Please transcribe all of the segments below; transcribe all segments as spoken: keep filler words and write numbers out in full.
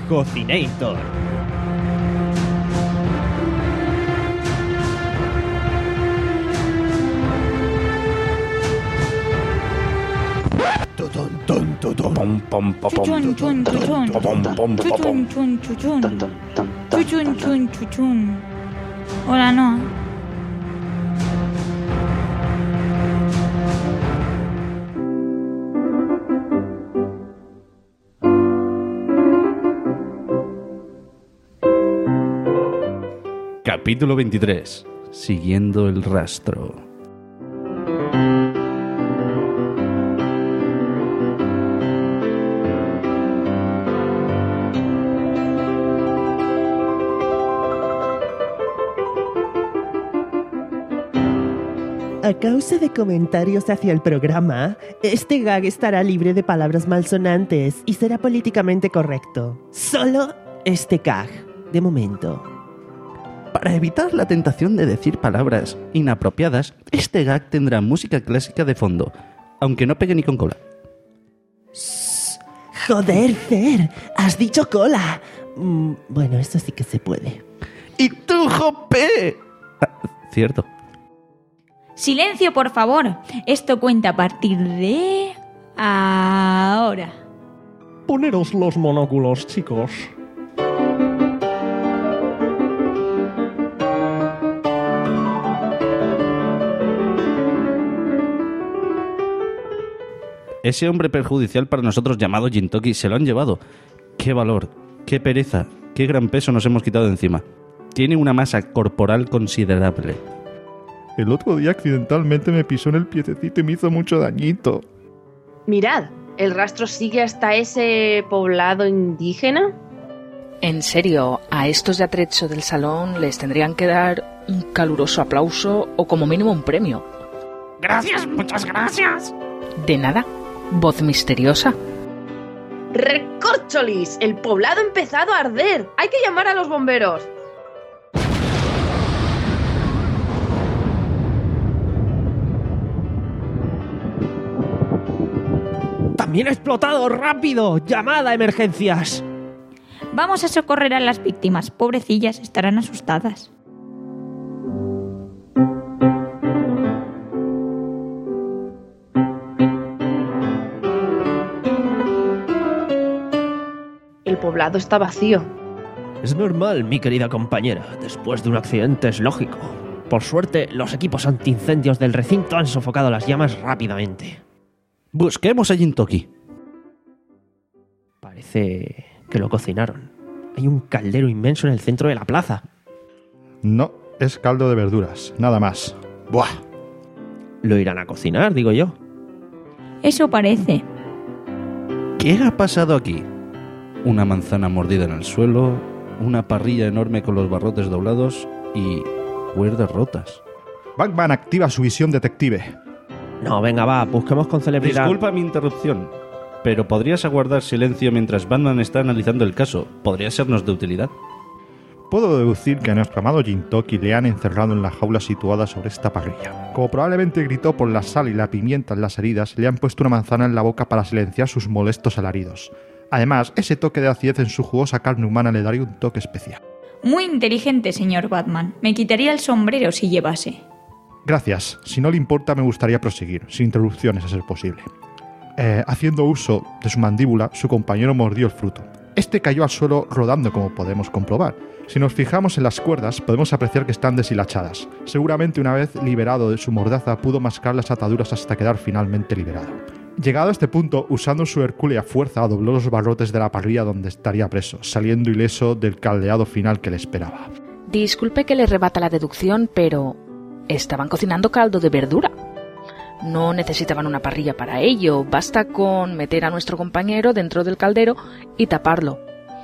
Cocinator. Pom, pom, pom, Chuchun, chun, chuchun. pom, pom, pom, Chuchun, chun, chuchun. Tan, tan, tan, tan, Chuchun, tan, chun, chuchun. Hola, no. Capítulo veintitrés. Siguiendo el rastro. A causa de comentarios hacia el programa, este gag estará libre de palabras malsonantes y será políticamente correcto. Solo este gag, de momento. Para evitar la tentación de decir palabras inapropiadas, este gag tendrá música clásica de fondo, aunque no pegue ni con cola. Joder, Fer, has dicho cola. Mm, bueno, esto sí que se puede. ¡Y tú, Jope! Ah, cierto. Silencio, por favor. Esto cuenta a partir de... ahora. Poneros los monóculos, chicos. Ese hombre perjudicial para nosotros llamado Jintoki se lo han llevado. ¡Qué valor! ¡Qué pereza! ¡Qué gran peso nos hemos quitado de encima! Tiene una masa corporal considerable. El otro día accidentalmente me pisó en el piececito y me hizo mucho dañito. Mirad, ¿el rastro sigue hasta ese poblado indígena? En serio, a estos de atrecho del salón les tendrían que dar un caluroso aplauso o como mínimo un premio. Gracias, muchas gracias. De nada. Voz misteriosa. ¡Recorcholis! El poblado ha empezado a arder. Hay que llamar a los bomberos. ¡También ha explotado! ¡Rápido! ¡Llamada a emergencias! Vamos a socorrer a las víctimas. Pobrecillas, estarán asustadas. El poblado está vacío. Es normal, mi querida compañera. Después de un accidente es lógico. Por suerte, los equipos antiincendios del recinto han sofocado las llamas rápidamente. Busquemos a Jintoki. Parece que lo cocinaron. Hay un caldero inmenso en el centro de la plaza. No, es caldo de verduras, nada más. ¡Buah! Lo irán a cocinar, digo yo. Eso parece. ¿Qué ha pasado aquí? Una manzana mordida en el suelo, una parrilla enorme con los barrotes doblados y cuerdas rotas. Batman activa su visión detective. No, venga, va, busquemos con celebridad. Disculpa mi interrupción, pero ¿podrías aguardar silencio mientras Batman está analizando el caso? ¿Podría sernos de utilidad? Puedo deducir que a nuestro amado Jintoki le han encerrado en la jaula situada sobre esta parrilla. Como probablemente gritó por la sal y la pimienta en las heridas, le han puesto una manzana en la boca para silenciar sus molestos alaridos. Además, ese toque de acidez en su jugosa carne humana le daría un toque especial. Muy inteligente, señor Batman. Me quitaría el sombrero si llevase. Gracias. Si no le importa, me gustaría proseguir, sin interrupciones a ser posible. Eh, haciendo uso de su mandíbula, su compañero mordió el fruto. Este cayó al suelo rodando, como podemos comprobar. Si nos fijamos en las cuerdas, podemos apreciar que están deshilachadas. Seguramente una vez liberado de su mordaza, pudo mascar las ataduras hasta quedar finalmente liberado. Llegado a este punto, usando su hercúlea fuerza, dobló los barrotes de la parrilla donde estaría preso, saliendo ileso del caldeado final que le esperaba. Disculpe que le rebata la deducción, pero estaban cocinando caldo de verdura. No necesitaban una parrilla para ello, basta con meter a nuestro compañero dentro del caldero y taparlo.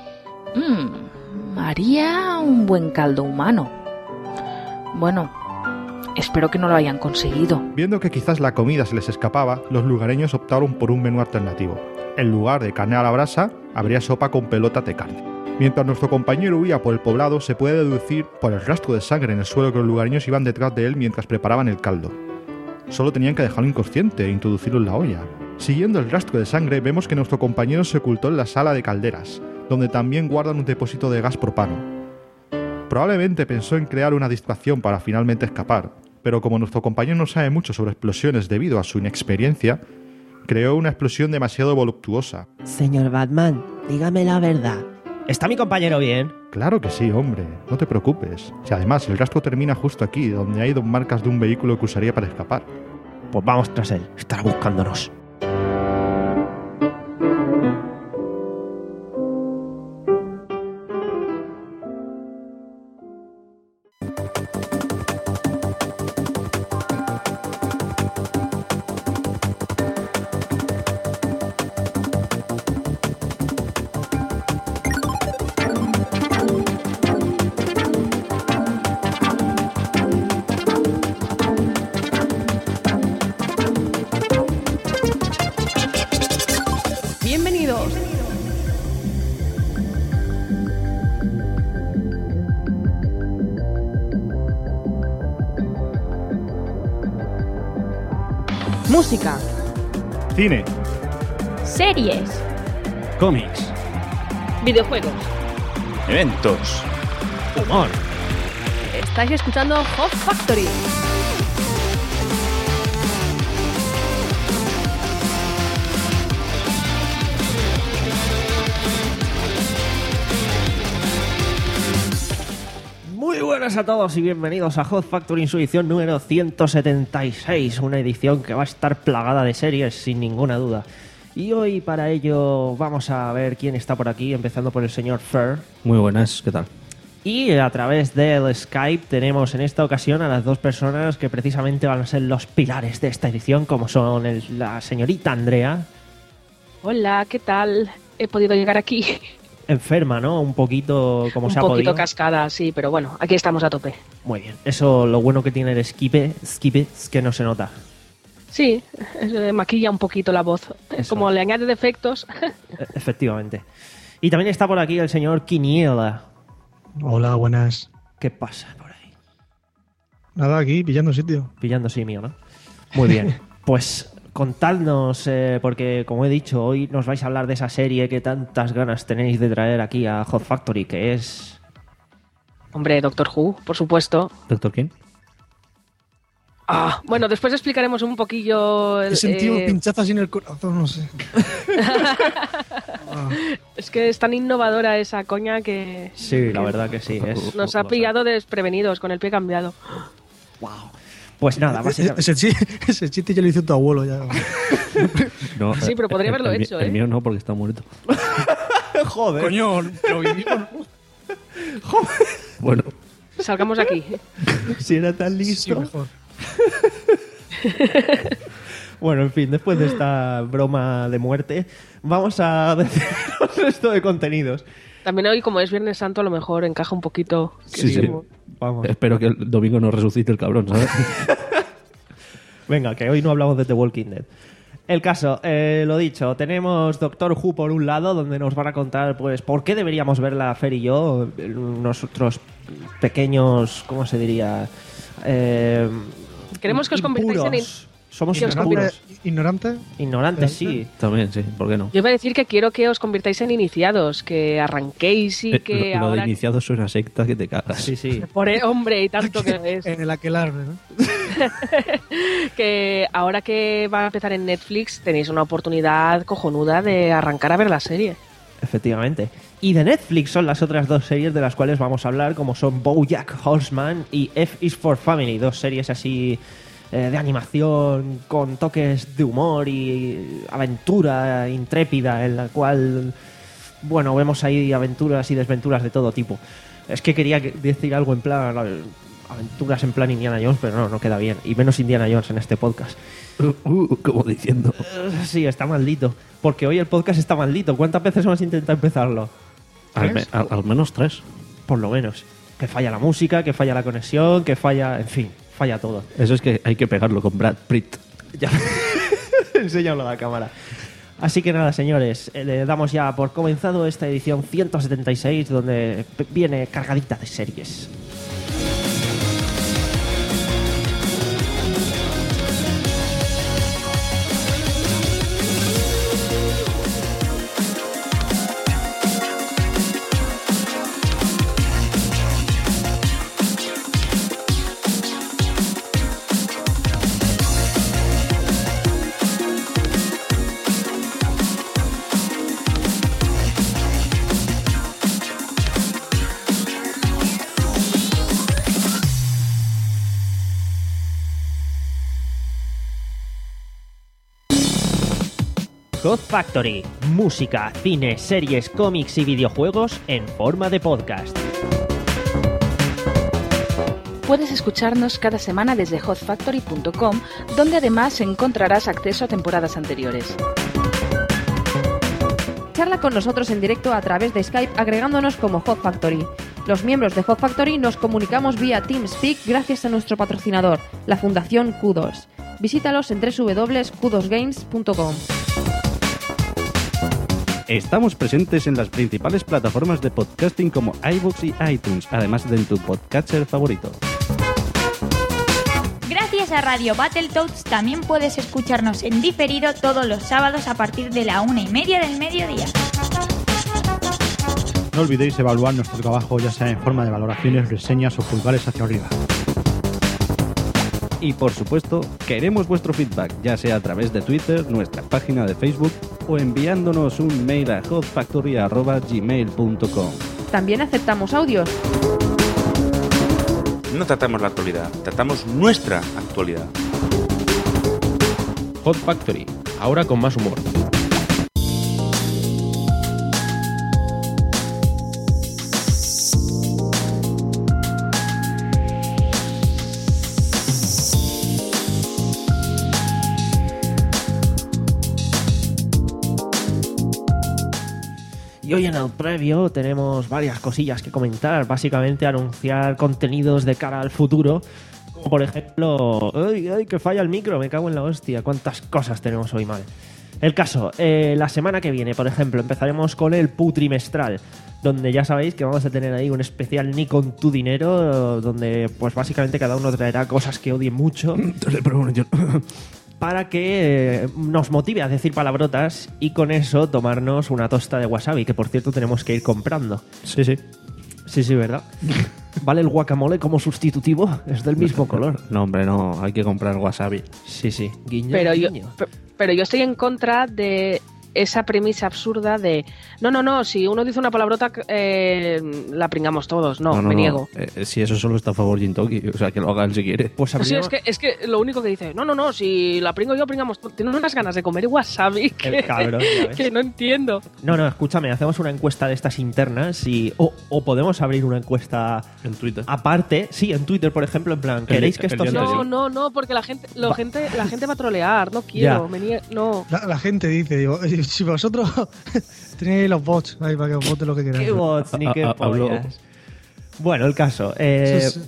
Mmm, haría un buen caldo humano. Bueno, espero que no lo hayan conseguido. Viendo que quizás la comida se les escapaba, los lugareños optaron por un menú alternativo. En lugar de carne a la brasa, habría sopa con pelotas de carne. Mientras nuestro compañero huía por el poblado, se puede deducir por el rastro de sangre en el suelo que los lugareños iban detrás de él mientras preparaban el caldo. Solo tenían que dejarlo inconsciente e introducirlo en la olla. Siguiendo el rastro de sangre, vemos que nuestro compañero se ocultó en la sala de calderas. donde también guardan un depósito de gas propano. Probablemente pensó en crear una distracción para finalmente escapar, pero como nuestro compañero no sabe mucho sobre explosiones debido a su inexperiencia, creó una explosión demasiado voluptuosa. Señor Batman, dígame la verdad. ¿Está mi compañero bien? Claro que sí, hombre, no te preocupes. Si además el rastro termina justo aquí, donde hay dos marcas de un vehículo que usaría para escapar. Pues vamos tras él, estará buscándonos. Bienvenidos. Música, Cine, Series. Cómics. videojuegos. Eventos. Humor. Estáis escuchando Hot Factory. Muy buenas a todos y bienvenidos a Hot Factory en su edición número ciento setenta y seis, una edición que va a estar plagada de series sin ninguna duda. Y hoy para ello vamos a ver quién está por aquí, empezando por el señor Fer. Muy buenas, ¿qué tal? Y a través del Skype tenemos en esta ocasión a las dos personas que precisamente van a ser los pilares de esta edición, como son el- la señorita Andrea, Hola, ¿qué tal? He podido llegar aquí. enferma, ¿no? Un poquito como Un se ha poquito podido. cascada, sí, pero bueno, aquí estamos a tope. Muy bien. Eso lo bueno que tiene el Skype, Skype es que no se nota. Sí, eh, maquilla un poquito la voz. Eso Como es. le añade defectos. E- Efectivamente. Y también está por aquí el señor Quiniela. Hola, buenas. ¿Qué pasa por ahí? Nada, aquí pillando sitio. Pillando simio, ¿no? Muy bien. Pues contadnos, eh, porque como he dicho, hoy nos vais a hablar de esa serie que tantas ganas tenéis de traer aquí a Hot Factory, que es... Hombre, Doctor Who, por supuesto. ¿Doctor quién? Ah, bueno, después explicaremos un poquillo... el, He sentido eh, pinchazos en el corazón, no sé. Ah, Es que es tan innovadora esa coña que Sí, la verdad que sí. Es... nos ha pillado desprevenidos, con el pie cambiado. Wow. Pues nada, básicamente... ese, chi- ese chiste ya lo hizo tu abuelo. Ya. No, Sí, pero podría el- haberlo el, hecho, El ¿eh? mío no, porque está muerto. Joder. Coño, lo vivimos. Bueno, Salgamos de aquí. Si era tan Sí, listo. mejor. Bueno, en fin, después de esta broma de muerte, vamos a decir el resto de contenidos. También hoy, como es Viernes Santo, a lo mejor encaja un poquito. que Sí, sí. digamos- Vamos. espero que el domingo no resucite el cabrón, ¿sabes? Venga, que hoy no hablamos de The Walking Dead. El caso, eh, lo dicho, tenemos Doctor Who por un lado, donde nos van a contar, pues, por qué deberíamos verla Fer y yo, nosotros pequeños, ¿cómo se diría? Eh, Queremos que os convirtáis en... impuros. Somos que os impuros. Ignorante. Ignorantes, sí. También, sí, ¿por qué no? Yo iba a decir que quiero que os convirtáis en iniciados, que arranquéis y Eh, que lo, lo ahora... de iniciado es una secta que te cagas. Sí, sí. Por el hombre y tanto que es. En el aquelarre, ¿no? Que ahora que va a empezar en Netflix tenéis una oportunidad cojonuda de arrancar a ver la serie. Efectivamente. Y de Netflix son las otras dos series de las cuales vamos a hablar, como son BoJack Horseman y F is for Family, dos series así eh, de animación con toques de humor y aventura intrépida, en la cual, bueno, vemos ahí aventuras y desventuras de todo tipo. Es que quería que- decir algo en plan eh, aventuras en plan Indiana Jones, pero no, no queda bien. Y menos Indiana Jones en este podcast. Uh, uh, como diciendo. Eh, Sí, está maldito. Porque hoy el podcast está maldito. ¿Cuántas veces hemos intentado empezarlo? Al, me- al- al menos tres. Por lo menos. Que falla la música, que falla la conexión, que falla... En fin, falla todo. Eso es que hay que pegarlo con Brad Pitt. Ya. Enséñalo a la cámara. Así que nada, señores, eh, le damos ya por comenzado esta edición ciento setenta y seis, donde p- viene cargadita de series. Hot Factory, música, cine, series, cómics y videojuegos en forma de podcast. Puedes escucharnos cada semana desde hot factory punto com, donde además encontrarás acceso a temporadas anteriores. Charla con nosotros en directo a través de Skype agregándonos como Hot Factory. Los miembros de Hot Factory nos comunicamos vía TeamSpeak gracias a nuestro patrocinador, la Fundación Q dos. Visítalos en doble u doble u doble u punto q dos games punto com. Estamos presentes en las principales plataformas de podcasting como iVoox y iTunes, además de en tu podcatcher favorito. Gracias a Radio Battletoads también puedes escucharnos en diferido todos los sábados a partir de la una y media del mediodía. No olvidéis evaluar nuestro trabajo ya sea en forma de valoraciones, reseñas o pulgares hacia arriba. Y por supuesto, queremos vuestro feedback, ya sea a través de Twitter, nuestra página de Facebook o enviándonos un mail a hot factory arroba gmail punto com. También aceptamos audios. No tratamos la actualidad, tratamos nuestra actualidad. Hot Factory, ahora con más humor. Y hoy en el previo tenemos varias cosillas que comentar, básicamente anunciar contenidos de cara al futuro, como por ejemplo, ¡ay, ay, que falla el micro! Me cago en la hostia, cuántas cosas tenemos hoy mal. El caso, eh, la semana que viene, por ejemplo, empezaremos con el putrimestral, donde ya sabéis que vamos a tener ahí un especial Ni con tu dinero, donde pues básicamente cada uno traerá cosas que odie mucho. Para que eh, nos motive a decir palabrotas y con eso tomarnos una tosta de wasabi, que por cierto tenemos que ir comprando. Sí, sí. Sí, sí, ¿verdad? ¿Vale el guacamole como sustitutivo? Es del mismo color. No, hombre, no. Hay que comprar wasabi. Sí, sí. Guiño, Pero yo, guiño. pe- pero yo estoy en contra de esa premisa absurda de no, no, no, si uno dice una palabrota eh, la pringamos todos. No, No, no, me no. niego. Eh, si eso solo está a favor Jintoki, o sea, que lo hagan si quiere. Pues Sí, es que, es que lo único que dice, no, no, no, si la pringo yo, pringamos todos. Tiene unas ganas de comer wasabi que, El cabrón, ya ves. que no entiendo. No, no, escúchame, hacemos una encuesta de estas internas y o, o podemos abrir una encuesta en Twitter. Aparte, sí, en Twitter, por ejemplo, en plan, ¿queréis que esto sea No, así? no, no, porque la gente, lo gente, la gente va a trolear, no quiero, Ya. me nie- no. La, la gente dice, digo, si vosotros tenéis los bots ahí para que os voten lo que queráis. ¿Qué bots ni qué Ah, ah, habló. pollas? Bueno, el caso. Eh, Sí,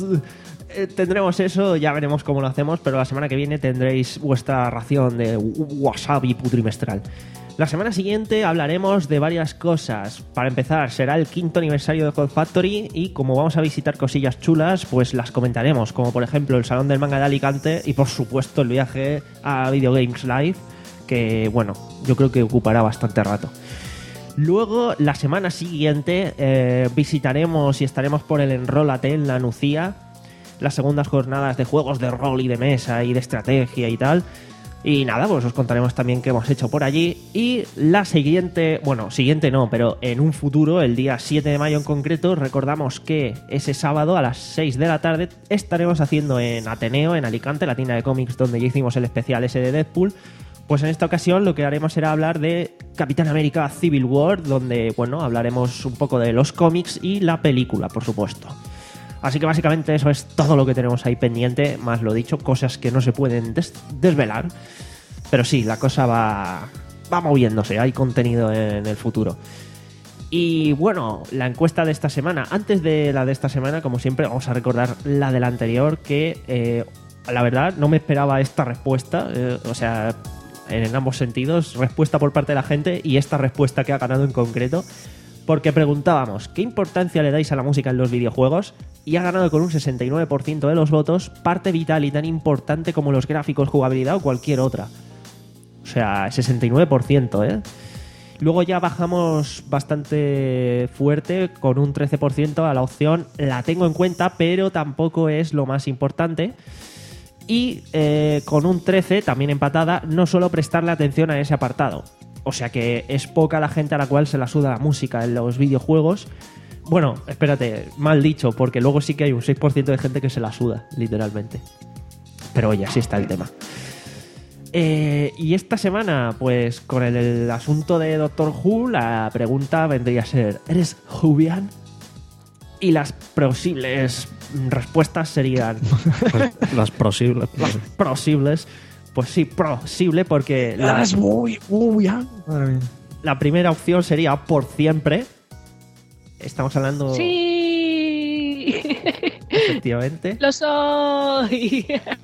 eh, tendremos eso, ya veremos cómo lo hacemos, pero la semana que viene tendréis vuestra ración de wasabi putrimestral. La semana siguiente hablaremos de varias cosas. Para empezar, será el quinto aniversario de Hot Factory y como vamos a visitar cosillas chulas, pues las comentaremos, como por ejemplo el Salón del Manga de Alicante y por supuesto el viaje a Video Games Live, que bueno, yo creo que ocupará bastante rato. Luego, la semana siguiente, eh, visitaremos y estaremos por el Enrólate en la Nucía, las segundas jornadas de juegos de rol y de mesa y de estrategia y tal. Y nada, pues os contaremos también qué hemos hecho por allí. Y la siguiente, bueno, siguiente no, pero en un futuro, el día siete de mayo en concreto, recordamos que ese sábado a las seis de la tarde estaremos haciendo en Ateneo, en Alicante, la tienda de cómics donde ya hicimos el especial ese de Deadpool. Pues en esta ocasión lo que haremos será hablar de Capitán América Civil War, donde, bueno, hablaremos un poco de los cómics y la película, por supuesto. Así que básicamente eso es todo lo que tenemos ahí pendiente, más lo dicho, cosas que no se pueden des- desvelar. Pero sí, la cosa va, va moviéndose, hay contenido en el futuro. Y bueno, la encuesta de esta semana. Antes de la de esta semana, como siempre, vamos a recordar la de la anterior, que eh, la verdad no me esperaba esta respuesta, eh, o sea, en ambos sentidos, respuesta por parte de la gente y esta respuesta que ha ganado en concreto. Porque preguntábamos, ¿qué importancia le dais a la música en los videojuegos? Y ha ganado con un sesenta y nueve por ciento de los votos, parte vital y tan importante como los gráficos, jugabilidad o cualquier otra. O sea, sesenta y nueve por ciento, ¿eh? Luego ya bajamos bastante fuerte con un trece por ciento a la opción la tengo en cuenta, pero tampoco es lo más importante. Y eh, con un trece, también empatada, no suelo prestarle atención a ese apartado. O sea que es poca la gente a la cual se la suda la música en los videojuegos. Bueno, espérate, mal dicho, porque luego sí que hay un seis por ciento de gente que se la suda, literalmente. Pero oye, así está el tema. Eh, y esta semana, pues con el, el asunto de Doctor Who, la pregunta vendría a ser: ¿eres Whovian? Y las posibles respuestas serían... Las posibles. Las posibles. Pues sí, posible, porque... La, Eres muy, muy, madre mía. la primera opción sería por siempre. Estamos hablando... Sí. Efectivamente. Lo soy.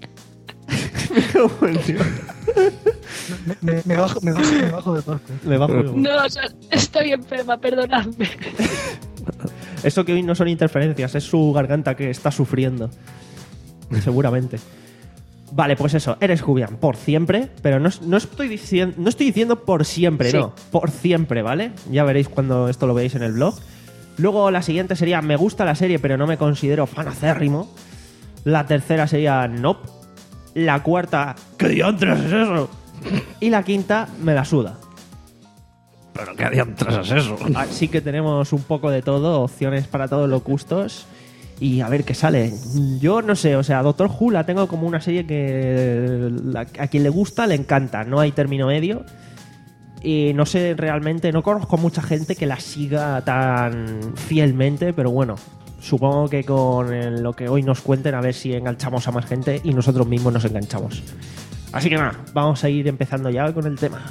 Me, me, me bajo, me bajo, me bajo de todo. Me bajo de- No, o sea, estoy enferma, perdonadme. Eso que hoy no son interferencias, es su garganta que está sufriendo. Seguramente. Vale, pues eso, eres Whovian por siempre, pero no, no, estoy diciendo, no estoy diciendo por siempre, Sí. no. Por siempre, ¿vale? Ya veréis cuando esto lo veáis en el blog. Luego la siguiente sería: me gusta la serie, pero no me considero fan acérrimo. La tercera sería: nope. La cuarta: ¿qué diantres es eso? Y la quinta: me la suda. ¿Pero qué diantres es eso? Así que tenemos un poco de todo, opciones para todos los gustos. Y a ver qué sale. Yo no sé, o sea, Doctor Who la tengo como una serie que la- a quien le gusta le encanta. No hay término medio. Y no sé realmente, no conozco mucha gente que la siga tan fielmente, pero bueno, supongo que con el- lo que hoy nos cuenten, a ver si enganchamos a más gente y nosotros mismos nos enganchamos. Así que nada, vamos a ir empezando ya con el tema.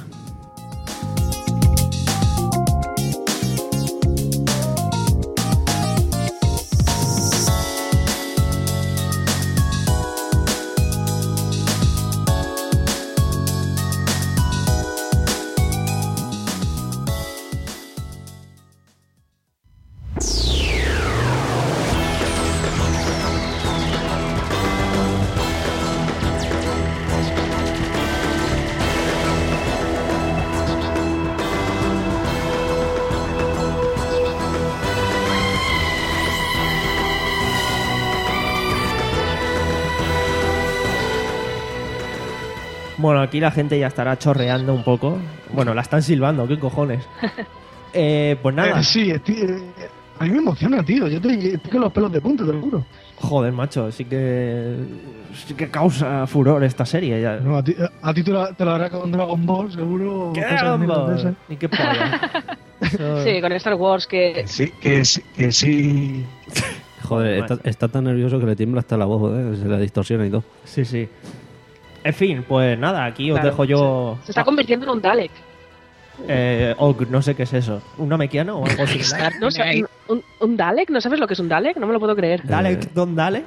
Bueno, aquí la gente ya estará chorreando un poco. Bueno, la están silbando, ¿qué cojones? Eh, pues nada. Eh, sí, estoy, eh, a mí me emociona, tío. Yo estoy, estoy con los pelos de punta, te lo juro. Joder, macho, sí que sí que causa furor esta serie. Ya. No, a ti, a ti te, lo, te lo hará con Dragon Ball, seguro. ¿Qué cosas Dragon mierdas de Ball? esas. Ni qué polla. Eso- Sí, con Star Wars que... Sí, que sí, que sí. Joder, está, está tan nervioso que le tiembla hasta la voz, ¿eh? Se la distorsiona y todo. Sí, sí. En fin, pues nada, aquí os Claro, dejo yo... Se está convirtiendo en un Dalek. Eh, Og, no sé qué es eso. ¿Un namekiano o algo similar? No, o sea, un, un Dalek, ¿no sabes lo que es un Dalek? No me lo puedo creer. Dalek, Don Dale.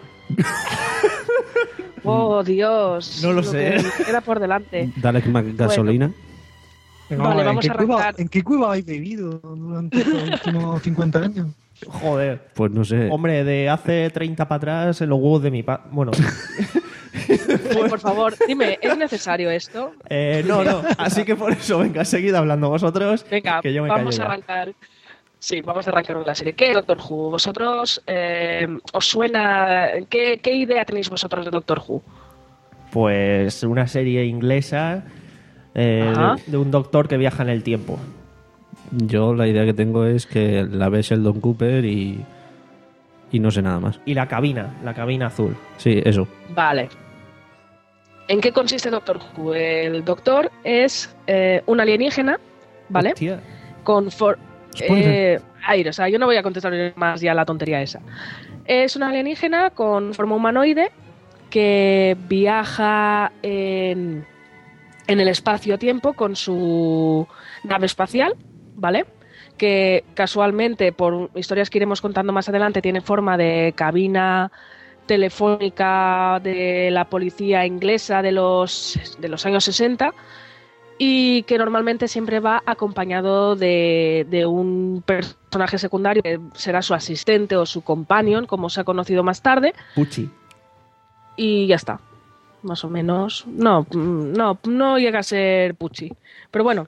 Oh, Dios. No lo sé. que me queda por delante. Dalek Mac gasolina. Venga, Vale, ¿en vamos qué a cueva- arrancar. ¿En qué cueva habéis vivido durante los últimos cincuenta años? Joder. Pues no sé. Hombre, de hace treinta para atrás en los huevos de mi pa... Bueno. Ay, por favor, dime, ¿es necesario esto? Eh, no, no. Así que por eso, venga, seguid hablando vosotros. Venga, que yo me vamos a callo ya. arrancar. Sí, vamos a arrancar con la serie. ¿Qué es Doctor Who? ¿Vosotros eh, os suena? ¿qué, ¿Qué idea tenéis vosotros de Doctor Who? Pues una serie inglesa eh, Ajá. de, de un doctor que viaja en el tiempo. Yo la idea que tengo es que la ve Sheldon Cooper y, y no sé nada más. Y la cabina, la cabina azul. Sí, eso. Vale. ¿En qué consiste Doctor Who? El doctor es eh, un alienígena, ¿vale? Hostia. Con for Spoiler. eh, ay, o sea, yo no voy a contestar más ya la tontería esa. Es un alienígena con forma humanoide que viaja en, en el espacio-tiempo con su nave espacial, ¿vale? Que casualmente, por historias que iremos contando más adelante, tiene forma de cabina telefónica de la policía inglesa de los, de los años sesenta y que normalmente siempre va acompañado de, de un personaje secundario que será su asistente o su companion, como se ha conocido más tarde, Pucci. y ya está. Más o menos. No, no, no llega a ser Pucci. Pero bueno,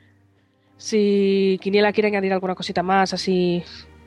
si Quiniela quiere añadir alguna cosita más, así...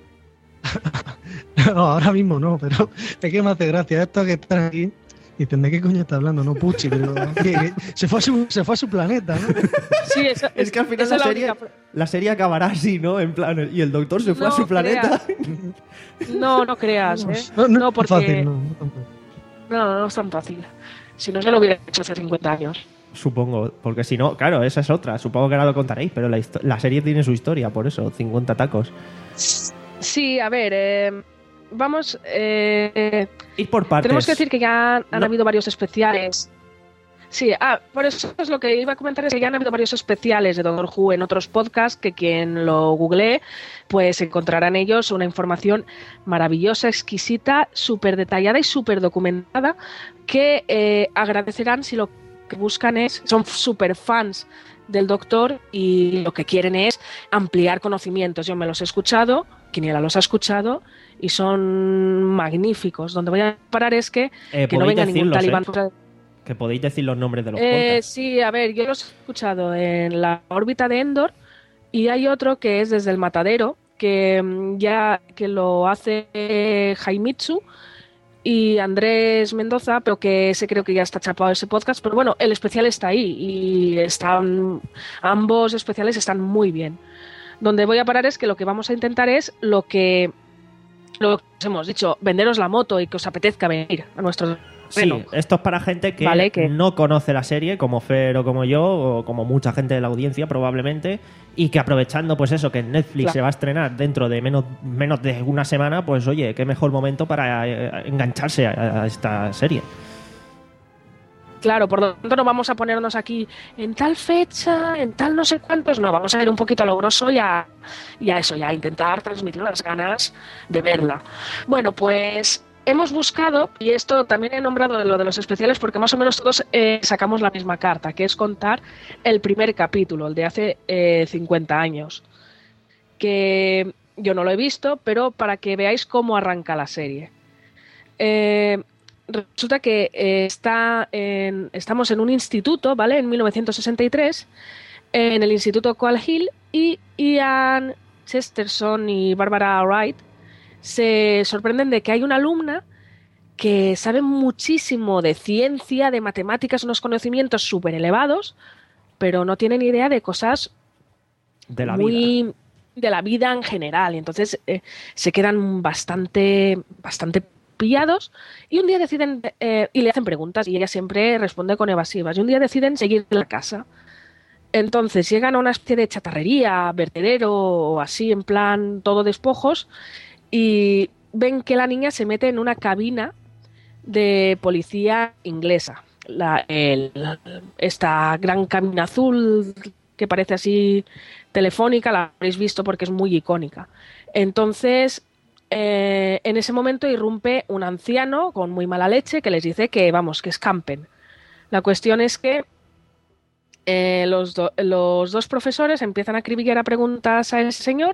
No, ahora mismo no, pero es que me hace gracia esto que están aquí. Y dicen, ¿de qué coño está hablando? No, Pucci, pero que- que se, fue a su, se fue a su planeta, ¿no? Sí, esa- Es que al final esa la es la serie, única- la serie acabará así, ¿no? En plan, y el doctor se fue a No su planeta. No, no creas, ¿eh? No, no, No, es porque... fácil, no, no tampoco. No, no es tan fácil. Si no, se lo hubiera hecho hace cincuenta años. Supongo, porque si no, claro, esa es otra. Supongo que ahora lo contaréis, pero la, histo- la serie tiene su historia, por eso, cincuenta tacos. Sí, a ver, eh, vamos... Eh, Ir por partes. Tenemos que decir que ya han, han No. habido varios especiales. Sí, ah, por eso es lo que iba a comentar, es que ya han habido varios especiales de Doctor Who en otros podcasts que quien lo googlee, pues encontrará en ellos una información maravillosa, exquisita, súper detallada y súper documentada que eh, agradecerán si lo que buscan es, son súper fans del Doctor y lo que quieren es ampliar conocimientos. Yo me los he escuchado, Quiniela los ha escuchado y son magníficos. Donde voy a parar es que, Eh, que no podéis venga ningún decirlos, talibán. ¿eh? Que podéis decir los nombres de los Eh, podcasts. sí, a ver, yo los he escuchado en la órbita de Endor y hay otro que es desde el matadero, que mm, ya que lo hace eh, Jaimitsu y Andrés Mendoza, pero que ese creo que ya está chapado ese podcast, pero bueno, el especial está ahí y están ambos especiales están muy bien. Donde voy a parar es que lo que vamos a intentar es lo que lo que os hemos dicho, venderos la moto y que os apetezca venir a nuestro Sí, terreno. esto es para gente que, Vale, que- no conoce la serie, como Fer o como yo, o como mucha gente de la audiencia probablemente, y que aprovechando pues eso, que en Netflix Claro. se va a estrenar dentro de menos, menos de una semana, pues oye, qué mejor momento para eh, engancharse a, a esta serie. Claro, por lo tanto no vamos a ponernos aquí en tal fecha, en tal no sé cuántos, no, vamos a ir un poquito a lo grosso y a, y a eso, ya a intentar transmitir las ganas de verla. Bueno, pues hemos buscado, y esto también he nombrado lo de los especiales porque más o menos todos eh, sacamos la misma carta, que es contar el primer capítulo, el de hace eh, cincuenta años, que yo no lo he visto, pero para que veáis cómo arranca la serie. Eh, Resulta que eh, está en, estamos en un instituto, ¿vale? En mil novecientos sesenta y tres, en el Instituto Coal Hill, y Ian Chesterton y Barbara Wright se sorprenden de que hay una alumna que sabe muchísimo de ciencia, de matemáticas, unos conocimientos súper elevados, pero no tiene ni idea de cosas De la muy vida. de la vida en general. Y entonces eh, se quedan bastante, bastante pillados y un día deciden eh, y le hacen preguntas y ella siempre responde con evasivas y un día deciden seguir la casa. Entonces llegan a una especie de chatarrería, vertedero o así en plan todo despojos y ven que la niña se mete en una cabina de policía inglesa. La, el- esta gran cabina azul que parece así telefónica, la habréis visto porque es muy icónica. Entonces Eh, en ese momento irrumpe un anciano con muy mala leche que les dice que, vamos, que escampen. La cuestión es que eh, los, do- los dos profesores empiezan a acribillar a preguntas a ese señor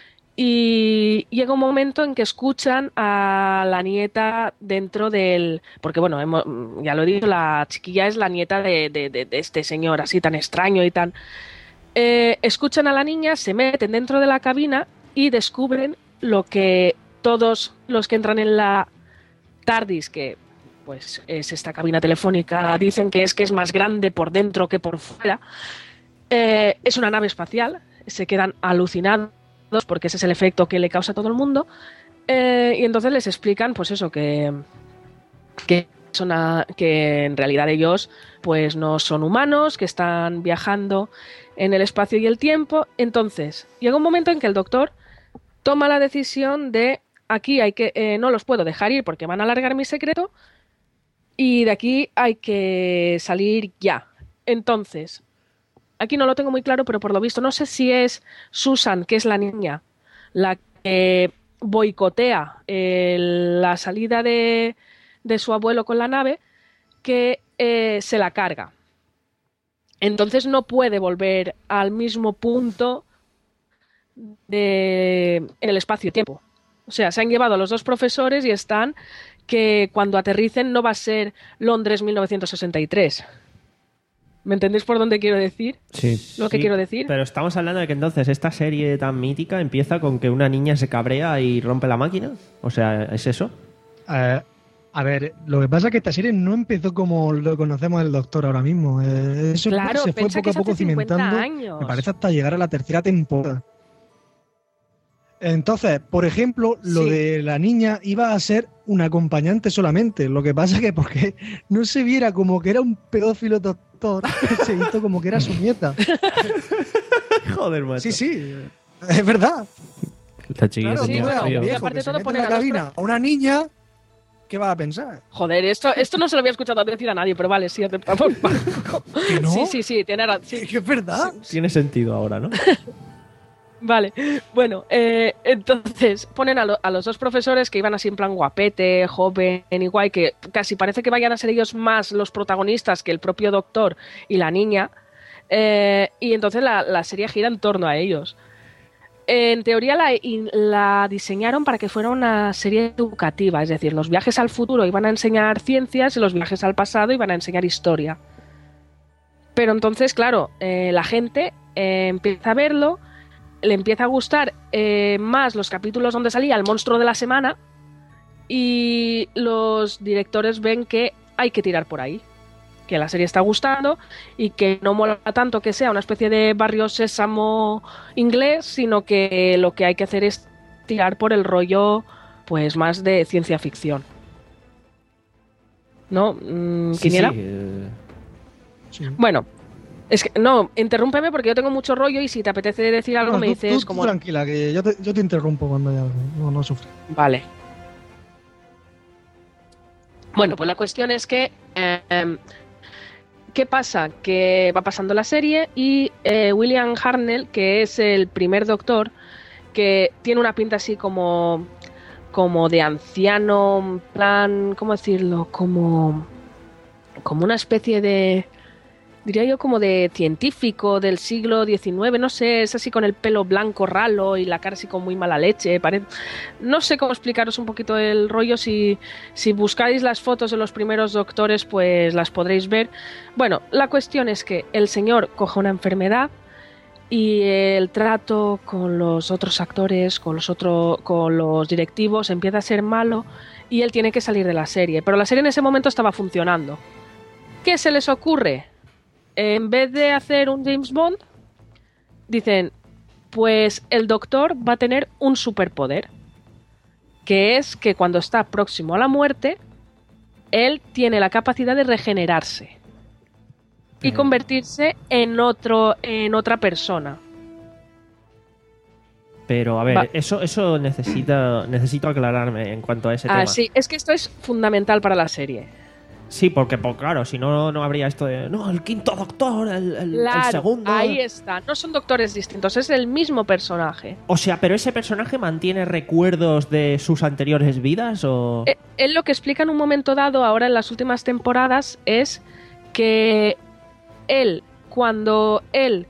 y llega un momento en que escuchan a la nieta dentro del... Porque, bueno, hemos- ya lo he dicho, la chiquilla es la nieta de, de- de- de este señor así tan extraño y tan... Eh, escuchan a la niña, se meten dentro de la cabina y descubren lo que todos los que entran en la TARDIS, que pues es esta cabina telefónica, dicen que es que es más grande por dentro que por fuera. Eh, es una nave espacial, se quedan alucinados porque ese es el efecto que le causa a todo el mundo. Eh, y entonces les explican, pues eso, que, que, son a- que en realidad ellos pues no son humanos, que están viajando en el espacio y el tiempo. Entonces, llega un momento en que el doctor toma la decisión de aquí hay que eh, no los puedo dejar ir porque van a alargar mi secreto y de aquí hay que salir ya. Entonces, aquí no lo tengo muy claro, pero por lo visto no sé si es Susan, que es la niña, la que boicotea el- la salida de, de su abuelo con la nave, que eh, se la carga. Entonces no puede volver al mismo punto de, en el espacio-tiempo. O sea, se han llevado a los dos profesores y están que cuando aterricen no va a ser Londres mil novecientos sesenta y tres. ¿Me entendéis por dónde quiero decir? Sí. Lo que Sí, quiero decir. Pero estamos hablando de que entonces esta serie tan mítica empieza con que una niña se cabrea y rompe la máquina. O sea, ¿es eso? Eh, a ver, lo que pasa es que esta serie no empezó como lo conocemos el Doctor ahora mismo. Eh, eso Claro, se fue piensa poco que a es poco hace cincuenta cimentando. años. Me parece hasta llegar a la tercera temporada. Entonces, por ejemplo, lo Sí. de la niña iba a ser un acompañante solamente. Lo que pasa es que porque no se viera como que era un pedófilo doctor, se hizo como que era su nieta. Joder, macho. Sí, sí, es verdad. Esta chiquilla Claro, tenía tú veas a un frío. viejo aparte que se todo mete ponen en la a los cabina a una niña, ¿qué va a pensar? Joder, esto, esto no se lo había escuchado decir a nadie, pero vale, sí, aceptamos. ¿Que no? Sí, sí, sí, tiene ra- sí. ¿Que es verdad? Tiene sentido ahora, ¿no? Vale, bueno, eh, entonces ponen a, lo- a los dos profesores que iban así en plan guapete, joven y guay, que casi parece que vayan a ser ellos más los protagonistas que el propio doctor y la niña, eh, y entonces la, la serie gira en torno a ellos. En teoría la, in- la diseñaron para que fuera una serie educativa, es decir, los viajes al futuro iban a enseñar ciencias y los viajes al pasado iban a enseñar historia. Pero entonces, claro, eh, la gente eh, empieza a verlo, le empieza a gustar eh, más los capítulos donde salía el monstruo de la semana y los directores ven que hay que tirar por ahí, que la serie está gustando y que no mola tanto que sea una especie de Barrio Sésamo inglés, sino que lo que hay que hacer es tirar por el rollo pues más de ciencia ficción. ¿No? Mm, Sí, ¿Quiniela? sí, eh, Bueno, es que no, interrúmpeme porque yo tengo mucho rollo y si te apetece decir algo No, me tú- dices tú- tú como... tranquila, que yo te, yo te interrumpo cuando hay algo. No, no sufres. Vale. Bueno, pues la cuestión es que... eh, ¿qué pasa? Que va pasando la serie y eh, William Hartnell, que es el primer doctor, que tiene una pinta así como... como de anciano, en plan... ¿cómo decirlo? Como... como una especie de... diría yo como de científico del siglo diecinueve, no sé, es así con el pelo blanco ralo y la cara así con muy mala leche, parece... no sé cómo explicaros un poquito el rollo, si, si buscáis las fotos de los primeros doctores pues las podréis ver. Bueno, la cuestión es que el señor coge una enfermedad y el trato con los otros actores, con los, otro, con los directivos empieza a ser malo y él tiene que salir de la serie, pero la serie en ese momento estaba funcionando. ¿Qué se les ocurre? En vez de hacer un James Bond, dicen, pues el doctor va a tener un superpoder, que es que cuando está próximo a la muerte, él tiene la capacidad de regenerarse y convertirse en otro, en otra persona. Pero, a ver, Va. eso, eso necesita, necesito aclararme en cuanto a ese Ah, tema. sí, es que esto es fundamental para la serie. Sí, porque, pues, claro, si no, no habría esto de. No, el quinto doctor, el, el- el Claro, segundo. ahí está. No son doctores distintos, es el mismo personaje. O sea, ¿pero ese personaje mantiene recuerdos de sus anteriores vidas o...? Eh, Él lo que explica en un momento dado, ahora en las últimas temporadas, es que él, cuando él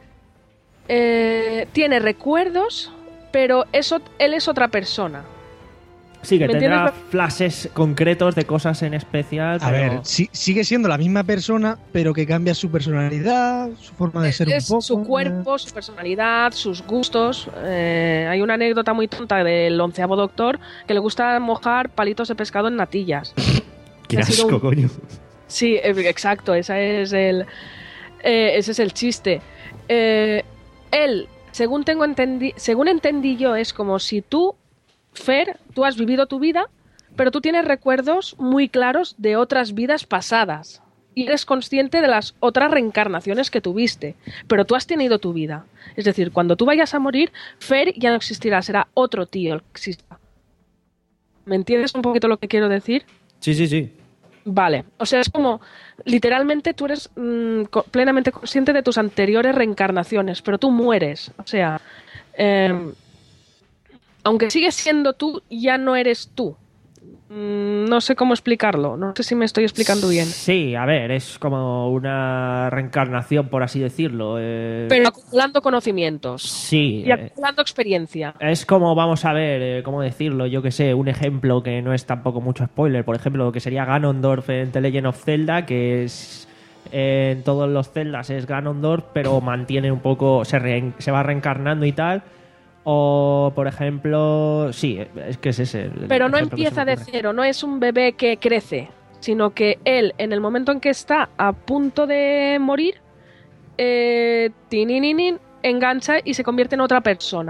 eh, tiene recuerdos, pero eso, él es otra persona. Sí, que ¿Me tendrá entiendes? flashes concretos de cosas en especial, A pero... ver, sí- sigue siendo la misma persona, pero que cambia su personalidad, su forma de ser Es un poco. su cuerpo, su personalidad, sus gustos. Eh, hay una anécdota muy tonta del onceavo doctor que le gusta mojar palitos de pescado en natillas. Qué Ha sido asco, un- coño. Sí, eh, exacto, ese es el, eh, ese es el chiste. Eh, él, según tengo entendi según entendí yo, es como si tú, Fer, tú has vivido tu vida, pero tú tienes recuerdos muy claros de otras vidas pasadas. Y eres consciente de las otras reencarnaciones que tuviste, pero tú has tenido tu vida. Es decir, cuando tú vayas a morir, Fer ya no existirá, será otro tío el que exista. ¿Me entiendes un poquito lo que quiero decir? Sí, sí, sí. Vale, o sea, es como, literalmente tú eres mm, co- plenamente consciente de tus anteriores reencarnaciones, pero tú mueres, o sea, eh, aunque sigues siendo tú, ya no eres tú. Mm, no sé cómo explicarlo, no sé si me estoy explicando bien. Sí, a ver, es como una reencarnación, por así decirlo. eh, Pero acumulando conocimientos Sí. y eh, acumulando experiencia. Es como, vamos a ver, eh, ¿cómo decirlo? Yo que sé, un ejemplo que no es tampoco mucho spoiler. Por ejemplo, lo que sería Ganondorf en The Legend of Zelda, que es eh, en todos los Zeldas es Ganondorf, pero mantiene un poco, se, re- se va reencarnando y tal. O, por ejemplo, sí, es que es ese. el Pero no ejemplo que se empieza me de ocurre. cero, no es un bebé que crece, sino que él, en el momento en que está a punto de morir, eh, tinininín, engancha y se convierte en otra persona.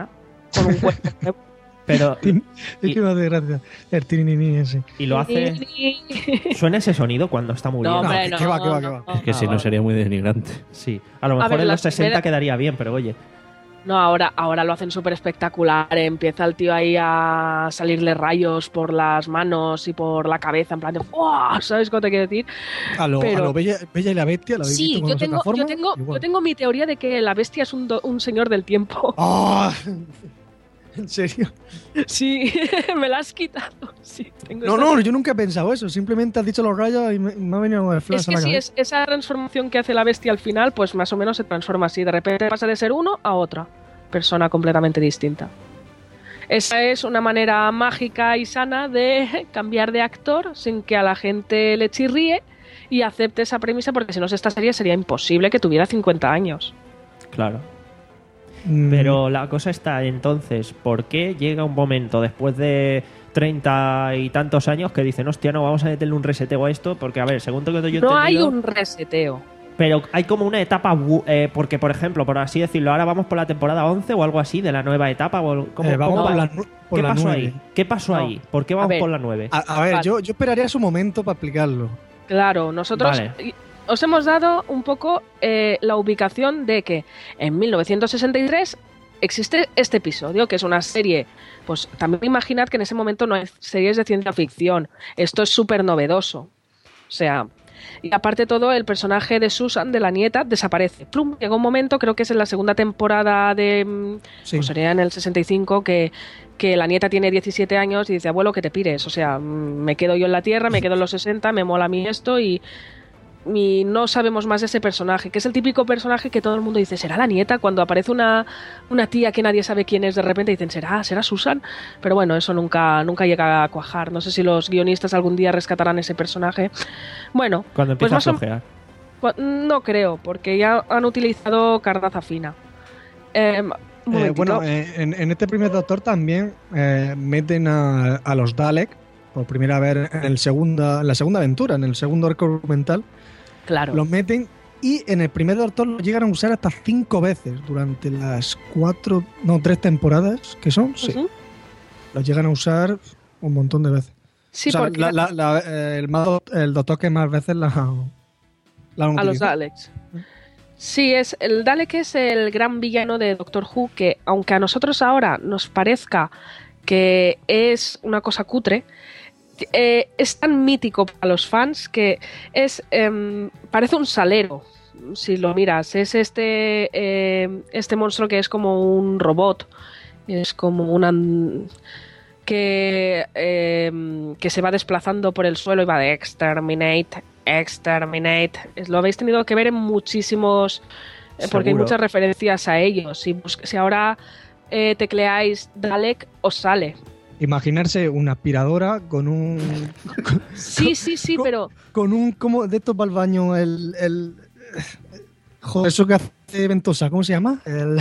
con un cuerpo. Pero, es que me hace gracia el tirinini ese. Y lo hace... ¿Suena ese sonido cuando está muriendo? No, hombre, no, que va, que va, que va. Es que Ah, si no vale. sería muy denigrante. Sí, a lo A mejor ver, en la los sesenta primera- quedaría bien, pero oye. No, ahora, ahora lo hacen súper espectacular. Empieza el tío ahí a salirle rayos por las manos y por la cabeza, en plan de ¡Wow! ¿Sabes cómo te quiero decir? A lo, Pero- a lo bella, Bella y la Bestia, ¿lo habéis Sí, visto yo cuando se tengo, transforma? yo, tengo, Igual. yo tengo mi teoría de que la bestia es un, do- un señor del tiempo. ¡Ah! ¿En serio? Sí, me la has quitado. Sí, tengo No, esa- no, yo nunca he pensado eso. Simplemente has dicho los rayos y me, me ha venido el flash Es a que la sí, cabeza. es esa transformación que hace la bestia al final, pues más o menos se transforma así. De repente pasa de ser uno a otra persona completamente distinta. Esa es una manera mágica y sana de cambiar de actor sin que a la gente le chirríe y acepte esa premisa, porque si no, esta serie sería imposible que tuviera cincuenta años. Claro. Mm, Pero la cosa está entonces, ¿por qué llega un momento después de treinta y tantos años que dicen, hostia, no, vamos a meterle un reseteo a esto? Porque, a ver, según todo lo que yo he No hay entendido, un reseteo. pero hay como una etapa, bu- eh, porque, por ejemplo, por así decirlo, ahora vamos por la temporada once o algo así de la nueva etapa. O, ¿cómo, eh, vamos cómo por va? la, nu- por ¿Qué la pasó nueve. ahí? ¿Qué pasó No. ahí? ¿Por qué A vamos ver. por la nueve? A, a ver, Vale. yo, yo esperaría su momento para explicarlo. Claro, nosotros Vale. y- os hemos dado un poco eh, la ubicación de que en mil novecientos sesenta y tres existe este episodio, que es una serie, pues también imaginad que en ese momento no hay series de ciencia ficción. Esto es súper novedoso. O sea, y aparte de todo, el personaje de Susan, de la nieta, desaparece. Plum, llega un momento, creo que es en la segunda temporada de... mm, Sí. Pues sería en el sesenta y cinco, que, que la nieta tiene diecisiete años y dice, abuelo, que te pires. O sea, mm, me quedo yo en la Tierra, me quedo en los sesenta, me mola a mí esto y... y no sabemos más de ese personaje, que es el típico personaje que todo el mundo dice, ¿será la nieta? Cuando aparece una, una tía que nadie sabe quién es, de repente dicen, ¿será, será Susan? Pero bueno, eso nunca, nunca llega a cuajar. No sé si los guionistas algún día rescatarán ese personaje. Bueno, Cuando pues empieza más a o- flojear. Cu- no creo, porque ya han utilizado cardaza fina. Eh, un Eh, momentito. bueno, eh, en, en este primer Doctor también eh, meten a, a los Dalek por primera vez en, el segunda, en la segunda aventura, en el segundo arco argumental. claro. Los meten y en el primer Doctor lo llegan a usar hasta cinco veces durante las cuatro, no, tres temporadas que son. Sí. Ujú. Los llegan a usar un montón de veces. Sí, O sea, porque la- la- la- eh, el, más do- el Doctor que más veces la, la han a los utilizado. Daleks. Sí, es el Dalek es el gran villano de Doctor Who, que aunque a nosotros ahora nos parezca que es una cosa cutre, eh, es tan mítico para los fans que es em, parece un salero. Si lo miras, es este eh, este monstruo que es como un robot, es como una que em, que se va desplazando por el suelo y va de exterminate, exterminate. Es- Lo habéis tenido que ver en muchísimos, eh, porque hay Seguro. muchas referencias a ellos. Si, bus- si ahora eh, tecleáis Dalek, os sale. Imaginarse una aspiradora con un. Sí, sí, sí, con, pero Con un. Como de estos para el baño, el. el joder, eso que hace Ventosa, ¿cómo se llama? El.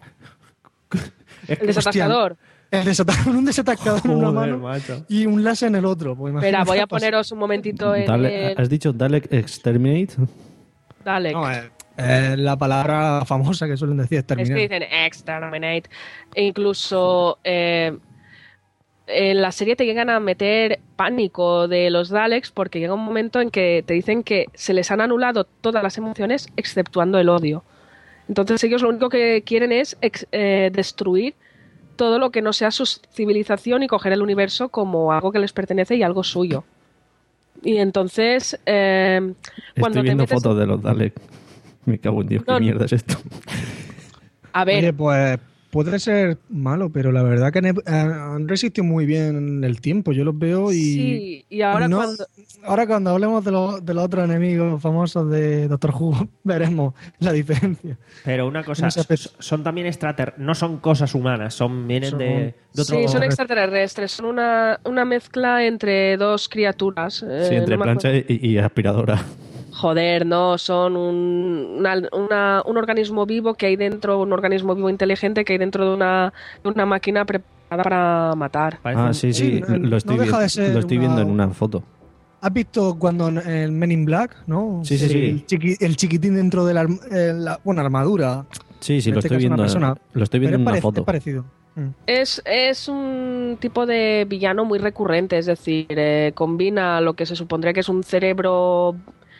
el desatascador. El desata- un desatascador en una Joder, mano macho. y un láser en el otro. Pues Espera, imagínate voy a la pas- poneros un momentito en Dale- el ¿Has dicho Dalek Exterminate? Dalek. No, eh, eh, la palabra famosa que suelen decir, Es que exterminar. dicen exterminate. E incluso eh, en la serie te llegan a meter pánico de los Daleks porque llega un momento en que te dicen que se les han anulado todas las emociones exceptuando el odio. Entonces ellos lo único que quieren es ex- eh, destruir todo lo que no sea su civilización y coger el universo como algo que les pertenece y algo suyo. Y entonces, eh, cuando Estoy te viendo metes... fotos de los Dalek. Me cago en Dios, ¿qué No, mierda es esto? A ver, Oye, pues puede ser malo, pero la verdad que han, eh, han resistido muy bien el tiempo. Yo los veo y. sí, y ahora no- cuando... Ahora cuando hablemos de, los- de los otros enemigos famosos de Doctor Who, veremos la diferencia. Pero una cosa, En ese aspecto. son también extraterrestres, no son cosas humanas, son vienen Son- de, de otro... Sí, son extraterrestres, son una, una mezcla entre dos criaturas. eh, Sí, entre no me plancha acuerdo. y, y aspiradora. Joder, no, son un, una- una- un organismo vivo que hay dentro, un organismo vivo inteligente que hay dentro de una, de una máquina preparada para matar. Parece Ah, un- sí, sí, no- lo estoy, no deja vi- de ser lo estoy una- viendo en una foto. ¿Has visto cuando en el Men in Black, no? Sí, sí, sí. El, chiqui- el chiquitín dentro de la, arm- eh, la- bueno, armadura. Sí, sí, En lo este estoy caso una viendo. persona. Lo estoy Pero viendo en es, una parec- foto. es parecido. Es, es un tipo de villano muy recurrente, es decir, eh, combina lo que se supondría que es un cerebro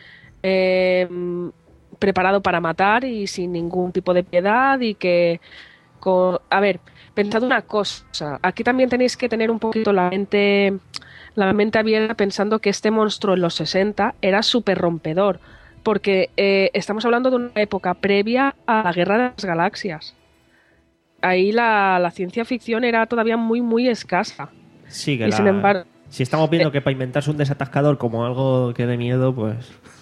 eh, preparado para matar y sin ningún tipo de piedad y que... Con, a ver, pensad una cosa, aquí también tenéis que tener un poquito la mente, la mente abierta pensando que este monstruo en los sesenta era súper rompedor, porque eh, estamos hablando de una época previa a la Guerra de las Galaxias. Ahí la, la ciencia ficción era todavía muy, muy escasa. Sí, que y la... sin embargo, si estamos viendo eh, que para inventarse un desatascador como algo que dé miedo, pues...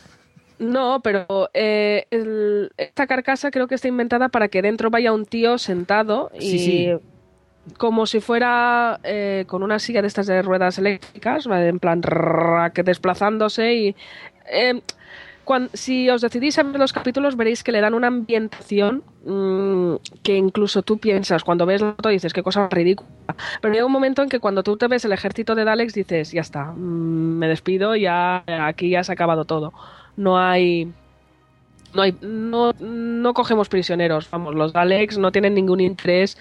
No, pero eh, el, esta carcasa creo que está inventada para que dentro vaya un tío sentado y Sí, sí. como si fuera eh, con una silla de estas de ruedas eléctricas, ¿vale? En plan rrrr, que desplazándose y... Eh, Cuando, si os decidís a ver los capítulos veréis que le dan una ambientación mmm, que incluso tú piensas, cuando ves la foto dices qué cosa ridícula, pero llega un momento en que cuando tú te ves el ejército de Daleks dices ya está, mmm, me despido, ya aquí ya se ha acabado todo, no hay no hay no, no cogemos prisioneros, vamos, los Daleks no tienen ningún interés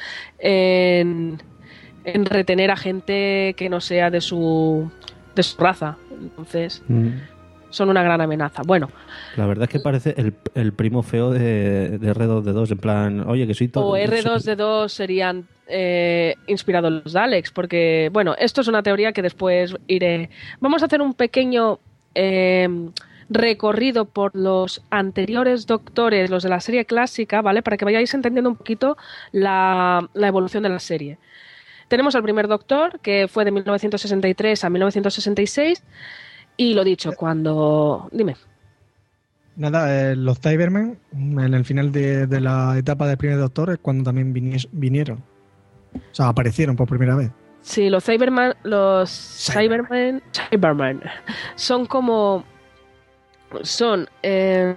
en, en retener a gente que no sea de su de su raza, entonces mm. son una gran amenaza. Bueno, la verdad es que parece el, el primo feo de, de erre dos de dos, en plan, oye, que soy todo... O erre dos de dos serían eh, inspirados en los Daleks, porque, bueno, esto es una teoría que después iré... Vamos a hacer un pequeño eh, recorrido por los anteriores doctores, los de la serie clásica, ¿vale? Para que vayáis entendiendo un poquito la, la evolución de la serie. Tenemos al primer doctor, que fue de mil novecientos sesenta y tres a mil novecientos sesenta y seis, y lo dicho, cuando... Dime. Nada, eh, los Cybermen, en el final de, de la etapa del primer doctor, es cuando también vinies, vinieron. O sea, aparecieron por primera vez. Sí, los Cybermen, los Cybermen, Cybermen son como... Son... Eh,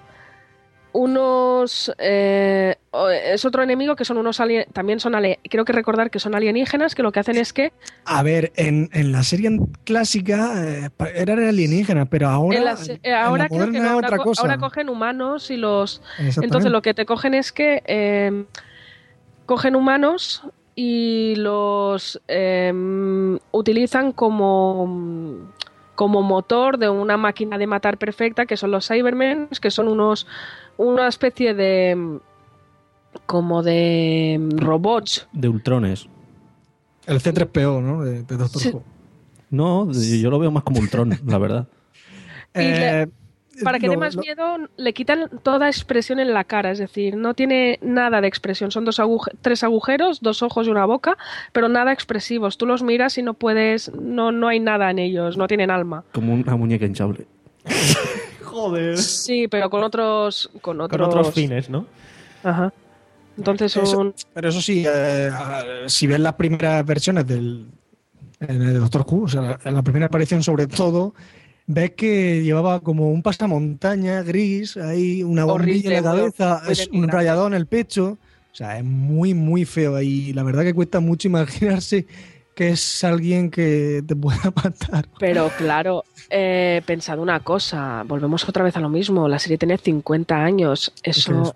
unos eh, es otro enemigo que son unos alien, también son alien, creo que recordar que son alienígenas que lo que hacen es que a ver en, en la serie clásica eh, eran alienígenas pero ahora en la, eh, ahora en la creo que no, ahora, otra cosa. Ahora cogen humanos y los entonces lo que te cogen es que eh, cogen humanos y los eh, utilizan como como motor de una máquina de matar perfecta que son los Cybermen, que son unos una especie de como de robots de ultrones. El ce tres pe o, ¿no? De, de Doctor sí. Who. No, yo lo veo más como Ultron, la verdad. eh, le, para que lo, dé más lo... miedo le quitan toda expresión en la cara, es decir, no tiene nada de expresión, son dos aguje- tres agujeros, dos ojos y una boca, pero nada expresivos, tú los miras y no puedes, no, no hay nada en ellos, no tienen alma. Como una muñeca hinchable. Joder. Sí, pero con otros con otros, con otros fines, ¿no? Ajá. Entonces son... eso, pero eso sí, eh, si ves las primeras versiones del en el Doctor Who, o sea, en la primera aparición sobre todo, ves que llevaba como un pasamontaña gris, ahí una bombilla en la cabeza, es un rayador en el pecho, o sea, es muy muy feo y la verdad que cuesta mucho imaginarse que es alguien que te pueda matar. Pero claro, eh, pensad una cosa, volvemos otra vez a lo mismo, la serie tiene cincuenta años, eso,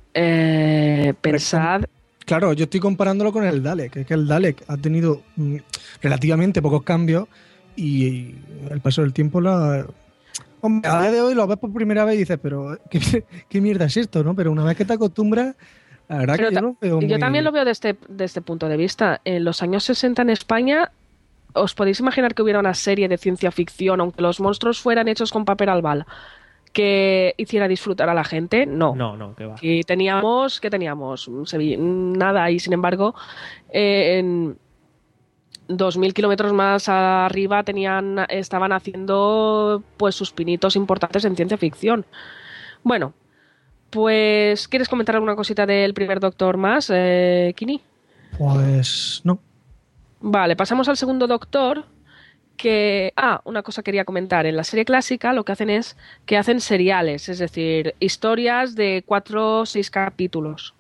eh, pensad... Claro, yo estoy comparándolo con el Dalek, es que el Dalek ha tenido mm, relativamente pocos cambios y, y el paso del tiempo la... Hombre, a día de hoy lo ves por primera vez y dices, pero ¿qué, qué mierda es esto? ¿No? Pero una vez que te acostumbras... La verdad Pero que yo, lo veo yo muy... también lo veo desde este, de este punto de vista. En los años sesenta en España, ¿os podéis imaginar que hubiera una serie de ciencia ficción, aunque los monstruos fueran hechos con papel albal, que hiciera disfrutar a la gente? No. No, no, que va. Y teníamos, ¿qué teníamos? Nada, y sin embargo, eh, en dos mil kilómetros más arriba tenían, estaban haciendo pues sus pinitos importantes en ciencia ficción. Bueno, pues, ¿quieres comentar alguna cosita del primer Doctor más, eh, Kini? Pues no. Vale, pasamos al segundo Doctor, que... Ah, una cosa quería comentar. En la serie clásica lo que hacen es que hacen seriales, es decir, historias de cuatro o seis capítulos.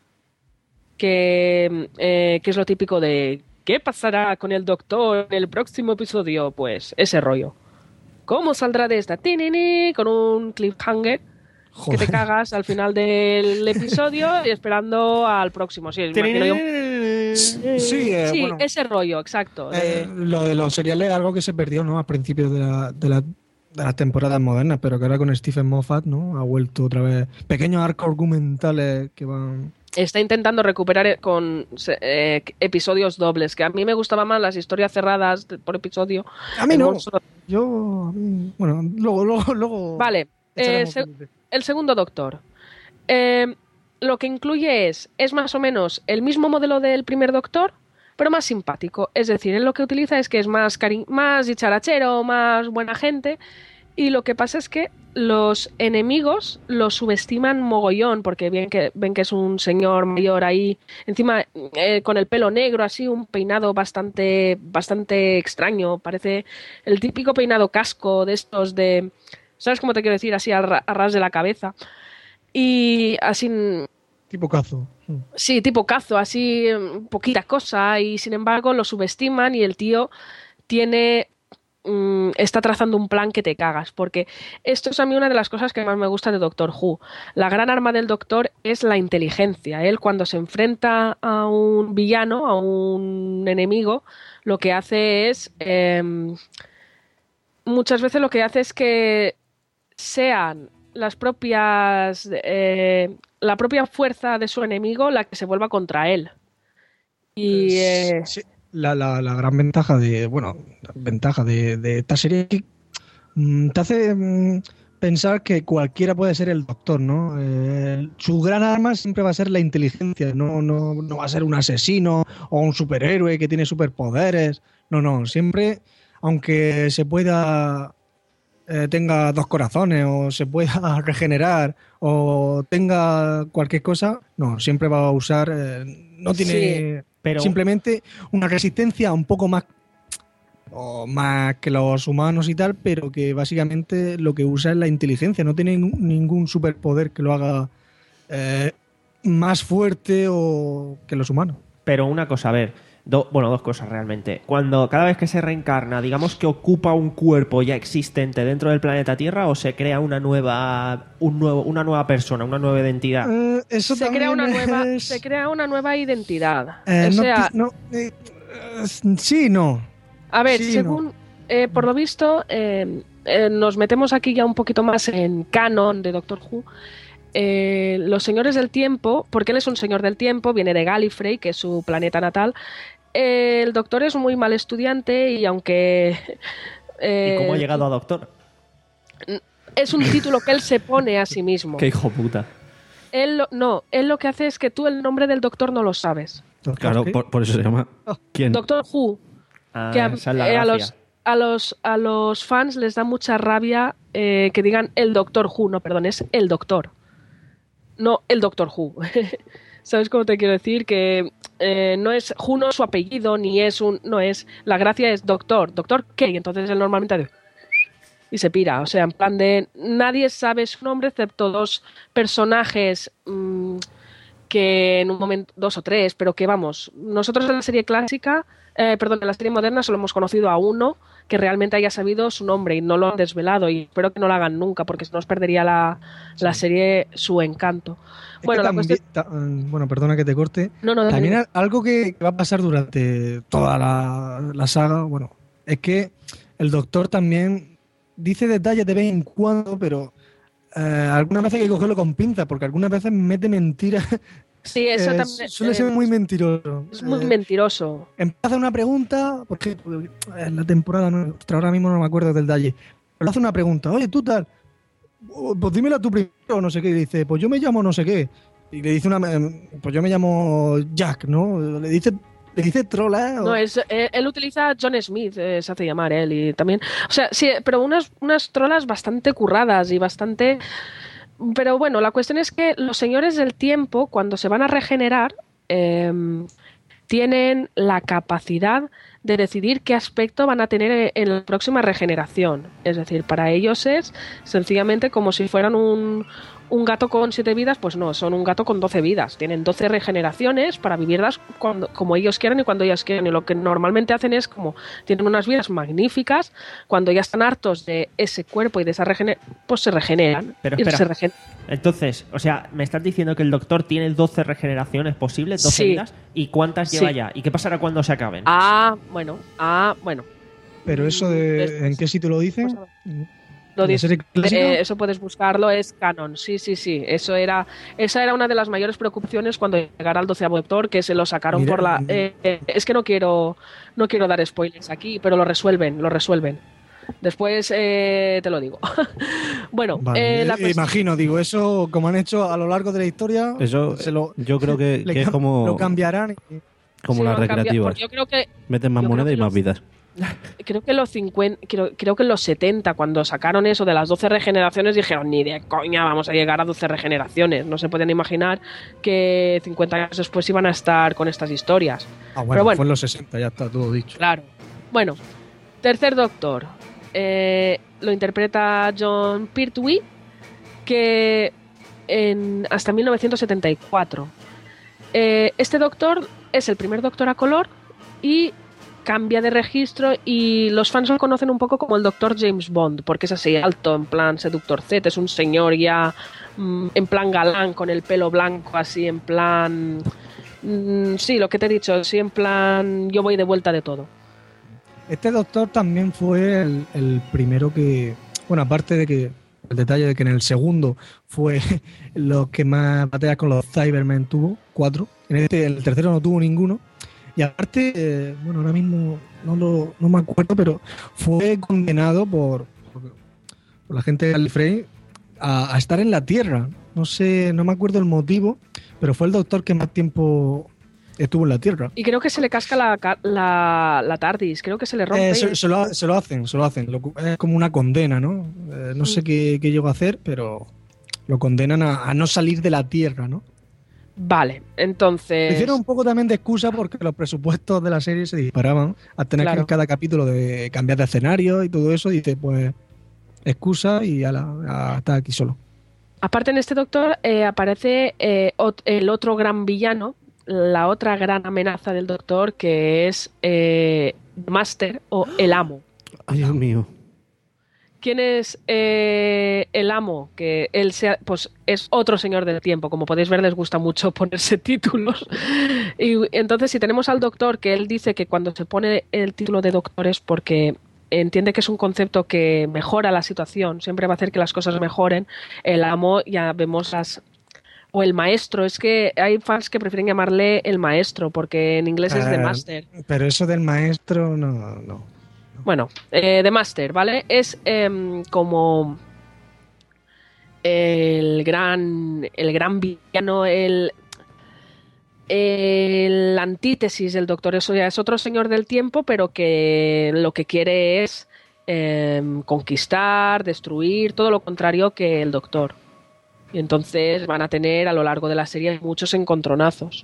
Que, eh, que es lo típico de... ¿Qué pasará con el Doctor en el próximo episodio? Pues ese rollo. ¿Cómo saldrá de esta? Tinini, con un cliffhanger... Joder. Que te cagas al final del episodio y esperando al próximo. Sí, imagino yo. Sí, eh, sí bueno, ese rollo, exacto. eh, de- lo de los seriales es algo que se perdió, ¿no? A principios de, la, de, la- de las temporadas modernas, pero que ahora con Stephen Moffat, ¿no? Ha vuelto otra vez. Pequeños arcos argumentales que van. Está intentando recuperar eh, con se- eh, episodios dobles, que a mí me gustaban más las historias cerradas de- por episodio. A mí en no. un solo- Yo. a mí- Bueno, luego, luego, luego. Vale, eh, echaremos se- un- el segundo Doctor. Eh, lo que incluye es, es más o menos el mismo modelo del primer Doctor, pero más simpático. Es decir, él lo que utiliza es que es más, cari más dicharachero, más buena gente, y lo que pasa es que los enemigos lo subestiman mogollón, porque ven que, ven que es un señor mayor ahí, encima eh, con el pelo negro, así, un peinado bastante, bastante extraño, parece el típico peinado casco de estos de... ¿Sabes cómo te quiero decir? Así a, ra- a ras de la cabeza. Y así... Tipo cazo. Sí, tipo cazo, así mm, poquita cosa, y sin embargo lo subestiman y el tío tiene... mm, está trazando un plan que te cagas, porque esto es a mí una de las cosas que más me gusta de Doctor Who. La gran arma del Doctor es la inteligencia. Él cuando se enfrenta a un villano, a un enemigo, lo que hace es... em, muchas veces lo que hace es que sean las propias eh, la propia fuerza de su enemigo la que se vuelva contra él. Y eh, Sí, la, la, la gran ventaja de. Bueno, la ventaja de, de esta serie es que mm, te hace mm, pensar que cualquiera puede ser el Doctor, ¿no? Eh, su gran arma siempre va a ser la inteligencia, no, no, no va a ser un asesino o un superhéroe que tiene superpoderes. No, no, siempre, aunque se pueda. Eh, tenga dos corazones o se pueda regenerar o tenga cualquier cosa, no, siempre va a usar, eh, no tiene Sí, pero- simplemente una resistencia un poco más o más que los humanos y tal, pero que básicamente lo que usa es la inteligencia, no tiene ningún- ningún superpoder que lo haga eh, más fuerte o que los humanos. Pero una cosa, a ver, do- bueno, dos cosas realmente. Cuando cada vez que se reencarna, digamos que ocupa un cuerpo ya existente dentro del planeta Tierra o se crea una nueva, un nuevo, una nueva persona, una nueva identidad. Eh, eso se crea también una nueva es- se crea una nueva identidad. eh, o no sea, ti- no, eh, eh, sí, no. a ver, sí, según eh, por lo visto eh, eh, nos metemos aquí ya un poquito más en canon de Doctor Who. Eh, los señores del tiempo, porque él es un señor del tiempo, viene de Gallifrey, que es su planeta natal. Eh, el Doctor es muy mal estudiante y aunque eh, ¿Y cómo ha llegado a Doctor? es un título que él se pone a sí mismo. Qué hijo puta. Él lo- no, él lo que hace es que tú el nombre del Doctor no lo sabes. Claro, por, por eso se llama. ¿Quién? Doctor Who. Ah, que a, esa es la eh, a gracia. los a los a los fans les da mucha rabia eh, que digan el Doctor Who, no, perdón, es el Doctor, no el Doctor Who. ¿Sabes cómo te quiero decir? Que eh, no es Who, no es su apellido, ni es un, no es, la gracia es Doctor, ¿Doctor qué? Y entonces él normalmente hace y se pira, o sea, en plan de nadie sabe su nombre excepto dos personajes mmm, que en un momento, dos o tres, pero que vamos, nosotros en la serie clásica, eh, perdón, en la serie moderna solo hemos conocido a uno que realmente haya sabido su nombre y no lo han desvelado y espero que no lo hagan nunca porque si no nos perdería la, la serie su encanto. Es Bueno, que la también- cuestión... ta- bueno, perdona que te corte. No, no, dame, También dime. a- algo que va a pasar durante toda la, la saga, bueno, es que el Doctor también dice detalles de vez en cuando, pero eh, algunas veces hay que cogerlo con pinzas, porque algunas veces mete mentiras. Sí, eso Eh, también... Suele eh, ser muy mentiroso. es muy Eh, mentiroso. Empieza una pregunta, porque en la temporada, no, ahora mismo no me acuerdo del detalle, pero le hace una pregunta, oye, tú tal, oh, pues dímela tú primero, no sé qué, y le dice, pues yo me llamo no sé qué, y le dice una, eh, pues yo me llamo Jack, ¿no? Le dice, le dice trola, No, es, eh, él utiliza a John Smith, eh, se hace llamar él, y también... O sea, sí, pero unas, unas trolas bastante curradas y bastante... Pero bueno, la cuestión es que los señores del tiempo, cuando se van a regenerar, eh, tienen la capacidad de decidir qué aspecto van a tener en la próxima regeneración. Es decir, para ellos es sencillamente como si fueran un, un gato con siete vidas, pues no, son un gato con doce vidas. Tienen doce regeneraciones para vivirlas cuando, como ellos quieran y cuando ellas quieran. Y lo que normalmente hacen es como tienen unas vidas magníficas, cuando ya están hartos de ese cuerpo y de esa regeneración, pues se regeneran. Pero y espera, se regen- entonces, o sea, me estás diciendo que el doctor tiene doce regeneraciones posibles, doce Sí. vidas, ¿y cuántas lleva Sí. ya? ¿Y qué pasará cuando se acaben? Ah, bueno, ah, bueno. Pero eso de... ¿En qué sitio lo dicen? Lo ¿En la dice, serie clásica? eh, eso puedes buscarlo, es canon. Sí, sí, sí. Eso era, esa era una de las mayores preocupaciones cuando llegara al doceavo Doctor, que se lo sacaron Mira, por la. Eh, eh, es que no quiero, no quiero dar spoilers aquí, pero lo resuelven, lo resuelven. Después eh, te lo digo. Bueno, Vale, eh, la eh, cuestión- imagino, digo, eso como han hecho a lo largo de la historia, Eso, se lo, yo creo que, le que es cam- como, lo cambiarán. y- como Sí, las lo cambia- recreativas. porque yo creo que Meten más yo creo moneda que y más los- vidas. creo que los cincuenta, creo, creo que en los setenta, cuando sacaron eso de las doce regeneraciones, dijeron, ni de coña vamos a llegar a doce regeneraciones. No se pueden imaginar que cincuenta años después iban a estar con estas historias. Ah, bueno, Pero bueno, fue en los sesenta, ya está todo dicho. claro. Bueno, tercer Doctor. Eh, lo interpreta John Pertwee, que en, hasta mil novecientos setenta y cuatro. Eh, este Doctor es el primer Doctor a color y cambia de registro, y los fans lo conocen un poco como el Doctor James Bond, porque es así, alto, en plan seductor Z, es un señor ya mm, en plan galán, con el pelo blanco, así en plan... mm, sí, lo que te he dicho, sí, en plan yo voy de vuelta de todo. Este doctor también fue el, el primero que, bueno, aparte de que el detalle de que en el segundo fue lo que más batallas con los Cybermen tuvo, cuatro. En este, en el tercero no tuvo ninguno. Y aparte, eh, bueno, ahora mismo no, lo, no me acuerdo, pero fue condenado por, por, por la gente de Gallifrey a, a estar en la Tierra. No sé, no me acuerdo el motivo, pero fue el doctor que más tiempo estuvo en la Tierra. Y creo que se le casca la, ca- la, la TARDIS, creo que se le rompe. Eh, se, se lo, se lo hacen, se lo hacen. Lo- es como una condena, ¿no? Eh, no sé qué, qué llegó a hacer, pero lo condenan a, a no salir de la Tierra, ¿no? Vale, Lo entonces... hicieron un poco también de excusa porque los presupuestos de la serie se disparaban a tener que Claro. en cada capítulo de cambiar de escenario y todo eso. Dice, pues, excusa y ala, a estar aquí solo. Aparte, en este Doctor eh, aparece eh, ot- el otro gran villano, la otra gran amenaza del Doctor, que es eh, Master o el Amo. Ay, Dios mío. ¿Quién es eh, el Amo? Que él sea, pues es otro señor del tiempo. Como podéis ver, les gusta mucho ponerse títulos. Y entonces, si tenemos al Doctor, que él dice que cuando se pone el título de Doctor es porque entiende que es un concepto que mejora la situación, siempre va a hacer que las cosas mejoren. El Amo, ya vemos las... O el Maestro, es que hay fans que prefieren llamarle el Maestro, porque en inglés es The Eh, Master. Pero eso del maestro, no, no. Bueno, eh, The Master, ¿vale? Es em, como el gran, el gran villano, el, el antítesis del Doctor. Eso ya es otro señor del tiempo, pero que lo que quiere es em, conquistar, destruir, todo lo contrario que el Doctor. Y entonces van a tener a lo largo de la serie muchos encontronazos.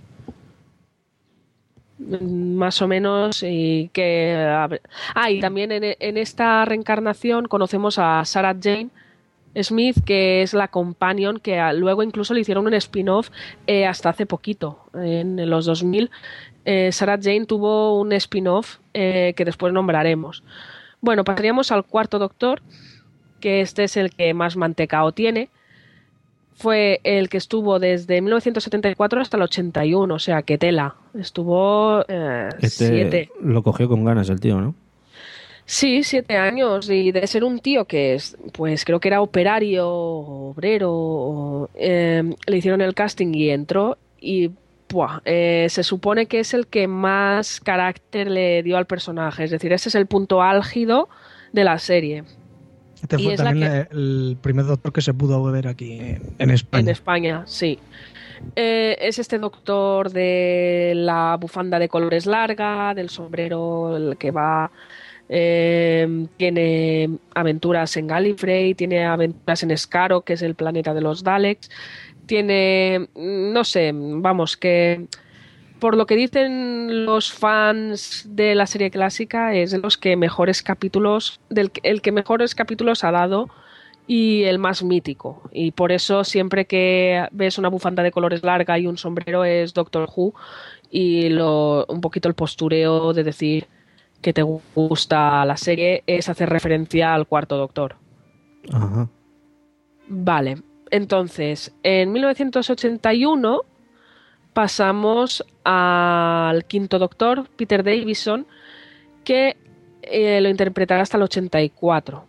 Más o menos. Y que ah, y también en, en esta reencarnación conocemos a Sarah Jane Smith, que es la companion, que a, luego incluso le hicieron un spin-off eh, hasta hace poquito, en los dos mil. eh, Sarah Jane tuvo un spin-off eh, que después nombraremos. Bueno, pasaríamos al cuarto Doctor, que este es el que más mantecao tiene. Fue el que estuvo desde mil novecientos setenta y cuatro hasta el ochenta y uno, o sea, que tela. Estuvo eh, Este siete. lo cogió con ganas el tío, ¿no? Sí, siete años. Y de ser un tío que es, pues creo que era operario, obrero, o, eh, le hicieron el casting y entró. Y buah, eh, se supone que es el que más carácter le dio al personaje. Es decir, ese es el punto álgido de la serie. Este Y fue es la también que- el primer doctor que se pudo ver aquí en, en España. En España, sí. Eh, es este doctor de la bufanda de colores larga, del sombrero, el que va... eh, tiene aventuras en Gallifrey, tiene aventuras en Skaro, que es el planeta de los Daleks. Tiene... no sé, vamos, que... por lo que dicen los fans de la serie clásica, es de los que mejores capítulos, del el que mejores capítulos ha dado, y el más mítico. Y por eso siempre que ves una bufanda de colores larga y un sombrero es Doctor Who, y lo, un poquito el postureo de decir que te gusta la serie es hacer referencia al cuarto Doctor. Ajá. Vale, entonces, en mil novecientos ochenta y uno pasamos al quinto Doctor, Peter Davison, que eh, lo interpretará hasta el ochenta y cuatro.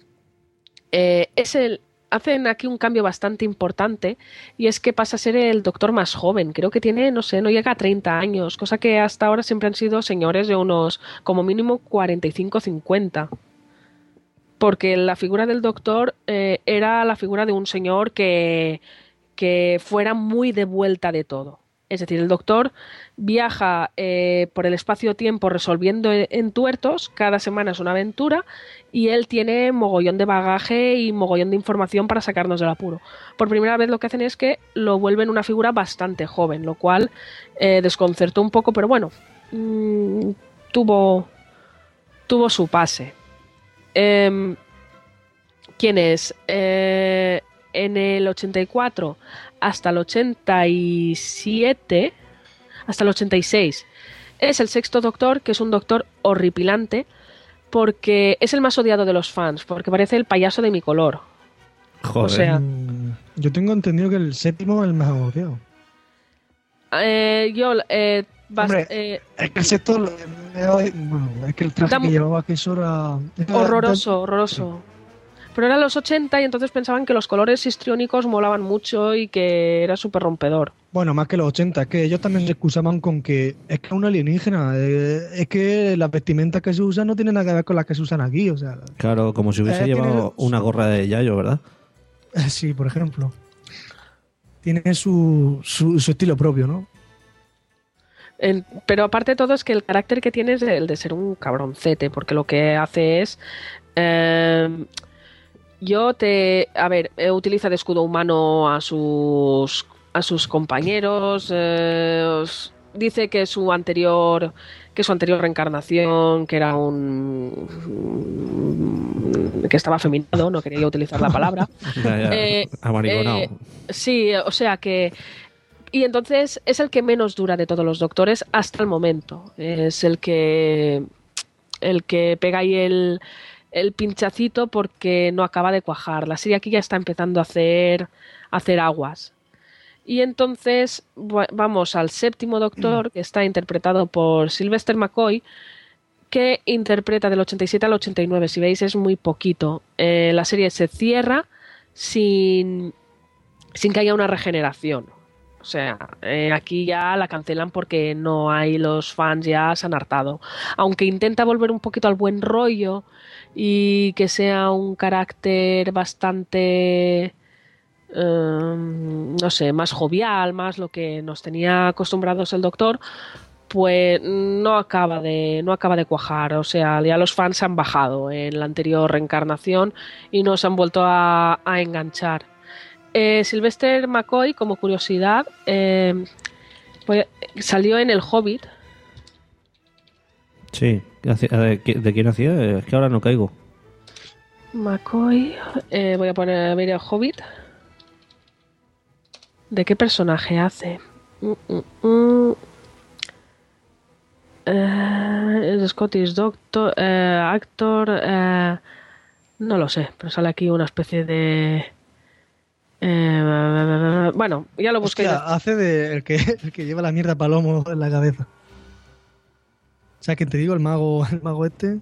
Eh, es el, hacen aquí un cambio bastante importante, y es que pasa a ser el Doctor más joven. Creo que tiene, no sé, no llega a treinta años, cosa que hasta ahora siempre han sido señores de unos, como mínimo, cuarenta y cinco cincuenta. Porque la figura del Doctor eh, era la figura de un señor que, que fuera muy de vuelta de todo. Es decir, el Doctor viaja eh, por el espacio-tiempo resolviendo entuertos, cada semana es una aventura, y él tiene mogollón de bagaje y mogollón de información para sacarnos del apuro. Por primera vez lo que hacen es que lo vuelven una figura bastante joven, lo cual eh, desconcertó un poco, pero bueno, mmm, tuvo, tuvo su pase. Eh, ¿Quién es? Eh, en el ochenta y cuatro hasta el ochenta y siete, hasta el ochenta y seis, es el sexto Doctor, que es un Doctor horripilante porque es el más odiado de los fans, porque parece el payaso de mi color. Joder. O sea, yo tengo entendido que el séptimo es el más odiado. Eh, yo, eh, bast- Hombre, eh, es que el sexto, bueno, es que el traje Da que mu- llevaba que eso era... era- horroroso, horroroso. Pero eran los ochenta y entonces pensaban que los colores histriónicos molaban mucho y que era súper rompedor. Bueno, más que los ochenta, es que ellos también se excusaban con que es que es un alienígena, eh, es que las vestimentas que se usan no tienen nada que ver con las que se usan aquí, o sea... Claro, como si hubiese Eh, tiene- llevado una gorra de Yayo, ¿verdad? Sí, por ejemplo. Tiene su, su, su estilo propio, ¿no? En- pero aparte de todo es que el carácter que tiene es el de ser un cabroncete, porque lo que hace es... eh, yo te... A ver, eh, utiliza de escudo humano a sus, a sus compañeros, eh, os- dice que su anterior que su anterior reencarnación, que era un... que estaba afeminado, no quería utilizar la palabra. Ya, ya, Eh, amariconao. eh, sí, o sea que... Y entonces es el que menos dura de todos los doctores hasta el momento. Es el que el que pega ahí el, el pinchacito porque no acaba de cuajar. La serie aquí ya está empezando a hacer, a hacer aguas. Y entonces bu- vamos al séptimo doctor, que está interpretado por Sylvester McCoy, que interpreta del ochenta y siete al ochenta y nueve. Si veis, es muy poquito. Eh, la serie se cierra sin, sin que haya una regeneración. O sea, eh, aquí ya la cancelan porque no hay, los fans ya se han hartado. Aunque intenta volver un poquito al buen rollo y que sea un carácter bastante, eh, no sé, más jovial, más lo que nos tenía acostumbrados el Doctor, pues no acaba de, no acaba de cuajar. O sea, ya los fans se han bajado en la anterior reencarnación y no se han vuelto a, a enganchar. Eh, Sylvester McCoy, como curiosidad, eh, pues, salió en El Hobbit. Sí. ¿Qué hacía- ¿De, qué- de quién hacía? Es que ahora no caigo. McCoy, eh, voy a poner a ver El Hobbit. ¿De qué personaje hace? Mm, mm, mm. Eh, es Scottish Doctor, eh, actor, eh, no lo sé, pero sale aquí una especie de... Eh, bueno, ya lo busqué. Hostia, hace de el que, el que lleva la mierda palomo en la cabeza. O sea, que te digo, el mago, el mago este.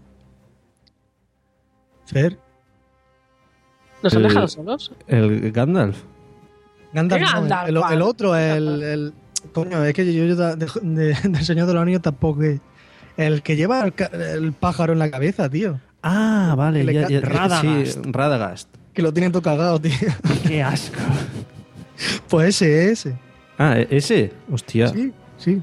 Fer. ¿Nos han El- dejado solos? El Gandalf. Gandalf, ¿Qué no, Gandalf? el, el otro, el, el- Coño, es que yo, yo de, de- de- del Señor de los Anillos tampoco. es- El que lleva el, ca- el pájaro en la cabeza, tío. Ah, vale. Que le Ya, ca- ya- Radagast. Sí, Radagast. Que lo tienen todo cagado, tío. Qué asco. Pues ese, ese. Ah, ¿e- ese. Hostia. Sí, sí.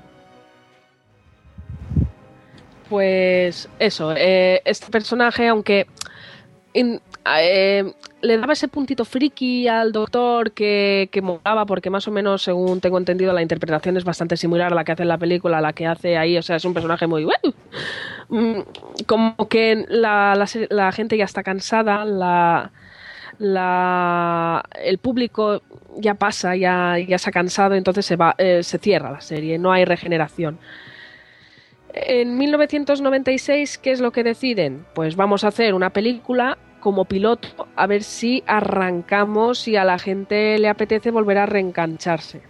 Pues eso, eh, este personaje, aunque in- eh, le daba ese puntito friki al doctor que, que molaba, porque más o menos, según tengo entendido, la interpretación es bastante similar a la que hace en la película, a la que hace ahí, o sea, es un personaje muy... ¡uh! Mm, como que la, la, se- la gente ya está cansada, la, la, el público ya pasa, ya, ya se ha cansado, entonces se, va, eh, se cierra la serie, no hay regeneración. En mil novecientos noventa y seis, ¿qué es lo que deciden? Pues vamos a hacer una película como piloto, a ver si arrancamos y a la gente le apetece volver a reengancharse.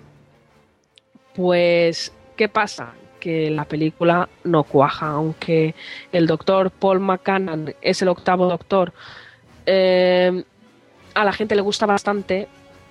Pues, ¿qué pasa? Que la película no cuaja, aunque el doctor Paul McCann es el octavo doctor, eh, a la gente le gusta bastante.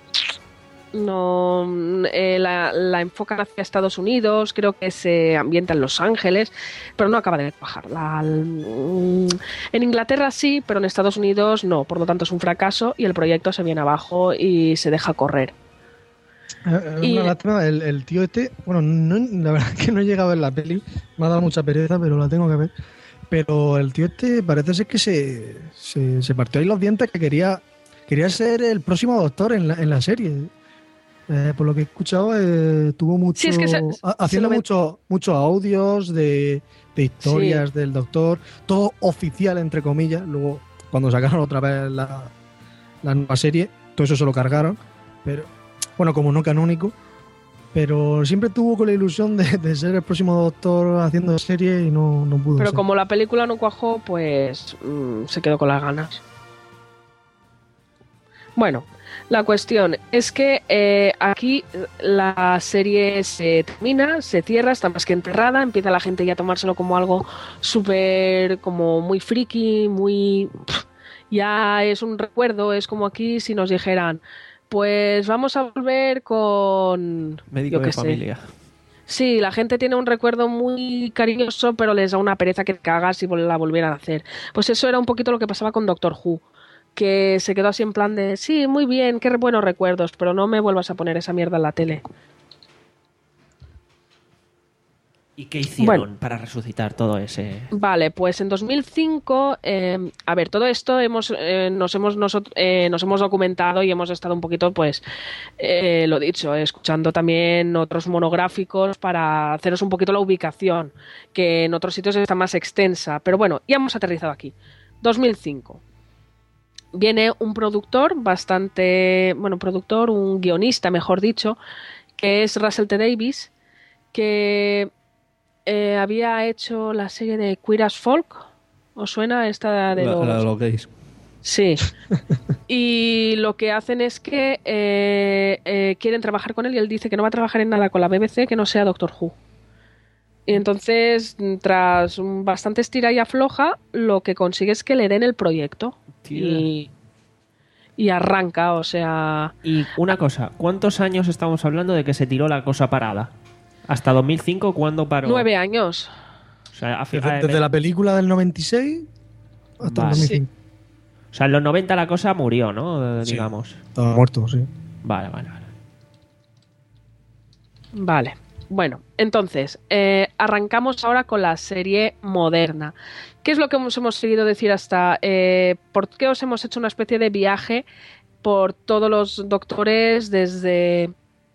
No, eh, la, la enfocan hacia Estados Unidos, creo que se ambienta en Los Ángeles, pero no acaba de cuajar. La, en Inglaterra sí, pero en Estados Unidos no, por lo tanto es un fracaso y el proyecto se viene abajo y se deja correr. Eh, y, una lástima, el, el tío este, bueno, no, la verdad es que no he llegado a ver la peli, me ha dado mucha pereza, pero la tengo que ver. Pero el tío este parece ser que se, se, se partió ahí los dientes, que quería, quería ser el próximo doctor en la, en la serie. Eh, por lo que he escuchado, eh, tuvo mucho, sí, es que se, haciendo se muchos muchos audios de, de historias sí. del doctor, todo oficial entre comillas. Luego, cuando sacaron otra vez la, la nueva serie, todo eso se lo cargaron, pero bueno, como no canónico, pero siempre tuvo con la ilusión de, de ser el próximo doctor haciendo serie y no, no pudo pero ser. Como la película no cuajó, pues mmm, se quedó con las ganas. Bueno, la cuestión es que eh, aquí la serie se termina, se cierra, está más que enterrada, empieza la gente ya a tomárselo como algo súper, como muy friki, muy... Pff, ya es un recuerdo, es como aquí si nos dijeran, pues vamos a volver con... Médico de familia. Sí, la gente tiene un recuerdo muy cariñoso, pero les da una pereza que cagas si la volvieran a hacer. Pues eso era un poquito lo que pasaba con Doctor Who, que se quedó así en plan de, sí, muy bien, qué buenos recuerdos, pero no me vuelvas a poner esa mierda en la tele. ¿Y qué hicieron bueno, para resucitar todo ese...? Vale, pues en dos mil cinco, eh, a ver, todo esto hemos, eh, nos, hemos, nosotros, eh, nos hemos documentado y hemos estado un poquito, pues, eh, lo dicho, escuchando también otros monográficos para haceros un poquito la ubicación, que en otros sitios está más extensa, pero bueno, ya hemos aterrizado aquí. dos mil cinco. Viene un productor bastante, bueno, productor, un guionista, mejor dicho, que es Russell T. Davies, que eh, había hecho la serie de Queer as Folk. ¿Os suena esta de la, los... la de los gays? Sí. Y lo que hacen es que eh, eh, quieren trabajar con él y él dice que no va a trabajar en nada con la B B C que no sea Doctor Who. Y entonces, tras bastante estira y afloja, lo que consigue es que le den el proyecto. Y, y arranca, o sea... Y una cosa, ¿cuántos años estamos hablando de que se tiró la cosa parada? ¿Hasta dos mil cinco cuándo paró? Nueve años. O sea, a, desde, desde la película del noventa y seis hasta vale. el dos mil cinco. Sí. O sea, en los noventa la cosa murió, ¿no? Sí. Digamos. Estaba muerto, sí. Vale, vale, vale. Vale. Bueno, entonces, eh, arrancamos ahora con la serie moderna. ¿Qué es lo que os hemos querido decir hasta? Eh, ¿Por qué os hemos hecho una especie de viaje por todos los doctores desde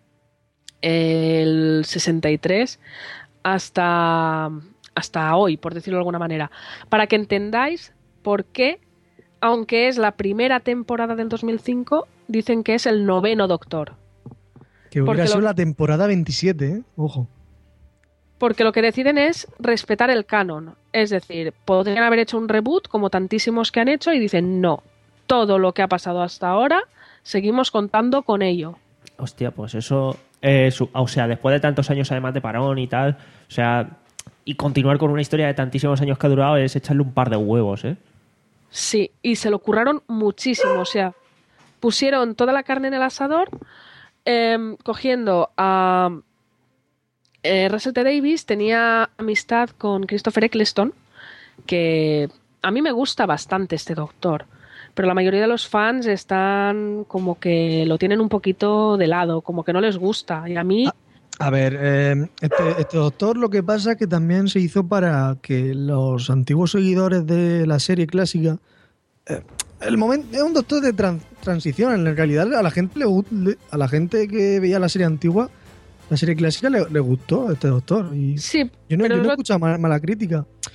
el sesenta y tres hasta, hasta hoy, por decirlo de alguna manera? Para que entendáis por qué, aunque es la primera temporada del dos mil cinco, dicen que es el noveno doctor. Que hubiera sido lo... la temporada veintisiete, ¿eh? Ojo. Porque lo que deciden es respetar el canon. Es decir, podrían haber hecho un reboot, como tantísimos que han hecho, y dicen, no, todo lo que ha pasado hasta ahora, seguimos contando con ello. Hostia, pues eso... Eh, su, o sea, después de tantos años además de parón y tal, o sea, y continuar con una historia de tantísimos años que ha durado es echarle un par de huevos, ¿eh? Sí, y se lo curraron muchísimo, o sea, pusieron toda la carne en el asador... Eh, cogiendo a eh, Russell T. Davies, tenía amistad con Christopher Eccleston, que a mí me gusta bastante este doctor, pero la mayoría de los fans están como que lo tienen un poquito de lado, como que no les gusta, y a mí... A, a ver, eh, este, este doctor lo que pasa es que también se hizo para que los antiguos seguidores de la serie clásica... Eh, el momento es un doctor de trans, transición. En realidad a la gente le, le, a la gente que veía la serie antigua, la serie clásica le, le gustó a este doctor. Y sí, yo no, pero yo no lo... he escuchado mala, mala crítica.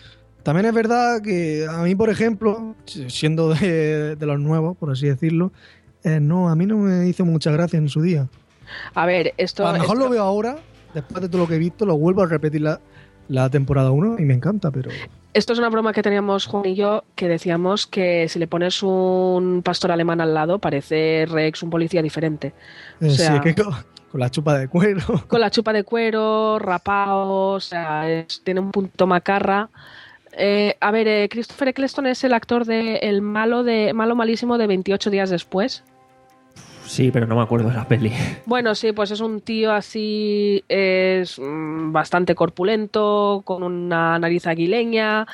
También es verdad que a mí, por ejemplo, siendo de, de los nuevos, por así decirlo, eh, no, a mí no me hizo mucha gracia en su día. A ver, esto... A lo mejor esto... lo veo ahora, después de todo lo que he visto, lo vuelvo a repetir la, la temporada uno y me encanta, pero... Esto es una broma que teníamos Juan y yo, que decíamos que si le pones un pastor alemán al lado, parece Rex un policía diferente. O Eh, sea, sí, es que con, con la chupa de cuero. con la chupa de cuero, rapado, o sea, es- tiene un punto macarra. Eh, a ver, eh, Christopher Eccleston es el actor de el malo de malo malísimo de veintiocho días después. Sí, pero no me acuerdo de la peli. Bueno, sí, pues es un tío así, es mm, bastante corpulento, con una nariz aguileña.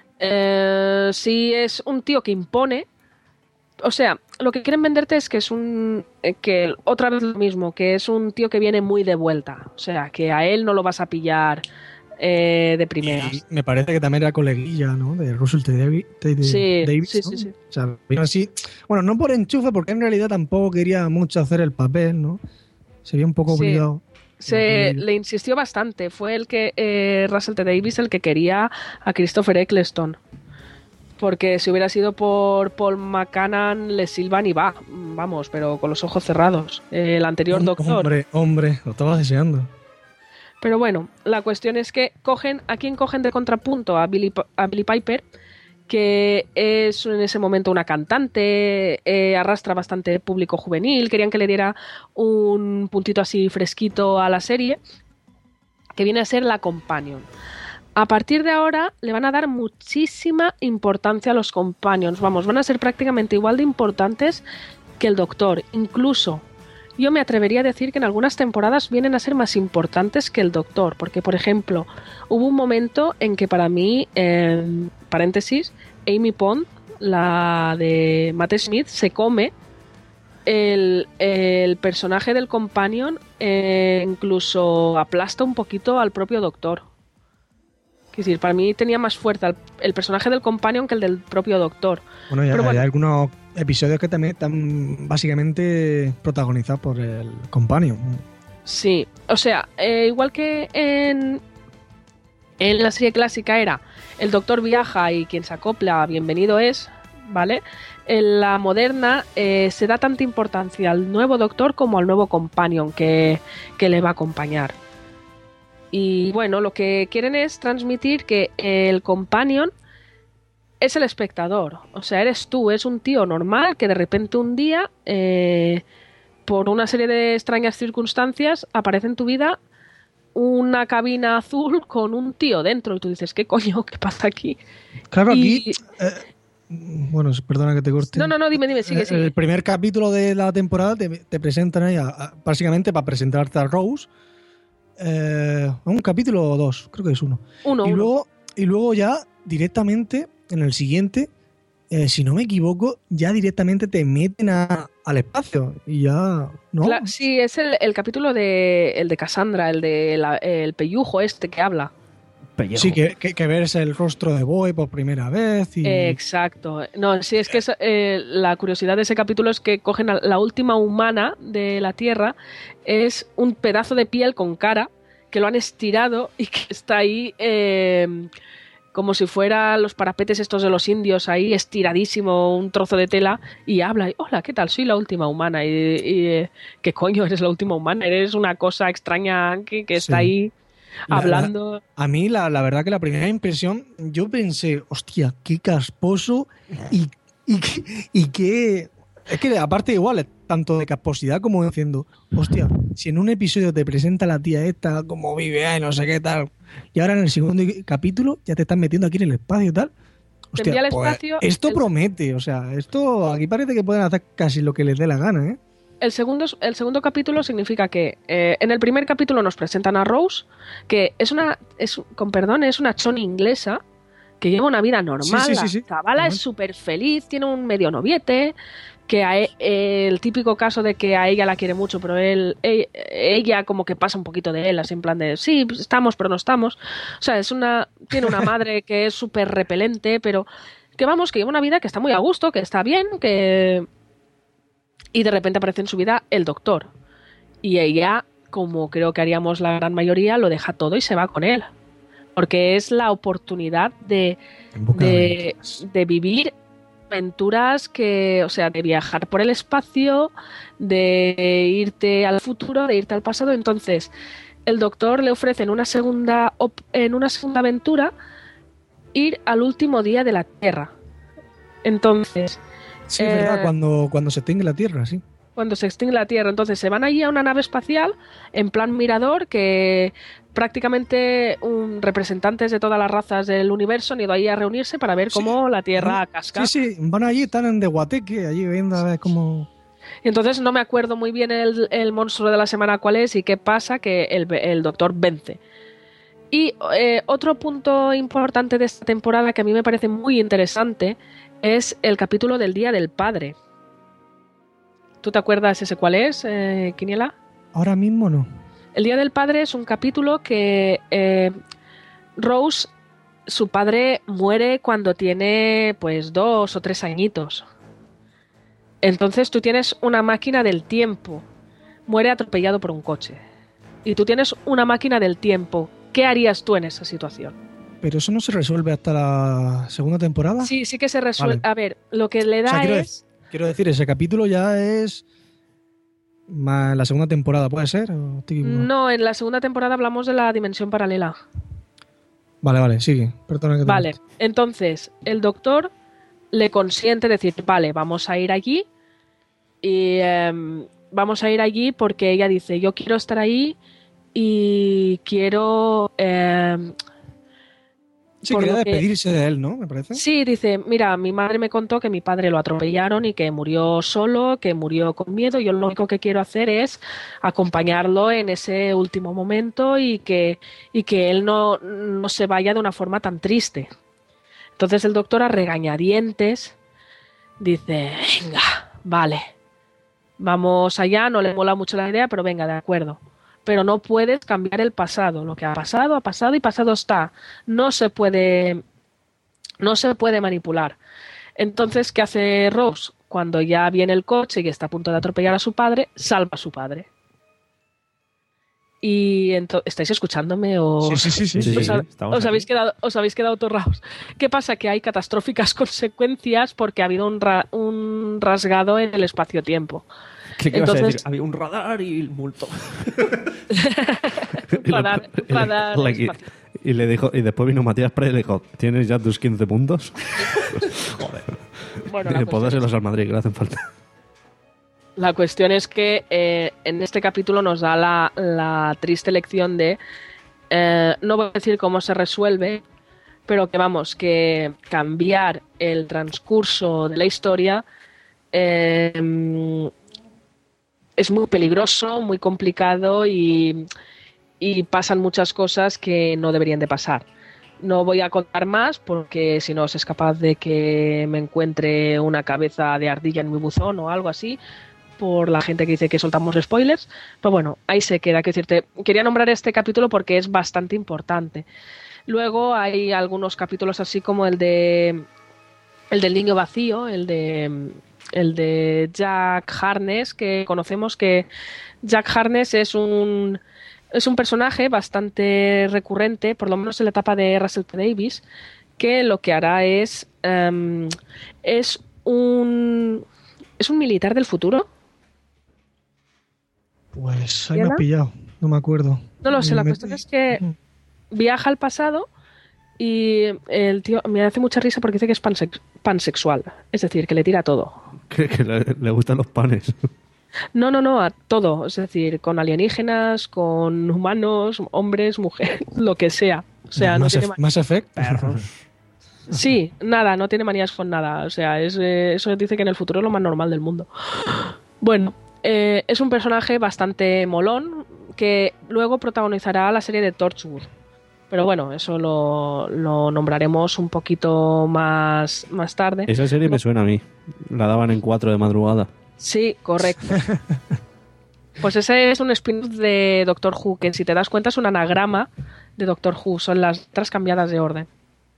Eh, sí, es un tío que impone. O sea, lo que quieren venderte es que es un... eh, que otra vez lo mismo, que es un tío que viene muy de vuelta. O sea, que a él no lo vas a pillar eh, de primeras. Y me parece que también era coleguilla, ¿no? De Russell T. Davi- T- de- Sí, Davis, sí, ¿no? sí, sí. O sea, vino así... Bueno, no por enchufe, porque en realidad tampoco quería mucho hacer el papel, ¿no? Sería un poco Sí. obligado. Se le insistió bastante. Fue el que eh, Russell T. Davies el que quería a Christopher Eccleston. Porque si hubiera sido por Paul McCann, le silban y va. Vamos, pero con los ojos cerrados. El anterior doctor. Hombre, hombre, lo estaba deseando. Pero bueno, la cuestión es que cogen, ¿a quién cogen de contrapunto? A Billy, a Billy Piper, que es en ese momento una cantante, eh, arrastra bastante público juvenil, querían que le diera un puntito así fresquito a la serie, que viene a ser la companion. A partir de ahora le van a dar muchísima importancia a los companions, vamos, van a ser prácticamente igual de importantes que el doctor, incluso yo me atrevería a decir que en algunas temporadas vienen a ser más importantes que el doctor, porque por ejemplo, hubo un momento en que para mí, en paréntesis, Amy Pond, la de Matt Smith, se come el, el personaje del companion, eh, incluso aplasta un poquito al propio doctor. Es decir, para mí tenía más fuerza el, el personaje del companion que el del propio doctor. Bueno, ya, Pero hay bueno, algunos episodios que también están básicamente protagonizados por el companion. sí, o sea, eh, igual que en, en la serie clásica era el doctor viaja y quien se acopla, bienvenido es, ¿vale? En la moderna eh, se da tanta importancia al nuevo doctor como al nuevo companion que, que le va a acompañar. Y bueno, lo que quieren es transmitir que el companion es el espectador. O sea, eres tú, es un tío normal que de repente un día, eh, por una serie de extrañas circunstancias, aparece en tu vida una cabina azul con un tío dentro. Y tú dices, ¿qué coño? ¿Qué pasa aquí? Claro, Y- aquí... eh, bueno, perdona que te corte. No, no, no, dime, dime, sigue, Eh, sigue. El primer capítulo de la temporada te, te presentan ahí, a- a- básicamente para presentarte a Rose. Eh, un capítulo o dos, creo que es uno. Uno, y, uno. Luego, y luego ya directamente, en el siguiente, eh, si no me equivoco, ya directamente te meten a- al espacio. Y ya... ¿no? Cla- sí, es el, el capítulo de el de Cassandra, el de la- el pellujo este que habla. Sí, que, que, que ves el rostro de Boy por primera vez. Y... Exacto. No, sí, es que es, eh, la curiosidad de ese capítulo es que cogen a la última humana de la Tierra, es un pedazo de piel con cara que lo han estirado y que está ahí eh, como si fuera los parapetes estos de los indios, ahí estiradísimo, un trozo de tela, y habla, y, hola, ¿qué tal? Soy la última humana. Y, y, eh, ¿qué coño eres la última humana? Eres una cosa extraña que, que está Sí. ahí La- hablando. la- a mí, la, la verdad que la primera impresión, yo pensé, hostia, qué casposo y, y, qué- y qué... Es que aparte igual, tanto de casposidad como diciendo, hostia, si en un episodio te presenta la tía esta, como vive ahí, no sé qué tal, y ahora en el segundo capítulo ya te están metiendo aquí en el espacio y tal. Te envía Hostia, al pues, espacio, esto el- promete, o sea, esto aquí parece que pueden hacer casi lo que les dé la gana, ¿eh? El segundo, el segundo capítulo significa que eh, en el primer capítulo nos presentan a Rose, que es una, es, con perdón, es una choni inglesa que lleva una vida normal. Sí, sí, sí, sí. La chavala es súper feliz, tiene un medio noviete, que a e- el típico caso de que a ella la quiere mucho, pero él, e- ella como que pasa un poquito de él, así en plan de, sí, pues estamos, pero no estamos. O sea, es una, tiene una madre que es súper repelente, pero que vamos, que lleva una vida que está muy a gusto, que está bien, que... Y de repente aparece en su vida el doctor. Y ella, como creo que haríamos la gran mayoría, lo deja todo y se va con él. porque es la oportunidad de, de, de vivir aventuras que, o sea, de viajar por el espacio, de irte al futuro, de irte al pasado. Entonces, el doctor le ofrece en una segunda, op- en una segunda aventura ir al último día de la Tierra. Entonces, Sí, es eh, verdad, cuando, cuando se extingue la Tierra, sí. cuando se extingue la Tierra. Entonces se van allí a una nave espacial en plan mirador que prácticamente un, representantes de todas las razas del universo han ido ahí a reunirse para ver cómo la Tierra casca. Sí, sí, van allí, están en de Guateque, allí viendo a ver cómo... Y entonces no me acuerdo muy bien el, el monstruo de la semana cuál es y qué pasa, que el, el doctor vence. Y eh, otro punto importante de esta temporada que a mí me parece muy interesante es el capítulo del Día del Padre. ¿Tú te acuerdas ese cuál es, eh, Quiniela? Ahora mismo no. El Día del Padre es un capítulo que eh, Rose, su padre, muere cuando tiene pues dos o tres añitos. Entonces tú tienes una máquina del tiempo. Muere atropellado por un coche. Y tú tienes una máquina del tiempo. ¿Qué harías tú en esa situación? ¿Pero eso no se resuelve hasta la segunda temporada? Sí, sí que se resuelve. Vale. A ver, lo que le O da sea, quiero, es... de- quiero decir, ese capítulo ya es más la segunda temporada, ¿puede ser? ¿O estoy equivocado? No, en la segunda temporada hablamos de la dimensión paralela. Vale, vale, sigue. Perdona que te Vale, corte. entonces el doctor le consiente decir, vale, vamos a ir allí y em, vamos a ir allí porque ella dice, yo quiero estar ahí y quiero... em, Sí, por quería lo que- despedirse de él, ¿no? Me parece. Sí, dice, mira, mi madre me contó que mi padre lo atropellaron y que murió solo, que murió con miedo. Yo lo único que quiero hacer es acompañarlo en ese último momento y que, y que él no, no se vaya de una forma tan triste. Entonces el doctor a regañadientes dice, venga, vale, vamos allá, no le mola mucho la idea, pero venga, de acuerdo. Pero no puedes cambiar el pasado. Lo que ha pasado, ha pasado y pasado está. No se puede, no se puede manipular. Entonces, ¿qué hace Rose? Cuando ya viene el coche y está a punto de atropellar a su padre, salva a su padre. Y ento- ¿estáis escuchándome o Sí, sí, sí, sí, os, sí, sí, ha- estamos os habéis quedado os habéis quedado torrados? ¿Qué pasa? Que hay catastróficas consecuencias porque ha habido un, ra- un rasgado en el espacio-tiempo. ¿Qué, qué ibas a Entonces- decir? Había un radar y multo. Radar, radar y, le- espacio. y le dijo, y después vino Matías Pérez y le dijo, ¿tienes ya tus quince puntos? Joder. Bueno, Y la le cuestión pódaselos al Madrid, que le hacen falta. La cuestión es que eh, en este capítulo nos da la, la triste lección de, eh, no voy a decir cómo se resuelve, pero que vamos, que cambiar el transcurso de la historia eh, es muy peligroso, muy complicado y, y pasan muchas cosas que no deberían de pasar. No voy a contar más porque si no es capaz de que me encuentre una cabeza de ardilla en mi buzón o algo así, por la gente que dice que soltamos spoilers. Pero bueno, ahí se queda. Que decirte, quería nombrar este capítulo porque es bastante importante. Luego hay algunos capítulos así como el de el del niño vacío, el de el de Jack Harkness, que conocemos que Jack Harkness es un es un personaje bastante recurrente, por lo menos en la etapa de Russell T. Davies, que lo que hará es um, es un es un militar del futuro. Pues ahí me ¿Diana? has pillado, no me acuerdo. No lo sé, la Me- cuestión es que viaja al pasado y el tío me hace mucha risa porque dice que es pansex- pansexual, es decir, que le tira a todo. Que, que le, le gustan los panes. No, no, no, a todo, es decir, con alienígenas, con humanos, hombres, mujeres, lo que sea. O sea, no Mass, tiene Eff- ma- Mass Effect. Sí, nada, no tiene manías con nada. O sea, es, eh, eso dice que en el futuro es lo más normal del mundo. Bueno, eh, es un personaje bastante molón que luego protagonizará la serie de Torchwood. Pero bueno, eso lo, lo nombraremos un poquito más, más tarde. Esa serie me suena a mí. La daban en cuatro de madrugada. Sí, correcto. Pues ese es un spin-off de Doctor Who, que si te das cuenta es un anagrama de Doctor Who, son las letras cambiadas de orden.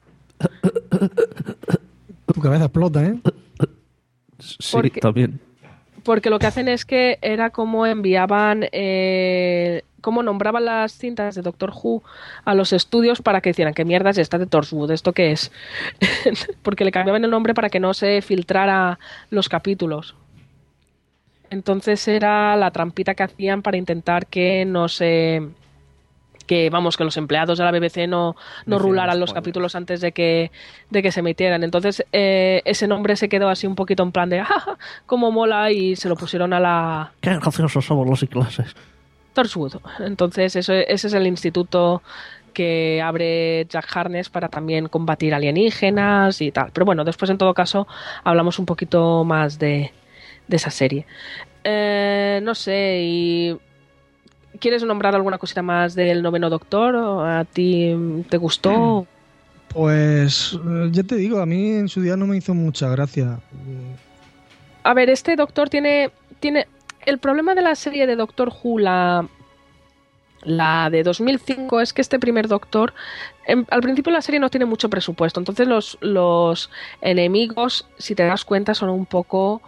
Tu cabeza explota, ¿eh? Sí, Porque- también. Porque lo que hacen es que era como enviaban eh, cómo nombraban las cintas de Doctor Who a los estudios para que decieran qué mierda es esta de Torchwood, ¿esto qué es? Porque le cambiaban el nombre para que no se filtrara los capítulos. Entonces era la trampita que hacían para intentar que no se... que vamos, que los empleados de la B B C no, no rularan los capítulos antes de que, de que se emitieran. Entonces eh, ese nombre se quedó así un poquito en plan de ¡ah, cómo mola! Y se lo pusieron a la... ¡Qué graciosos somos los ingleses! Torchwood. Entonces eso, ese es el instituto que abre Jack Harkness para también combatir alienígenas y tal. Pero bueno, después en todo caso hablamos un poquito más de, de esa serie. Eh, no sé, y... ¿Quieres nombrar alguna cosita más del Noveno Doctor? ¿A ti te gustó? Pues ya te digo, a mí en su día no me hizo mucha gracia. A ver, este Doctor tiene... tiene el problema de la serie de Doctor Who, la, la de dos mil cinco, es que este primer Doctor, en, al principio la serie no tiene mucho presupuesto, entonces los, los enemigos, si te das cuenta, son un poco...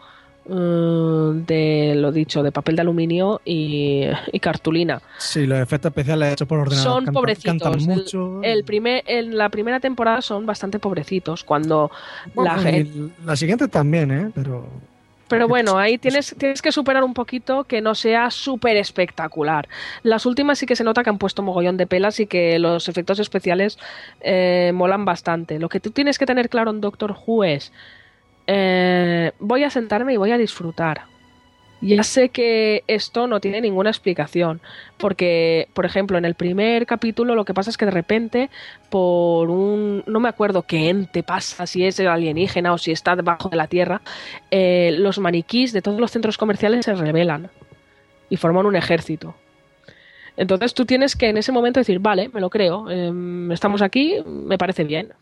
de lo dicho, de papel de aluminio y, y cartulina. Sí, los efectos especiales hechos por ordenador son canta, pobrecitos. cantan mucho. El, el primer, en la primera temporada son bastante pobrecitos. Cuando bueno, la gente. La siguiente también, ¿eh? Pero. Pero bueno, ahí tienes, tienes que superar un poquito que no sea súper espectacular. Las últimas sí que se nota que han puesto mogollón de pelas y que los efectos especiales eh, molan bastante. Lo que tú tienes que tener claro en Doctor Who es. Eh, voy a sentarme y voy a disfrutar. Ya sé que esto no tiene ninguna explicación, porque, por ejemplo, en el primer capítulo lo que pasa es que de repente, por un... no me acuerdo qué ente pasa, si es alienígena o si está debajo de la Tierra, eh, los maniquís de todos los centros comerciales se rebelan y forman un ejército. Entonces tú tienes que en ese momento decir, vale, me lo creo, eh, estamos aquí, me parece bien.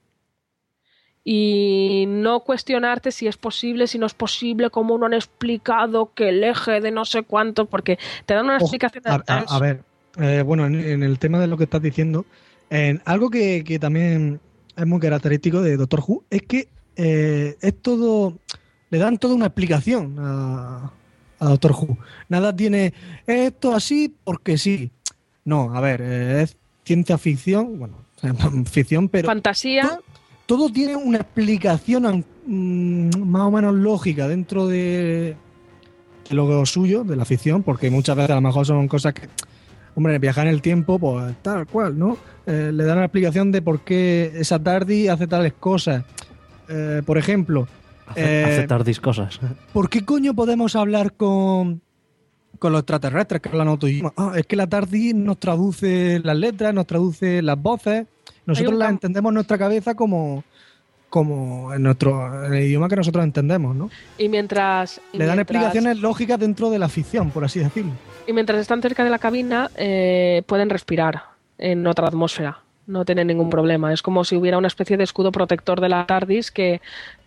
Y no cuestionarte si es posible, si no es posible, cómo no han explicado que el eje de no sé cuánto, porque te dan una Ojo, explicación... A, a, a ver, eh, bueno, en, en el tema de lo que estás diciendo, en algo que, que también es muy característico de Doctor Who es que eh, es todo, le dan toda una explicación a, a Doctor Who. Nada tiene esto así porque sí. No, a ver, eh, es ciencia ficción, bueno, ficción, pero... Fantasía... Todo, todo tiene una explicación mmm, más o menos lógica dentro de, de lo suyo, de la ficción, porque muchas veces a lo mejor son cosas que, hombre, viajar en el tiempo, pues tal cual, ¿no? Eh, le dan la explicación de por qué esa TARDIS hace tales cosas. Eh, por ejemplo... Hace, eh, hace TARDIS cosas. ¿Por qué coño podemos hablar con, con los extraterrestres que hablan otro idioma? Ah, es que la TARDIS nos traduce las letras, nos traduce las voces... Nosotros las entendemos en nuestra cabeza como, como en nuestro en el idioma que nosotros entendemos, ¿no? Y mientras... Y Le dan mientras, explicaciones lógicas dentro de la ficción, por así decirlo. Y mientras están cerca de la cabina, eh, pueden respirar en otra atmósfera. No tienen ningún problema. Es como si hubiera una especie de escudo protector de la TARDIS que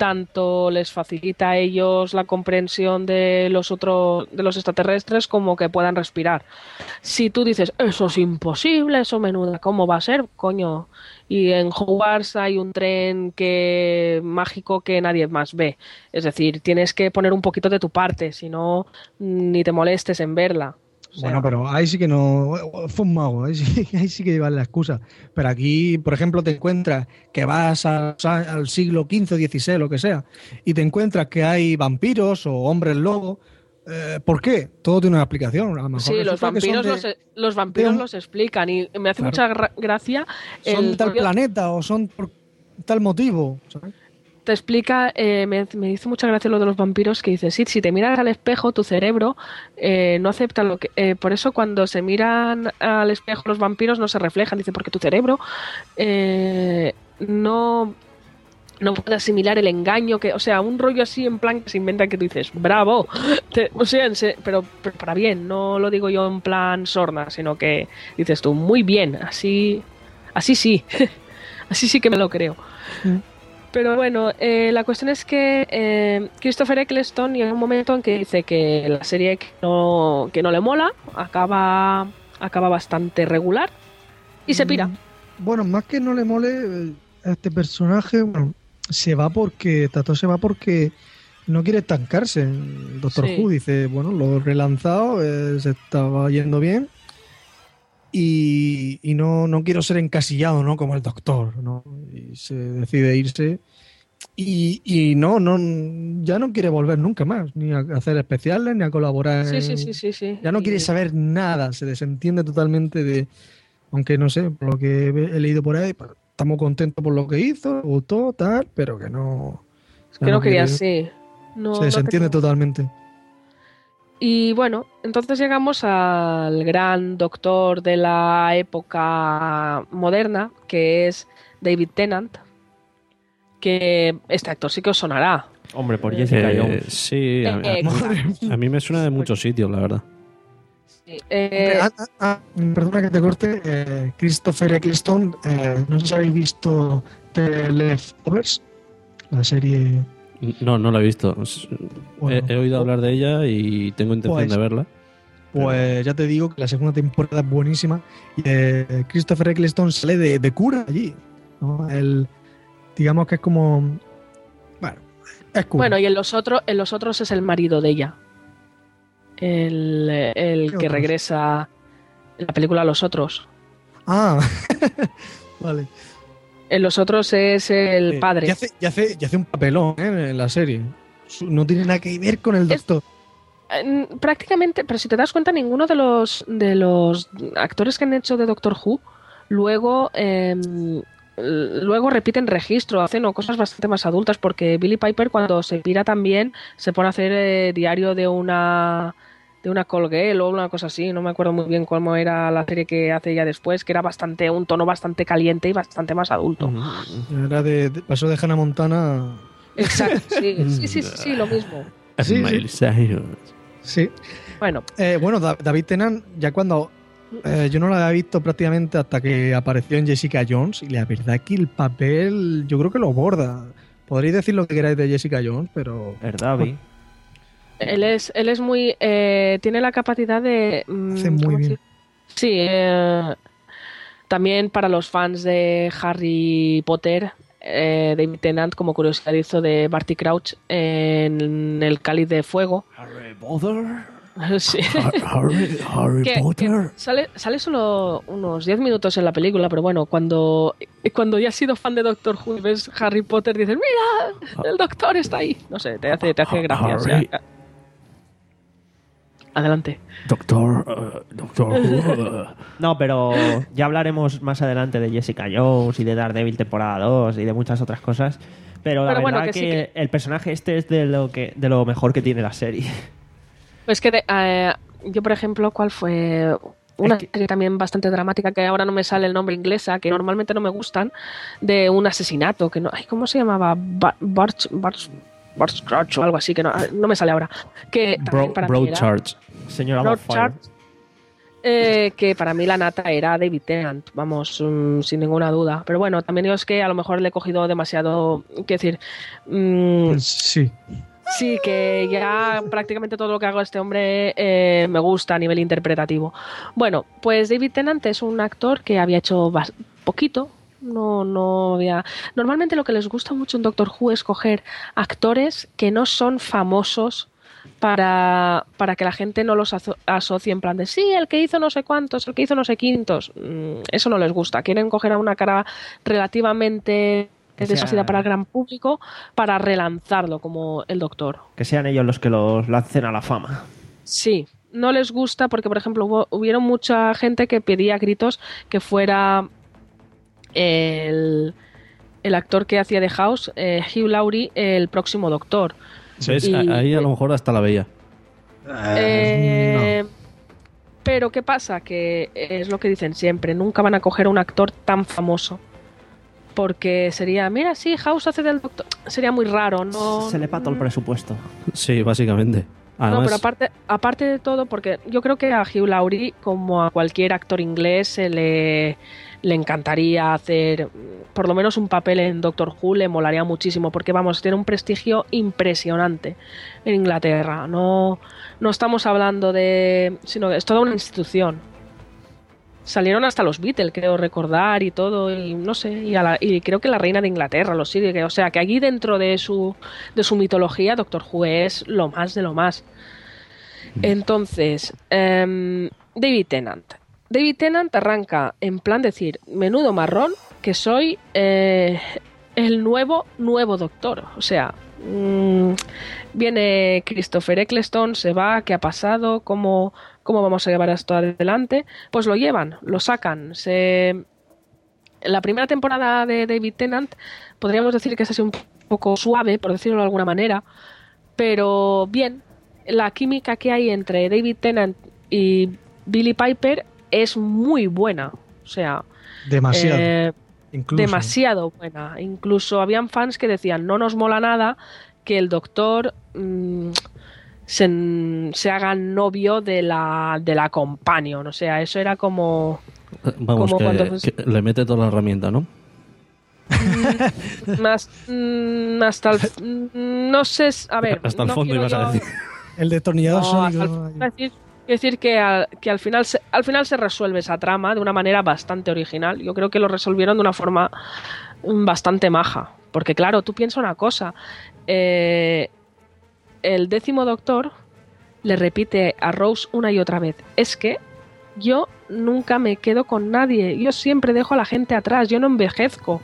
tanto les facilita a ellos la comprensión de los otros, de los extraterrestres, como que puedan respirar. Si tú dices, eso es imposible, eso menuda, ¿cómo va a ser? Coño. Y en Hogwarts hay un tren que mágico que nadie más ve. Es decir, tienes que poner un poquito de tu parte, si no, ni te molestes en verla. O sea, bueno, pero ahí sí que no... Fue un mago, ahí sí, ahí sí que llevan la excusa. Pero aquí, por ejemplo, te encuentras que vas a, al siglo quince o dieciséis, lo que sea, y te encuentras que hay vampiros o hombres lobo. Eh, ¿Por qué? Todo tiene una explicación. A lo mejor sí, los vampiros, de, los, los, vampiros de, los explican y me hace claro. mucha gra gracia... Son el de tal rollo... planeta o son por tal motivo, ¿sabes? Te explica, eh, me, me dice mucha gracia lo de los vampiros, que dice, sí, si te miras al espejo, tu cerebro eh, no acepta lo que... Eh, por eso cuando se miran al espejo los vampiros no se reflejan, dice, porque tu cerebro eh, no, no puede asimilar el engaño, que, o sea, un rollo así en plan que se inventa que tú dices, bravo, te, o sea, pero, pero para bien, no lo digo yo en plan sorna, sino que dices tú, muy bien, así, así sí, así sí que me lo creo. Mm. Pero bueno, eh, la cuestión es que eh, Christopher Eccleston llega un momento en que dice que la serie que no, que no le mola, acaba, acaba bastante regular y se pira. Bueno, más que no le mole, este personaje bueno, se va porque, Tato se va porque no quiere estancarse. Doctor sí. Who dice, bueno, lo he relanzado, eh, se estaba yendo bien y, y no, no quiero ser encasillado, ¿no? Como el doctor, ¿no? Y se decide irse y, y no, no, ya no quiere volver nunca más, ni a hacer especiales, ni a colaborar. Sí, sí, en- sí, sí, sí. Ya no Y- quiere saber nada, se desentiende totalmente de, aunque no sé, por lo que he he leído por ahí, pues, estamos contentos por lo que hizo, le gustó, tal, pero que no. ya Que no quería, quiere- sí. No, se no desentiende tenía- totalmente. Y bueno, entonces llegamos al gran doctor de la época moderna, que es David Tennant, que este actor sí que os sonará. Hombre, por Jessica Eh, Jones. Sí, a, Eh, a- a mí me suena de muchos sitios, la verdad. Eh, Ah, ah, ah, perdona que te corte, eh, Christopher Eccleston, eh, no sé si habéis visto The Leftovers, la serie. No, no la he visto. Bueno. he, he oído hablar de ella y tengo intención Pues- de verla. Pues ya te digo que la segunda temporada es buenísima y eh, Christopher Eccleston sale de, de cura allí, ¿no? El, digamos que es como, bueno, es cura. bueno, y en los otros, en los otros es el marido de ella. El, el ¿Qué que otros? regresa en la película Los Otros. Ah, vale. En los otros es el Eh, padre. Y hace, y hace, y hace un papelón, ¿eh? En la serie. Su- No tiene nada que ver con el doctor. Eh, Prácticamente, pero si te das cuenta, ninguno de los de los actores que han hecho de Doctor Who luego eh, luego repiten registro, hacen o cosas bastante más adultas, porque Billie Piper cuando se pira también se pone a hacer eh, diario de una de una call girl o una cosa así, no me acuerdo muy bien cómo era la serie que hace ya después, que era bastante un tono bastante caliente y bastante más adulto. Era de, de- pasó de Hannah Montana. Exacto, sí, sí, sí, sí, sí, lo mismo. Sí, sí. Miley Cyrus. Sí. Bueno, Eh, bueno, Da- David Tennant, ya cuando eh, yo no lo había visto prácticamente hasta que apareció en Jessica Jones, y la verdad que el papel yo creo que lo borda. Podréis decir lo que queráis de Jessica Jones, pero ¿Verdad, Vi? Él es, él es muy. Eh, tiene la capacidad de. mm, hace muy ¿cómo bien. decir? Sí, eh, también para los fans de Harry Potter, eh, David Tennant, como curiosidad, hizo de Barty Crouch en El Cáliz de Fuego. Harry Potter. Sí. Harry, Harry Que- que sale, sale solo unos diez minutos en la película, pero bueno, cuando, cuando ya has sido fan de Doctor Who y ves Harry Potter, dices, mira, el doctor está ahí. No sé, te hace, te hace gracia. o sea, Harry. adelante. Doctor, uh, Doctor Who. No, pero ya hablaremos más adelante de Jessica Jones y de Daredevil temporada dos y de muchas otras cosas. Pero la Pero bueno, verdad que que, sí que- el personaje este es de lo que de lo mejor que tiene la serie. Pues que de- eh, yo, por ejemplo, ¿cuál fue? Una serie también bastante dramática, que ahora no me sale el nombre inglesa, que normalmente no me gustan, de un asesinato, que no, ay, ¿cómo se llamaba? Bar- Barch, Barch, Barch o algo así, que no, no me sale ahora. Que también Bro, para mí era- Broadchurch. Señora Broadchurch, eh, que para mí la nata era David Tennant, vamos, mm, sin ninguna duda. Pero bueno, también digo es que a lo mejor le he cogido demasiado, quiero decir, mm, Sí. sí, que ya prácticamente todo lo que hago a este hombre eh, me gusta a nivel interpretativo. Bueno, pues David Tennant es un actor que había hecho bas- poquito. No, no había. Normalmente lo que les gusta mucho en Doctor Who es coger actores que no son famosos para, para que la gente no los aso- asocie en plan de sí, el que hizo no sé cuántos, el que hizo no sé quintos. Mm, Eso no les gusta. Quieren coger a una cara relativamente Que sea- desconocida para el gran público para relanzarlo como el Doctor. Que sean ellos los que los lancen a la fama. Sí, no les gusta porque, por ejemplo, hubo, hubieron mucha gente que pedía a gritos que fuera el, el actor que hacía de House, eh, Hugh Laurie, el próximo Doctor. ¿Ves? Y- Ahí a lo mejor hasta la veía. Eh, Pero ¿qué pasa? Que es lo que dicen siempre, nunca van a coger a un actor tan famoso. Porque sería, mira, sí, House hace del Doctor. Sería muy raro, ¿no? Se le pata el presupuesto. Sí, básicamente. Además, No, pero aparte, aparte de todo, porque yo creo que a Hugh Laurie, como a cualquier actor inglés, se le, le encantaría hacer mm, por lo menos un papel en Doctor Who, le molaría muchísimo, porque vamos, tiene un prestigio impresionante en Inglaterra. No, no estamos hablando de. Sino que es toda una institución. Salieron hasta los Beatles, creo recordar, y todo, y no sé, y, a la- y creo que la reina de Inglaterra lo sigue, que- o sea, que allí dentro de su, de su mitología, Doctor Who es lo más de lo más. Entonces, em, David Tennant. David Tennant arranca en plan decir, menudo marrón, que soy eh, el nuevo, nuevo doctor. O sea, mmm, viene Christopher Eccleston, se va, ¿qué ha pasado? ¿Cómo, cómo vamos a llevar esto adelante? Pues lo llevan, lo sacan. Se... La primera temporada de David Tennant podríamos decir que es así un poco suave, por decirlo de alguna manera, pero bien, la química que hay entre David Tennant y Billie Piper es muy buena, o sea, demasiado, eh, incluso. demasiado buena. Incluso habían fans que decían, no nos mola nada que el doctor mmm, se, se haga novio de la, de la companion, o sea, eso era como... Vamos, como que, cuando... que le mete toda la herramienta, ¿no? más, mm, hasta el... No sé, a ver... Hasta el no fondo quiero ibas yo- a decir. El destornillador No, hasta el sónico. fondo, es decir, es decir que, al, que al, final se, al final se resuelve esa trama de una manera bastante original. Yo creo que lo resolvieron de una forma mm, bastante maja. Porque claro, tú piensas una cosa. Eh, el décimo doctor le repite a Rose una y otra vez. Es que yo nunca me quedo con nadie. Yo siempre dejo a la gente atrás. Yo no envejezco.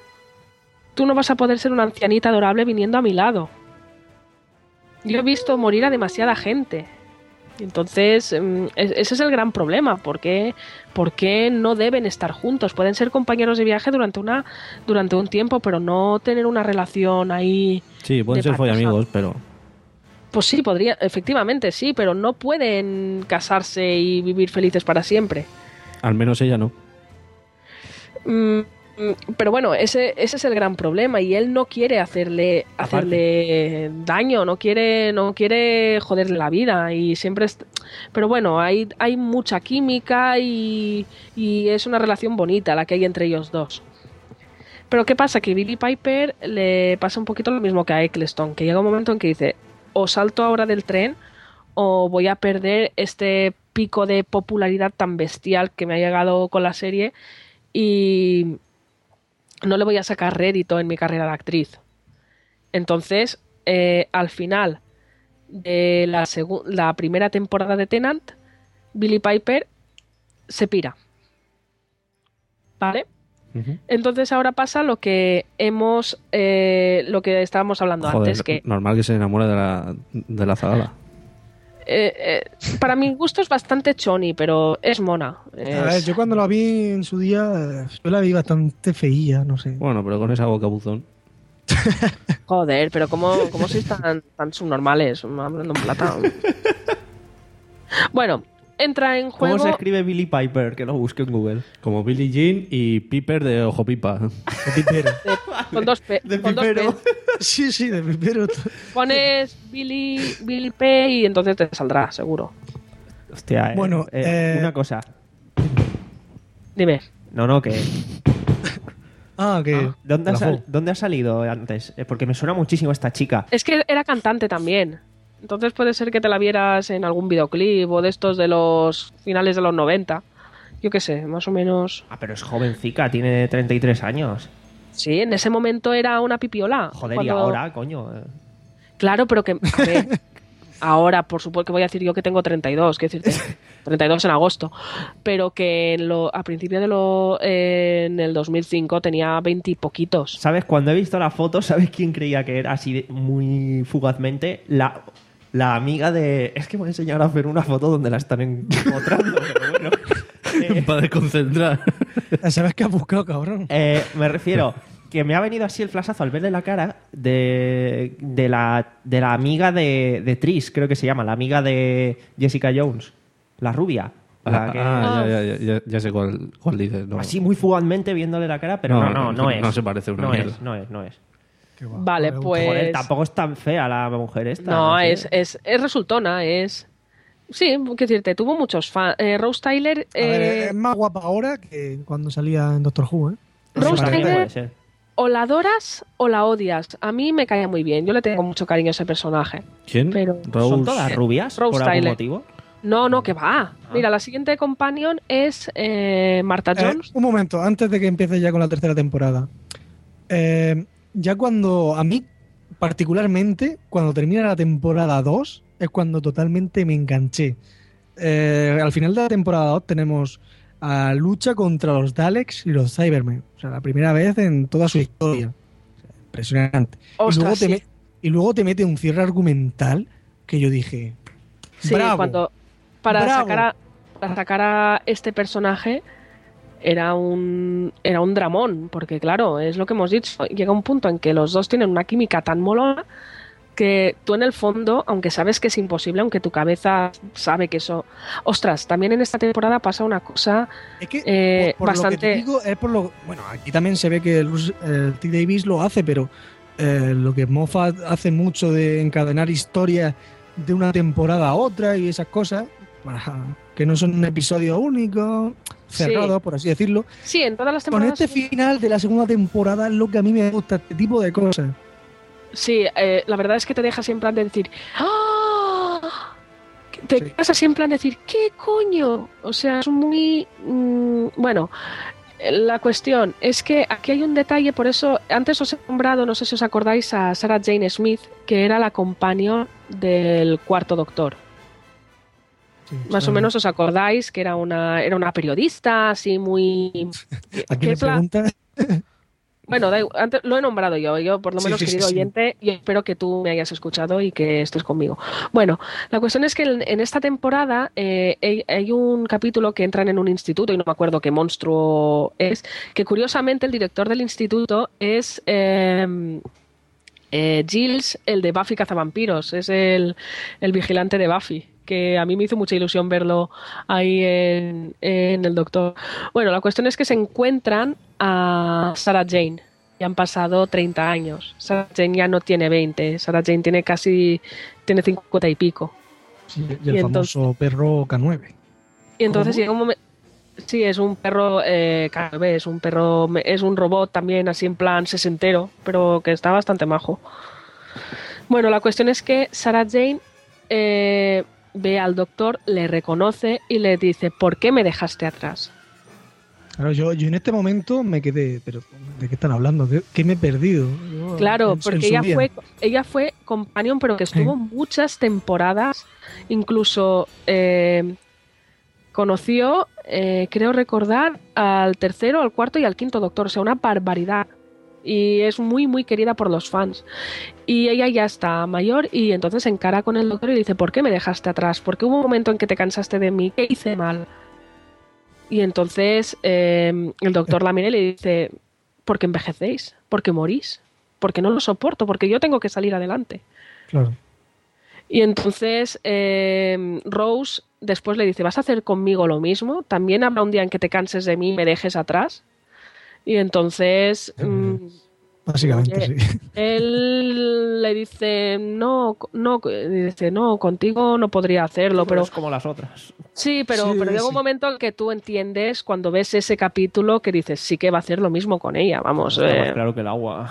Tú no vas a poder ser una ancianita adorable viniendo a mi lado. Yo he visto morir a demasiada gente. Entonces, mm, es- ese es el gran problema. ¿Por qué, por qué no deben estar juntos? Pueden ser compañeros de viaje durante una durante un tiempo, pero no tener una relación ahí. Sí, pueden de ser pareja. follamigos, pero... Pues sí, podría, efectivamente sí, pero no pueden casarse y vivir felices para siempre. Al menos ella no. Mm, mm, pero bueno, ese, ese es el gran problema y él no quiere hacerle hacerle daño, no quiere no quiere joderle la vida y siempre est- pero bueno, hay hay mucha química y, y es una relación bonita la que hay entre ellos dos. Pero ¿qué pasa? Que Billie Piper le pasa un poquito lo mismo que a Eccleston, que llega un momento en que dice, o salto ahora del tren o voy a perder este pico de popularidad tan bestial que me ha llegado con la serie y no le voy a sacar rédito en mi carrera de actriz. Entonces, eh, al final de la, segu- la primera temporada de Tennant, Billie Piper se pira. ¿Vale? Entonces ahora pasa lo que hemos eh, lo que estábamos hablando Joder, antes, que normal que se enamore de la, de la zagala. eh, eh, para mi gusto es bastante choni, pero es mona. A ver, Es- yo cuando la vi en su día, eh, yo la vi bastante feilla, no sé. Bueno, pero con esa boca buzón. Joder, pero ¿cómo, cómo sois tan, tan subnormales? Hablando en plata. Bueno, entra en juego... ¿Cómo se escribe Billie Piper? Que lo busque en Google. Como Billie Jean y Piper de Ojo Pipa. de- con dos P. con dos P. Sí, sí, de pipero. Pones Billy, Billy P y entonces te saldrá, seguro. Hostia, eh, Bueno, eh, eh, una cosa. Dime. No, no, que... Ah, que... ¿Dónde, ha la sal- jo- ¿Dónde ha salido antes? Eh, porque me suena muchísimo esta chica. Es que era cantante también. Entonces puede ser que te la vieras en algún videoclip o de estos de los finales de los noventa. Yo qué sé, más o menos. Ah, pero es jovencica, tiene treinta y tres años. Sí, en ese momento era una pipiola. Joder, Cuando- y ahora, coño. eh. Claro, pero que... a ver, ahora, por supuesto que voy a decir yo que tengo treinta y dos, que decirte, treinta y dos en agosto, pero que en lo, a principio de lo... eh, en el dos mil cinco tenía veinte y poquitos. ¿Sabes? Cuando he visto la foto, ¿sabes quién creía que era así de- muy fugazmente? La, la amiga de... Es que voy a enseñar a hacer una foto donde la están encontrando, pero bueno. Eh, Para desconcentrar. ¿Sabes qué has buscado, cabrón? Eh, me refiero que me ha venido así el flashazo al verle la cara de, de, la, de la amiga de, de Tris, creo que se llama, la amiga de Jessica Jones, la rubia. La Ah, que- ah, ya, ya, ya, ya sé cuál, cuál dices. No. Así muy fugazmente viéndole la cara, pero no, No, no, no, no, es. no se parece una no mierda. es, no es, no es. Vale, pues... Joder, tampoco es tan fea la mujer esta. No, sé. es, es, es resultona, es... Sí, qué decirte, tuvo muchos fans. Eh, Rose Tyler... A ver, eh, es más guapa ahora que cuando salía en Doctor Who, ¿eh? Rose También Tyler- puede ser. o la adoras o la odias. A mí me cae muy bien, yo le tengo mucho cariño a ese personaje. ¿Quién? Pero- Rose. ¿Son todas rubias Rose por algún Tyler. motivo? No, no, que va. Ah. Mira, la siguiente companion es eh, Martha Eh, Jones. un momento, antes de que empiece ya con la tercera temporada. Eh, ya cuando, a mí, particularmente, cuando termina la temporada dos, es cuando totalmente me enganché. eh, al final de la temporada dos tenemos a lucha contra los Daleks y los Cybermen. O sea, la primera vez en toda su historia. O sea, impresionante. Ostras, y, luego te sí. me- y luego te mete un cierre argumental que yo dije... Sí, bravo, cuando para bravo. sacar a, para sacar a este personaje era un era un dramón, porque claro, es lo que hemos dicho, llega un punto en que los dos tienen una química tan molona que tú en el fondo, aunque sabes que es imposible, aunque tu cabeza sabe que eso... Ostras, también en esta temporada pasa una cosa Es que, eh, por, por bastante... lo que te digo, es por lo... Bueno, aquí también se ve que el, el T. Davis lo hace, pero eh, lo que Moffat hace mucho de encadenar historias de una temporada a otra y esas cosas, para- que no son un episodio único, cerrado, Sí. por así decirlo. Sí, en todas las Con temporadas... este final de la segunda temporada es lo que a mí me gusta, este tipo de cosas. Sí, eh, la verdad es que te deja así en plan de decir ¡ah! Te quedas así en plan de decir ¿qué coño? O sea, es muy... mm, bueno, eh, la cuestión es que aquí hay un detalle, por eso antes os he nombrado, no sé si os acordáis, a Sarah Jane Smith, que era la companion del cuarto Doctor. Más o menos os acordáis que era una, era una periodista así muy... ¿A quién que le es la- preguntas? Bueno, da igual, antes lo he nombrado yo, yo por lo Sí, menos, sí, sí, querido sí. oyente, y espero que tú me hayas escuchado y que estés conmigo. Bueno, la cuestión es que en, en esta temporada eh, hay, hay un capítulo que entran en un instituto, y no me acuerdo qué monstruo es, que curiosamente el director del instituto es eh, eh, Giles, el de Buffy Cazavampiros, es el, el vigilante de Buffy, que a mí me hizo mucha ilusión verlo ahí en, en el Doctor. Bueno, la cuestión es que se encuentran a Sarah Jane. Y han pasado treinta años. Sarah Jane ya no tiene veinte. Sarah Jane tiene casi... tiene cincuenta y pico. Sí, y el Y famoso perro K nueve. Y entonces ¿Cómo? llega un momento... Sí, es un perro eh, K nueve, es un perro... es un robot también así en plan sesentero, pero que está bastante majo. Bueno, la cuestión es que Sarah Jane... eh, ve al Doctor, le reconoce y le dice ¿por qué me dejaste atrás? Claro, yo, yo en este momento me quedé, pero ¿de qué están hablando? ¿Qué, qué me he perdido? Yo, Claro, en- en porque su ella día. fue, ella fue companion, pero que estuvo muchas temporadas, incluso eh, conoció, eh, creo recordar, al tercero, al cuarto y al quinto Doctor, o sea, una barbaridad. Y es muy, muy querida por los fans. Y ella ya está mayor y entonces se encara con el Doctor y dice ¿por qué me dejaste atrás? ¿Por qué hubo un momento en que te cansaste de mí? ¿Qué hice mal? Y entonces eh, el Doctor la mira y le dice porque envejecéis, porque morís, porque no lo soporto, porque yo tengo que salir adelante. Claro. Y entonces eh, Rose después le dice ¿vas a hacer conmigo lo mismo? ¿También habrá un día en que te canses de mí y me dejes atrás? Y entonces mm, Básicamente, eh, sí. él le dice no, no, dice no, contigo no podría hacerlo, pero es como las otras. sí, pero, Sí, pero llega sí. un momento en que tú entiendes cuando ves ese capítulo que dices sí que va a hacer lo mismo con ella, vamos. Está eh. más claro que el agua.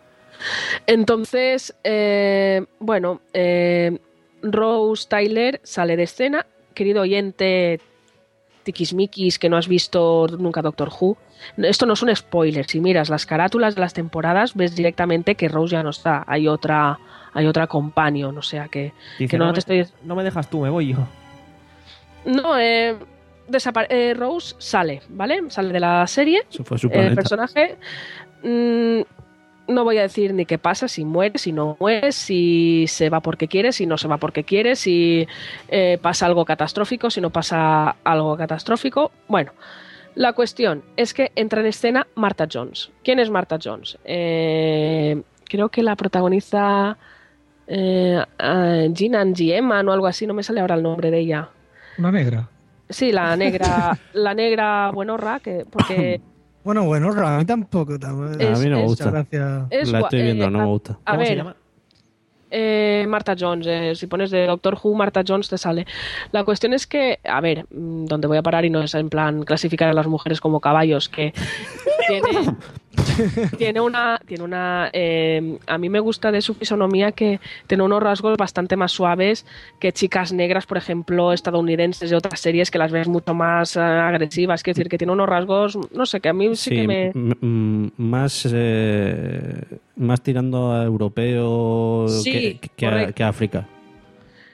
Entonces, eh, bueno, eh, Rose Tyler sale de escena. Querido oyente tiquismiquis que no has visto nunca Doctor Who, esto no es un spoiler. Si miras las carátulas de las temporadas, ves directamente que Rose ya no está. Hay otra, hay otra companion, o sea que, Dice, que no, no, te me, estoy... no me dejas tú, me voy yo. No, eh, desapare- eh, Rose sale, ¿vale? Sale de la serie. Eso fue su El planeta. personaje. mm, no voy a decir ni qué pasa, si muere, si no muere, si se va porque quiere, si no se va porque quiere, si eh, pasa algo catastrófico, si no pasa algo catastrófico. Bueno, la cuestión es que entra en escena Martha Jones. ¿Quién es Martha Jones? Eh, creo que la protagoniza eh, uh, Gina Gieman o algo así, no me sale ahora el nombre de ella. Una negra. Sí, la negra, la negra buenorra, que porque Bueno, bueno, a mí tampoco. tam- Es- a mí no me es- gusta. Gracias. es La gua- estoy viendo, eh, no a- me gusta. A ¿Cómo se ver, llama? eh, Martha Jones, eh, si pones de Doctor Who, Martha Jones te sale. La cuestión es que, a ver, mm, donde voy a parar y no es en plan clasificar a las mujeres como caballos, que tiene, tiene una, tiene una, eh, a mí me gusta de su fisonomía que tiene unos rasgos bastante más suaves que chicas negras, por ejemplo, estadounidenses de otras series que las ves mucho más eh, agresivas. Quiero decir, que tiene unos rasgos, no sé, que a mí sí, Sí, que me... m- m- más, eh, más tirando a europeo Sí, que, que a, correcto. que a África.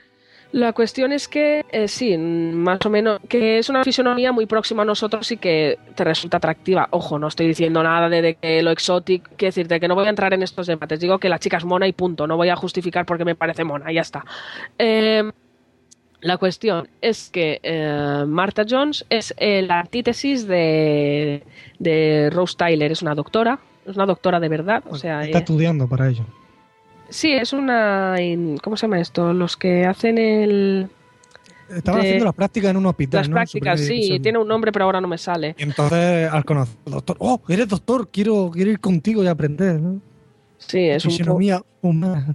La cuestión es que, eh, sí, más o menos, que es una fisonomía muy próxima a nosotros y que te resulta atractiva. Ojo, no estoy diciendo nada de, de que lo exótico, quiero decirte que no voy a entrar en estos debates. Digo que la chica es mona y punto. No voy a justificar porque me parece mona, ya está. Eh, la cuestión es que eh, Martha Jones es eh, la antítesis de, de Rose Tyler. Es una doctora, es una doctora de verdad. O sea, está eh, estudiando para ello. Sí, es una... ¿Cómo se llama esto? Los que hacen el... Estaban de- haciendo las prácticas en un hospital, Las ¿no? prácticas, Super- sí, super- tiene un nombre pero ahora no me sale. Y entonces, al conocer al doctor, oh, eres doctor, quiero, quiero ir contigo y aprender, ¿no? Sí, es un po- Fisionomía humana.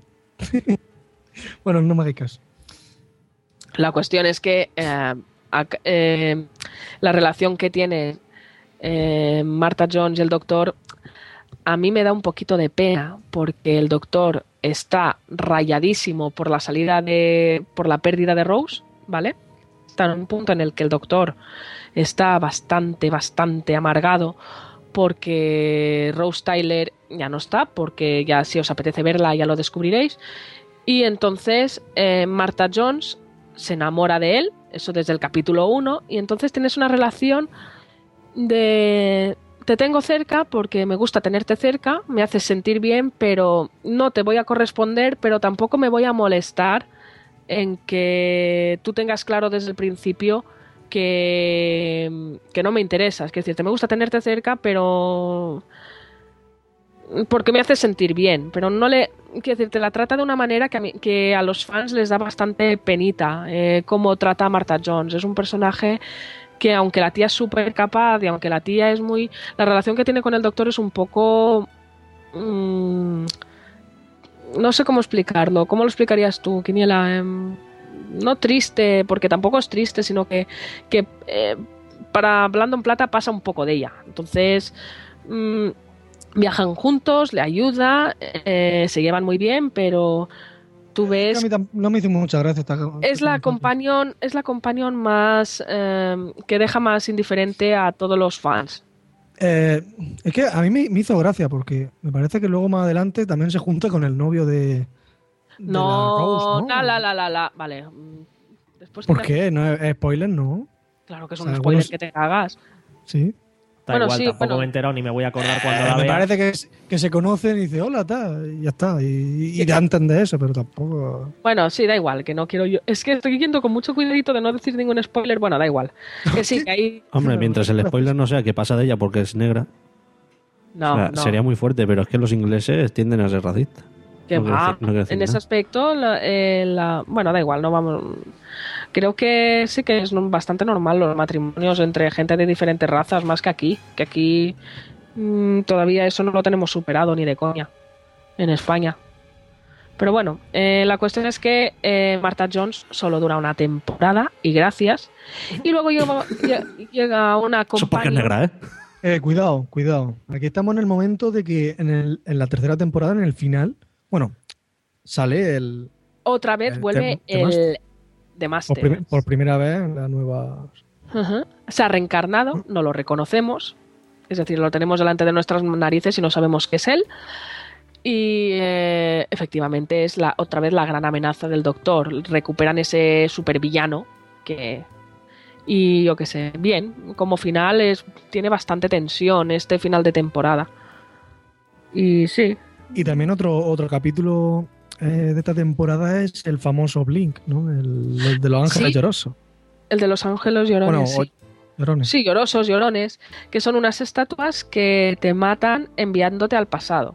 Bueno, no me hagáis caso. La cuestión es que eh, ac- eh, la relación que tiene eh, Martha Jones y el doctor a mí me da un poquito de pena porque el doctor está rayadísimo por la salida de... por la pérdida de Rose, ¿vale? Está en un punto en el que el doctor está bastante, bastante amargado porque Rose Tyler ya no está, porque ya si os apetece verla ya lo descubriréis. Y entonces eh, Martha Jones se enamora de él, eso desde el capítulo uno, y entonces tienes una relación de... Te tengo cerca porque me gusta tenerte cerca, me haces sentir bien, pero no te voy a corresponder, pero tampoco me voy a molestar en que tú tengas claro desde el principio que, que no me interesas. Es decir, me gusta tenerte cerca, pero porque me haces sentir bien, pero no le... Quiero decir, te la trata de una manera que a, mí, que a los fans les da bastante penita, eh, cómo trata a Martha Jones. Es un personaje que aunque la tía es súper capaz y aunque la tía es muy... La relación que tiene con el doctor es un poco... Mmm, no sé cómo explicarlo. ¿Cómo lo explicarías tú, Quiniela? Eh, no triste, porque tampoco es triste, sino que, que eh, para hablando en plata pasa un poco de ella. Entonces... Mmm, viajan juntos, le ayuda, eh, se llevan muy bien, pero tú ves... A mí tam- no me hizo mucha gracia esta... Es la companion, es la companion más eh, que deja más indiferente a todos los fans. Eh, es que a mí me, me hizo gracia porque me parece que luego más adelante también se junta con el novio de... de No, la Rose, ¿no? la, la, la, la, la. Vale. Después ¿Por que qué? ¿No es, es spoiler, no? Claro que es O un sea, spoiler algunos- que te cagas. Sí. Da Bueno, igual, sí, tampoco bueno. me he enterado ni me voy a acordar cuando Eh, la me vea. parece que, es- que se conocen y dice hola, tal, y ya está. Y, y da a entender eso, pero tampoco... Bueno, sí, da igual, que no quiero yo. Es que estoy yendo con mucho cuidadito de no decir ningún spoiler. Bueno, da igual. Que sí, que ahí. Hombre, mientras el spoiler no sea que pasa de ella porque es negra, No, o sea, no. sería muy fuerte, pero es que los ingleses tienden a ser racistas. Que No quiero va. decir- no quiero decir En ese nada. aspecto, la, eh, la- bueno, da igual, no vamos. Creo que sí que es bastante normal los matrimonios entre gente de diferentes razas, más que aquí. Que aquí mm, todavía eso no lo tenemos superado ni de coña en España. Pero bueno, eh, la cuestión es que eh, Martha Jones solo dura una temporada y gracias. Y luego llega, llega una Eso porque es compañía. negra, ¿eh? Eh, cuidado, cuidado. Aquí estamos en el momento de que en, el, en la tercera temporada, en el final, bueno, sale el... Otra vez el vuelve The- The Master. el The Por, Master. prim- por primera vez en la nueva... Ujú. Se ha reencarnado, no lo reconocemos, es decir, lo tenemos delante de nuestras narices y no sabemos qué es él. Y eh, efectivamente es la, otra vez la gran amenaza del Doctor. Recuperan ese supervillano que... Y yo qué sé, bien, como final es, tiene bastante tensión este final de temporada. Y sí, Y también otro, otro capítulo eh, de esta temporada es el famoso Blink, ¿no? El, el de los ángeles Sí. llorosos. el de los ángeles llorones. Bueno, sí. o- llorones. Sí, llorosos, llorones, que son unas estatuas que te matan enviándote al pasado.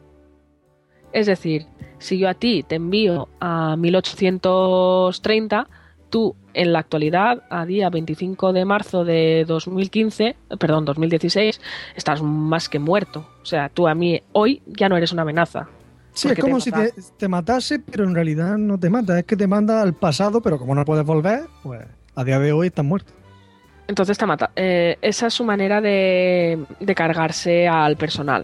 Es decir, si yo a ti te envío a mil ochocientos treinta, tú en la actualidad, a día veinticinco de marzo de dos mil quince, perdón, dos mil dieciséis, estás más que muerto. O sea, tú a mí hoy ya no eres una amenaza. Sí, es porque como te si mata. te, te matase, pero en realidad no te mata. Es que te manda al pasado, pero como no puedes volver, pues a día de hoy estás muerto. Entonces te mata. Eh, esa es su manera de, de cargarse al personal.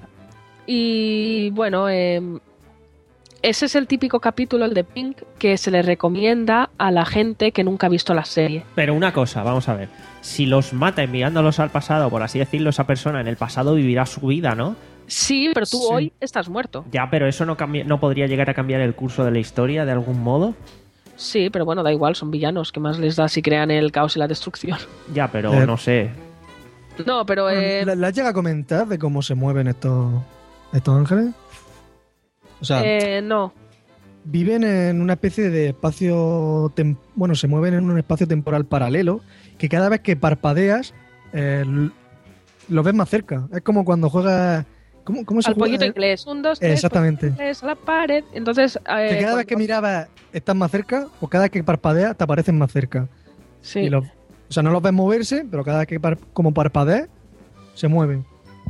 Y bueno, eh, ese es el típico capítulo, el de Pink, que se le recomienda a la gente que nunca ha visto la serie. Pero una cosa, vamos a ver. Si los mata enviándolos al pasado, por así decirlo, esa persona en el pasado vivirá su vida, ¿no? Sí, pero tú Sí. hoy estás muerto. Ya, pero eso no, cambia- no podría llegar a cambiar el curso de la historia de algún modo. Sí, pero bueno, da igual, son villanos. ¿Qué más les da si crean el caos y la destrucción? Ya, pero Eh, no sé. No, pero... Eh, ¿La, la llega a comentar de cómo se mueven estos, estos ángeles? O sea, eh, no. viven en una especie de espacio... tem- bueno, se mueven en un espacio temporal paralelo que cada vez que parpadeas eh, l- lo ves más cerca. Es como cuando juegas... ¿Cómo, cómo se Al juega? pollito inglés. Un, dos, tres, Exactamente. pollito inglés a la pared. Entonces... eh, Que cada vez que mirabas estás más cerca o cada vez que parpadeas te aparecen más cerca. Sí. Y los- o sea, no los ves moverse, pero cada vez que par- como parpadeas se mueven.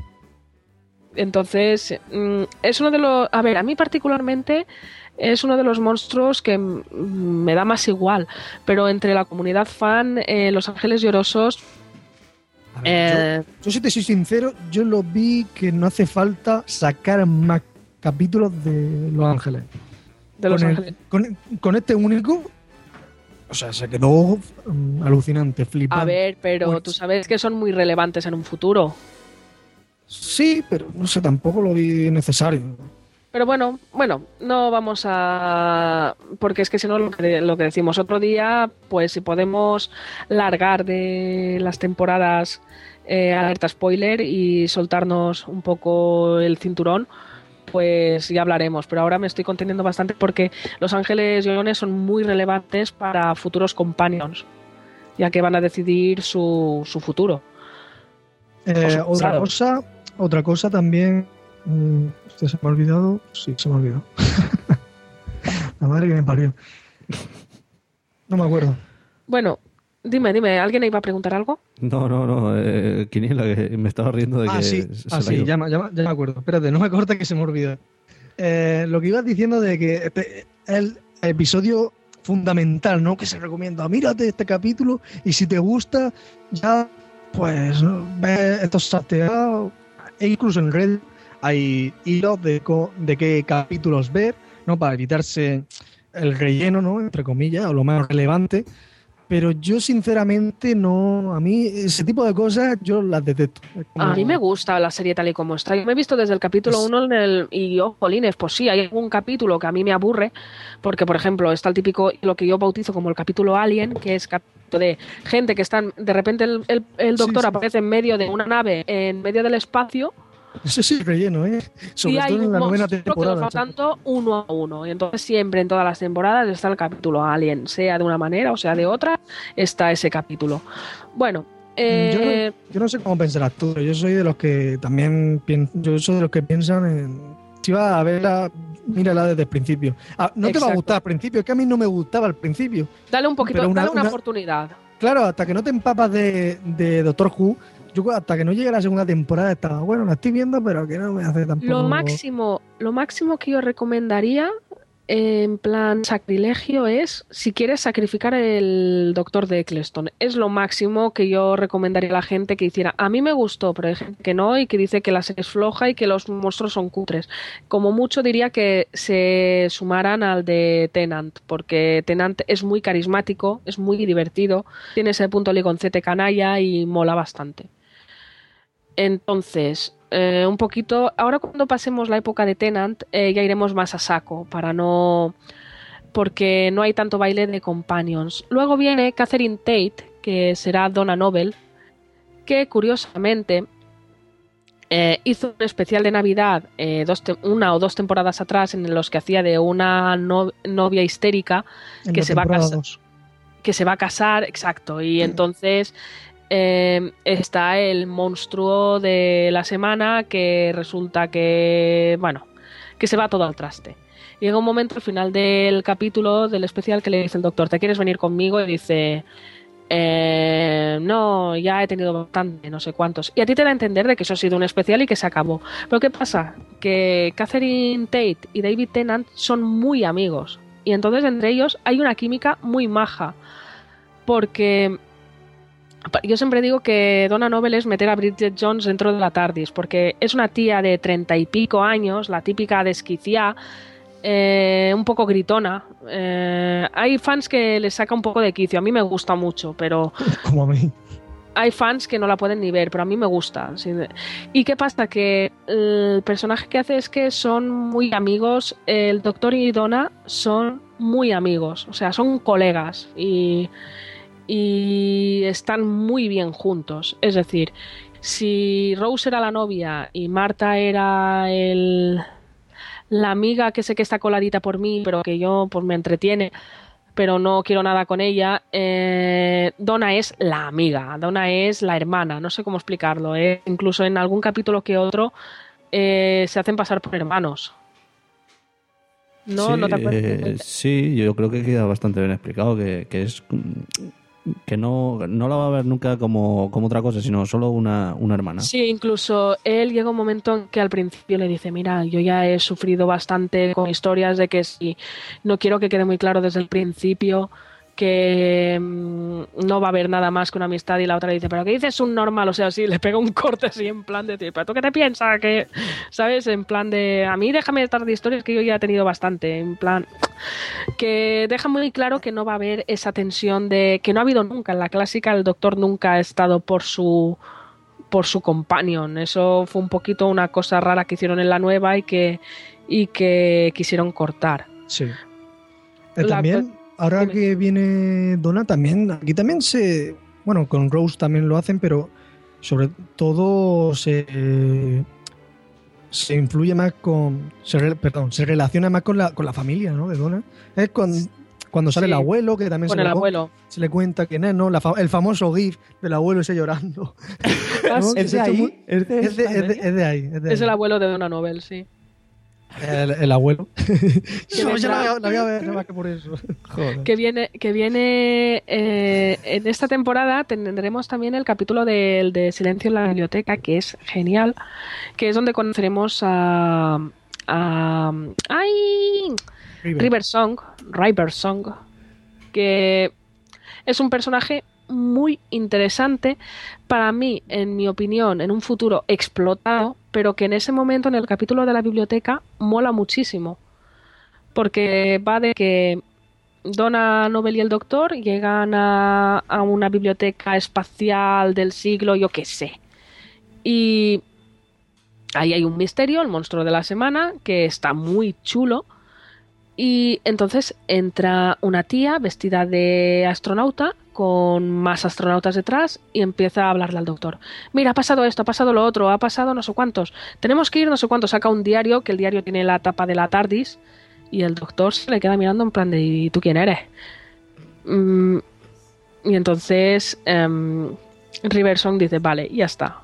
Entonces, mm, es uno de los... A ver, a mí particularmente es uno de los monstruos que mm, me da más igual, pero entre la comunidad fan, eh, Los Ángeles Llorosos... A ver, eh, yo, yo si te soy sincero, yo lo vi que no hace falta sacar más capítulos de Los Ángeles. de Los con, el- Ángeles. con, con este único, o sea, se quedó mm, alucinante, flipante. A ver, pero Pues- tú sabes que son muy relevantes en un futuro. Sí, pero no sé, tampoco lo vi necesario. Pero bueno, bueno, no vamos a... Porque es que si no, lo que, lo que decimos otro día, pues si podemos largar de las temporadas eh, alerta spoiler y soltarnos un poco el cinturón, pues ya hablaremos. Pero ahora me estoy conteniendo bastante porque Los Ángeles Llorones son muy relevantes para futuros companions, ya que van a decidir su, su futuro. Eh, Os- otra claro. cosa, otra cosa también. mm, ¿Este se me ha olvidado? Sí, se me ha olvidado. La madre que me parió. No me acuerdo. Bueno, dime, dime, ¿alguien iba a preguntar algo? No, no, no. Eh, Quiniela, que me estaba riendo de Ah, que sí, se ah, la sí iba. ya, me- ya me- ya me acuerdo. Espérate, no me cortes que se me olvida. Eh, lo que ibas diciendo de que este, el episodio fundamental, ¿no? Que se recomienda. Mírate este capítulo y si te gusta, ya pues ve estos salteados. E incluso en Reddit hay hilos de, co- de qué capítulos ver, ¿no? Para evitarse el relleno, ¿no? Entre comillas, o lo más relevante. Pero yo sinceramente no, a mí ese tipo de cosas yo las detesto. Es como- A mí me gusta la serie tal y como está. Yo me he visto desde el capítulo Es- uno en el, y yo, jolines, pues sí, hay algún capítulo que a mí me aburre, porque por ejemplo está el típico, lo que yo bautizo como el capítulo Alien, que es capítulo de gente que están, de repente el, el- el Sí, doctor sí. aparece en medio de una nave, en medio del espacio, Ese sí es relleno, ¿eh? Sobre y hay todo en un la novena monstruo que los temporada. va matando uno a uno. Y entonces siempre en todas las temporadas está el capítulo Alien, sea de una manera o sea de otra, está ese capítulo. Bueno, eh, Yo, no, yo no sé cómo pensarás tú, pero yo soy de los que también pien- yo soy de los que piensan en si vas a verla, mírala desde el principio. Ah, no te va a Exacto. gustar al principio, es que a mí no me gustaba al principio. dale un poquito, pero una- dale una, una- oportunidad. Claro, hasta que no te empapas de, de Doctor Who, yo hasta que no llegue la segunda temporada estaba, bueno, la estoy viendo, pero que no me hace tampoco. Lo máximo, lo máximo que yo recomendaría eh, en plan sacrilegio es si quieres sacrificar el doctor de Eccleston. Es lo máximo que yo recomendaría a la gente que hiciera. A mí me gustó, pero hay gente que no y que dice que la serie es floja y que los monstruos son cutres. Como mucho diría que se sumaran al de Tennant, porque Tennant es muy carismático, es muy divertido, tiene ese punto ligoncete canalla y mola bastante. Entonces, eh, un poquito, ahora cuando pasemos la época de Tennant, eh, ya iremos más a saco, para no... porque no hay tanto baile de companions. Luego viene Catherine Tate, que será Donna Noble, que curiosamente eh, hizo un especial de Navidad eh, dos te- una o dos temporadas atrás en los que hacía de una no- novia histérica En que la se va a temporada casar dos. que se va a casar, exacto, y entonces eh, está el monstruo de la semana que resulta que, bueno, que se va todo al traste. Y llega un momento al final del capítulo del especial que le dice el doctor, ¿te quieres venir conmigo? Y dice, eh, no, ya he tenido bastante, no sé cuántos. Y a ti te da a entender de que eso ha sido un especial y que se acabó. Pero ¿qué pasa? Que Catherine Tate y David Tennant son muy amigos. Y entonces entre ellos hay una química muy maja. Porque yo siempre digo que Donna Noble es meter a Bridget Jones dentro de la TARDIS, porque es una tía de treinta y pico años, la típica desquiciada, eh, un poco gritona. Eh, hay fans que les saca un poco de quicio, a mí me gusta mucho, pero Como a mí. hay fans que no la pueden ni ver, pero a mí me gusta. ¿Sí? ¿Y qué pasa? Que el personaje que hace es que son muy amigos. El Doctor y Donna son muy amigos, o sea, son colegas y, y están muy bien juntos. Es decir, si Rose era la novia y Marta era el, la amiga que sé que está coladita por mí, pero que yo pues me entretiene, pero no quiero nada con ella, eh, Donna es la amiga, Donna es la hermana, no sé cómo explicarlo, ¿eh? Incluso en algún capítulo que otro eh, se hacen pasar por hermanos. No, sí, no te acuerdas. Eh, sí, yo creo que queda bastante bien explicado que, que es que no, no la va a ver nunca como, como otra cosa, sino solo una, una hermana. Sí, incluso él llega un momento en que al principio le dice, mira, yo ya he sufrido bastante con historias de que si no quiero que quede muy claro desde el principio que mmm, no va a haber nada más que una amistad, y la otra le dice, pero ¿qué dices un normal? O sea, sí, le pega un corte así en plan de, ¿pero tú qué te piensas? Que, ¿sabes? En plan de, a mí déjame estar de historias que yo ya he tenido bastante, en plan, que deja muy claro que no va a haber esa tensión de, que no ha habido nunca, en la clásica el Doctor nunca ha estado por su por su companion, eso fue un poquito una cosa rara que hicieron en la nueva y que, y que quisieron cortar. Sí. Eh, La- también, ahora dime. que viene Donna, también, aquí también se, bueno, con Rose también lo hacen, pero sobre todo se, eh, se influye más con, se, re- perdón, se relaciona más con la, con la familia, ¿no? De Donna. Es cuando, cuando sale Sí, el abuelo, que también con se, el le, cu- abuelo. se le cuenta quién es, ¿no? La fa- el famoso gif del abuelo ese llorando. ¿No? ¿Es de Esto ahí? muy- ¿Es de es de- esta es de- serie? es de ahí. Es de Es ahí. el abuelo de Donna Novel, sí. El, el abuelo. Que No, yo la, vendrá- voy a- la voy a ver, nada más que por eso. Joder. que viene, que viene eh, en esta temporada tendremos también el capítulo del de Silencio en la biblioteca, que es genial, que es donde conoceremos a, a ¡ay! River. River Song, River Song, que es un personaje muy interesante para mí, en mi opinión, en un futuro explotado, pero que en ese momento en el capítulo de la biblioteca mola muchísimo, porque va de que Donna Novel y el Doctor llegan a, a una biblioteca espacial del siglo, yo qué sé, y ahí hay un misterio, el monstruo de la semana, que está muy chulo. Y entonces entra una tía vestida de astronauta con más astronautas detrás y empieza a hablarle al doctor. Mira, ha pasado esto, ha pasado lo otro, ha pasado no sé cuántos. Tenemos que ir no sé cuántos. Saca un diario, que el diario tiene la tapa de la TARDIS, y el doctor se le queda mirando en plan de ¿y tú quién eres? Mm, y entonces um, Riverson dice, vale, ya está.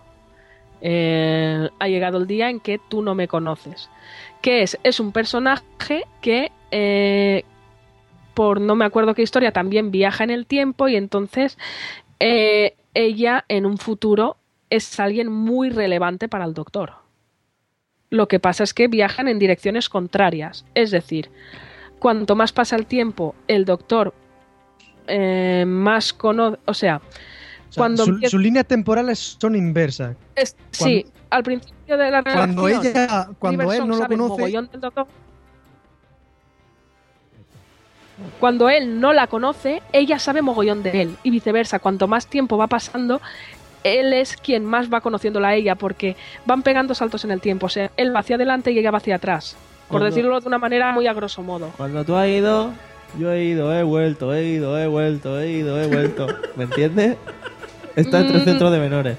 Eh, ha llegado el día en que tú no me conoces. ¿Qué es? Es un personaje que eh, por no me acuerdo qué historia también viaja en el tiempo, y entonces eh, ella en un futuro es alguien muy relevante para el doctor. Lo que pasa es que viajan en direcciones contrarias, es decir, cuanto más pasa el tiempo el doctor eh, más conoce, o sea, O sea, cuando su- empieza- sus líneas temporales son inversas. es- sí, al principio de la relación, Cuando ella, cuando él Riverson no lo sabe conoce, mogollón del doctor. Cuando él no la conoce, ella sabe mogollón de él, y viceversa. Cuanto más tiempo va pasando, él es quien más va conociéndola a ella, porque van pegando saltos en el tiempo. O sea, él va hacia adelante y ella va hacia atrás, por Cuando- decirlo de una manera muy a grosso modo. Cuando tú has ido, yo he ido, he vuelto, he ido, he vuelto, he ido, he vuelto. ¿Me entiendes? Está entre Mm. centros de menores.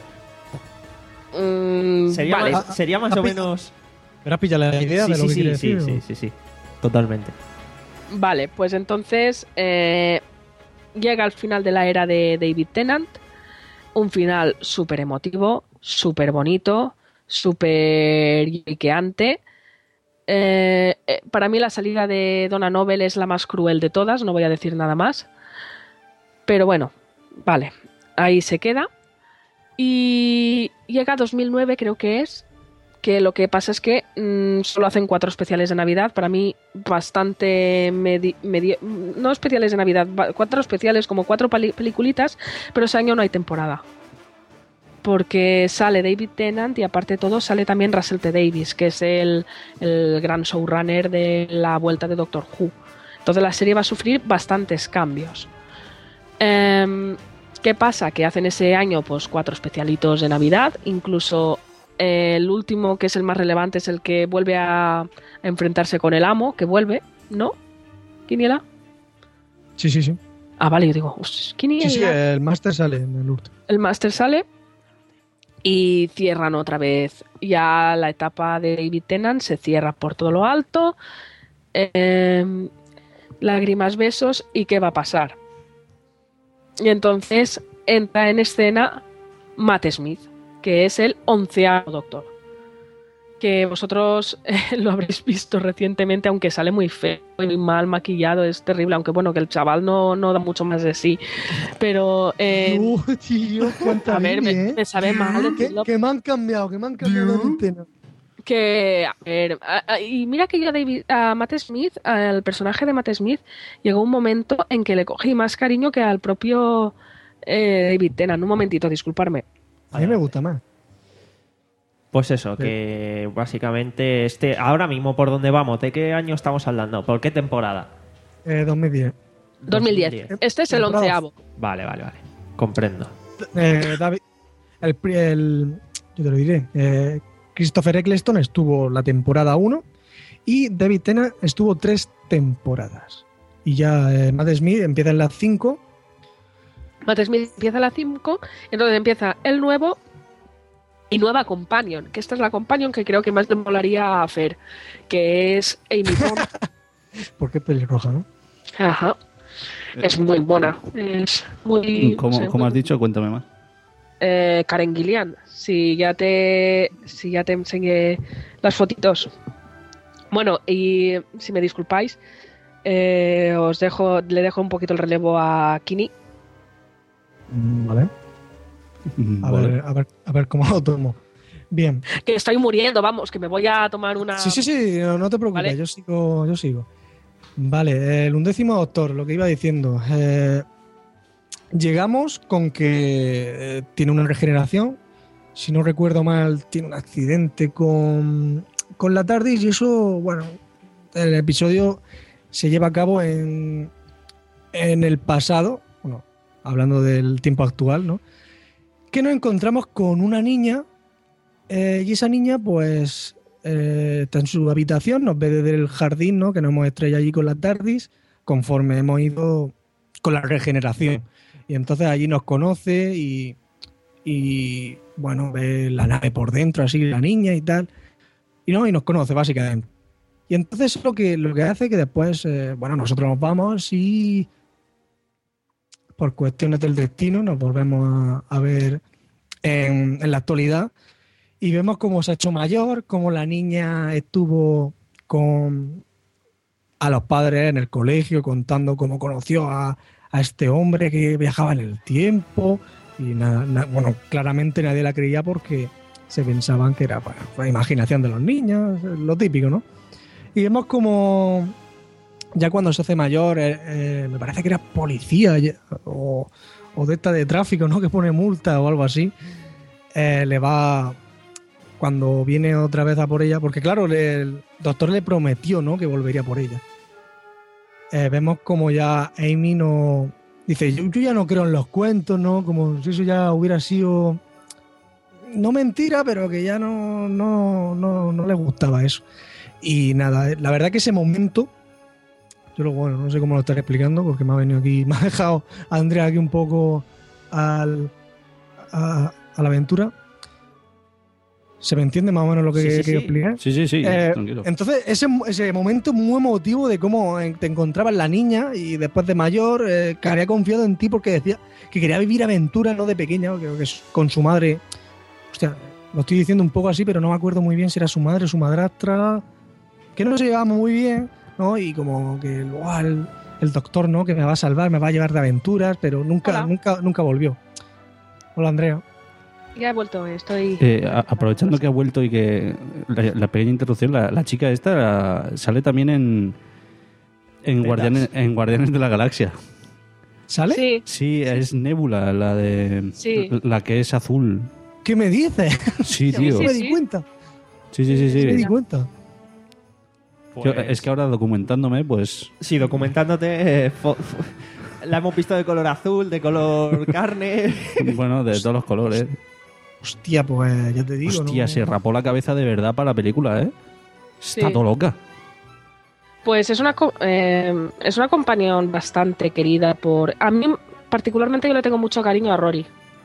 Mm, Sería, vale. más, sería más Ha o pillado- menos... Pero has pillado la idea Sí, de lo sí, que sí, quiere sí, decir. sí, sí, sí. Totalmente. Vale, pues entonces eh, llega al final de la era de David Tennant, un final súper emotivo, súper bonito, súper lloriqueante. Eh, eh, para mí la salida de Donna Novel es la más cruel de todas, no voy a decir nada más. Pero bueno, vale, ahí se queda. Y llega dos mil nueve, creo que es, que lo que pasa es que mmm, solo hacen cuatro especiales de Navidad, para mí bastante medi- medio, no especiales de Navidad, va- cuatro especiales, como cuatro pali- peliculitas, pero ese año no hay temporada. Porque sale David Tennant y aparte de todo sale también Russell T. Davies, que es el, el gran showrunner de la vuelta de Doctor Who. Entonces la serie va a sufrir bastantes cambios. Em, ¿Qué pasa? Que hacen ese año pues cuatro especialitos de Navidad, incluso eh, el último, que es el más relevante, es el que vuelve a, a enfrentarse con el amo, que vuelve, ¿no? ¿Quiniela? Sí, sí, sí. Ah, vale, yo digo, ¿Quiniela? Sí, sí, el máster sale en el último. El máster sale y cierran otra vez. Ya la etapa de David Tennant se cierra por todo lo alto. Eh, lágrimas, besos, ¿y qué va a pasar? Y entonces entra en escena Matt Smith, que es el onceavo Doctor. Que vosotros eh, lo habréis visto recientemente, aunque sale muy feo y muy mal maquillado, es terrible, aunque bueno, que el chaval no, no da mucho más de sí. Pero... Eh, Uh, tío, cuánta a ver, bien, me, ¿eh? me sabe mal Que, decirlo. que me han cambiado, que me han cambiado la antena. Que, a ver, a- a- y mira que yo a, David, a Matt Smith, al personaje de Matt Smith, llegó un momento en que le cogí más cariño que al propio eh, David Tennant. Un momentito, disculparme. A mí me gusta más. Pues eso, que básicamente este ahora mismo por dónde vamos, ¿de qué año estamos hablando? ¿Por qué temporada? Eh, dos mil diez. dos mil diez. Este es el Temporada. onceavo. Vale, vale, vale. Comprendo. Eh, David, el, pri- el- yo te lo diré. eh, Christopher Eccleston estuvo la temporada uno y David Tennant estuvo tres temporadas. Y ya eh, Matt Smith empieza en las cinco. Matt Smith empieza a las cinco, entonces empieza el nuevo y nueva companion, que esta es la companion que creo que más le molaría a Fer, que es Amy Pond. Porque es pelirroja, ¿no? Ajá. Es muy buena. Es muy... ¿Cómo, no sé, cómo muy- has dicho? Cuéntame más. Eh, Karen Gillian, si ya te si ya te enseñé las fotitos. Bueno, y si me disculpáis, eh, os dejo, le dejo un poquito el relevo a Kini. Mm, Vale. A, Vale. ver, a, ver, a ver cómo lo tomo. Bien. Que estoy muriendo, vamos, que me voy a tomar una. Sí, sí, sí, no, no te preocupes, Vale. yo sigo, yo sigo. Vale, el undécimo doctor, lo que iba diciendo. eh, llegamos con que eh, tiene una regeneración. Si no recuerdo mal, tiene un accidente con, con la TARDIS y eso, bueno, el episodio se lleva a cabo en, en el pasado, bueno, hablando del tiempo actual, ¿no? Que nos encontramos con una niña eh, y esa niña, pues, eh, está en su habitación, nos ve desde el jardín, ¿no? Que nos hemos estrellado allí con la TARDIS, conforme hemos ido con la regeneración. Y entonces allí nos conoce y, y bueno, ve la nave por dentro, así, la niña y tal. Y no, y nos conoce, básicamente. Y entonces lo que, lo que hace que después, eh, bueno, nosotros nos vamos y por cuestiones del destino nos volvemos a, a ver en, en la actualidad y vemos cómo se ha hecho mayor, cómo la niña estuvo con a los padres en el colegio contando cómo conoció a, a este hombre que viajaba en el tiempo y nada, na- bueno, claramente nadie la creía porque se pensaban que era bueno, la imaginación de los niños, lo típico, ¿no? Y vemos como ya cuando se hace mayor, eh, eh, me parece que era policía ya, o, o de esta de tráfico, ¿no? Que pone multa o algo así. Eh, le va cuando viene otra vez a por ella, porque claro, le- el doctor le prometió, ¿no? Que volvería por ella. Eh, vemos como ya Amy no dice, yo, yo ya no creo en los cuentos, ¿no? Como si eso ya hubiera sido no mentira, pero que ya no, no, no, no le gustaba eso. Y nada, la verdad que ese momento, yo lo, bueno, no sé cómo lo estaré explicando, porque me ha venido aquí, me ha dejado a Andrea aquí un poco al, a, a la aventura. ¿Se me entiende más o menos lo que Sí, sí, quiero sí. explicar? Sí, sí, sí, Eh, tranquilo. Entonces, ese, ese momento muy emotivo de cómo eh, te encontrabas la niña y después de mayor, eh, que había confiado en ti porque decía que quería vivir aventuras, no de pequeña, que, que es con su madre. Hostia, lo estoy diciendo un poco así, pero no me acuerdo muy bien si era su madre, su madrastra, que no se llevábamos muy bien, ¿no? Y como que "Buah, el, el doctor, ¿no? Que me va a salvar, me va a llevar de aventuras, pero nunca, Hola. nunca, nunca volvió. Hola, Andrea. Ya he vuelto, estoy. Eh, a- aprovechando que ha vuelto y que la, la pequeña interrupción, la, la chica esta la- sale también en en Verás. Guardianes, en Guardianes de la Galaxia. ¿Sale? Sí, Sí, es Nebula, la de Sí. la que es azul. ¿Qué me dices? Sí, No tío. me sí. di cuenta. Sí, sí, sí, No me di sí. cuenta. Yo- es que ahora documentándome, pues Sí, documentándote. eh, fo- fo- La hemos visto de color azul, de color carne. Bueno, de todos los colores. Hostia, pues ya te digo. Hostia, ¿no? se rapó la cabeza de verdad para la película, ¿eh? Está Sí. todo loca. Pues es una, co- eh, es una companión bastante querida por... A mí, particularmente, yo le tengo mucho cariño a Rory.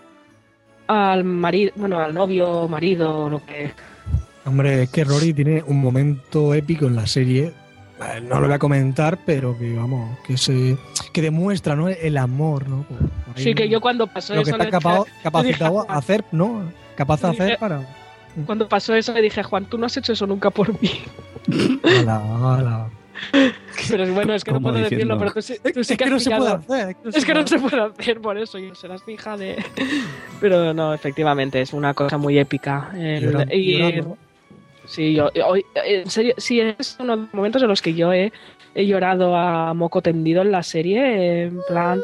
Al marido, bueno, al novio, marido, lo que... Hombre, es que Rory tiene un momento épico en la serie. Eh, No lo voy a comentar, pero que vamos, que se que demuestra, ¿no? El amor, ¿no? Por- por ahí, Sí, que yo cuando pasó lo que eso... está le capaz, dije- capacitado le dije a hacer, ¿no? Capaz de Le dije- hacer para. Cuando pasó eso le dije, Juan, tú no has hecho eso nunca por mí. Hala, hala. Pero bueno, es que no Como puedo diciendo- decirlo, pero tú sí, tú sí Es que no has se puede pillado- hacer. Es que no Es se que no puede se puede hacer por eso, y serás mi hija de... Pero no, efectivamente, es una cosa muy épica. El- Llorando, y, llorando. Sí, yo, hoy, en serio, sí, es uno de los momentos en los que yo he, he llorado a moco tendido en la serie, en plan...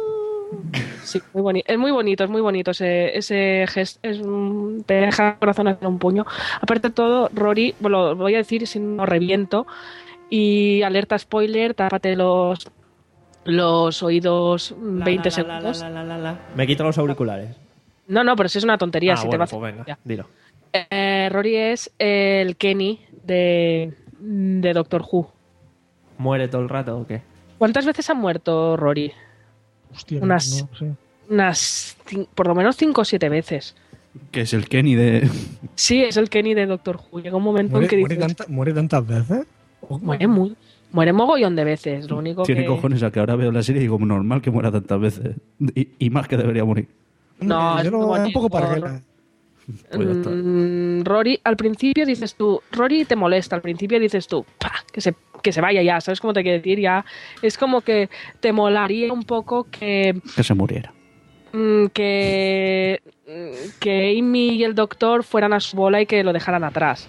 Sí, muy bonito, es muy bonito, es muy bonito ese, ese gesto, es un- te deja el corazón en un puño. Aparte de todo, Rory, bueno, lo voy a decir si no reviento, y alerta spoiler, tápate los, los oídos veinte La, la, la, segundos. la, la, la, la. Me quito los auriculares. No, no, pero si es una tontería, Ah, si bueno, te va pues venga, dilo. Eh, Rory es el Kenny de, de Doctor Who. ¿Muere todo el rato o qué? ¿Cuántas veces ha muerto Rory? Hostia, Unas, no sé. unas cin- por lo menos cinco o siete veces. Que es el Kenny de... Sí, es el Kenny de Doctor Who. Llega un momento en ¿Muere, que muere dices, tanta- muere tantas veces? muere, muy, muere mogollón de veces. Lo único Tiene que... cojones a que ahora veo la serie y digo, normal que muera tantas veces. Y, y más que debería morir. No, yo es lo muy veo un poco bonito. parguela. Pues ya está. Mm, Rory, al principio dices tú, Rory te molesta, al principio dices tú, "Pa, que se, que se vaya ya", ¿sabes cómo te quiero decir? Ya es como que te molaría un poco que, Que se muriera. mm, que, mm, que Amy y el doctor fueran a su bola y que lo dejaran atrás.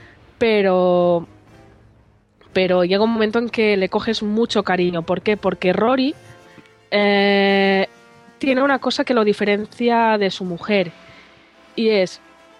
Pero, pero llega un momento en que le coges mucho cariño. ¿Por qué? Porque Rory eh, tiene una cosa que lo diferencia de su mujer. Y es,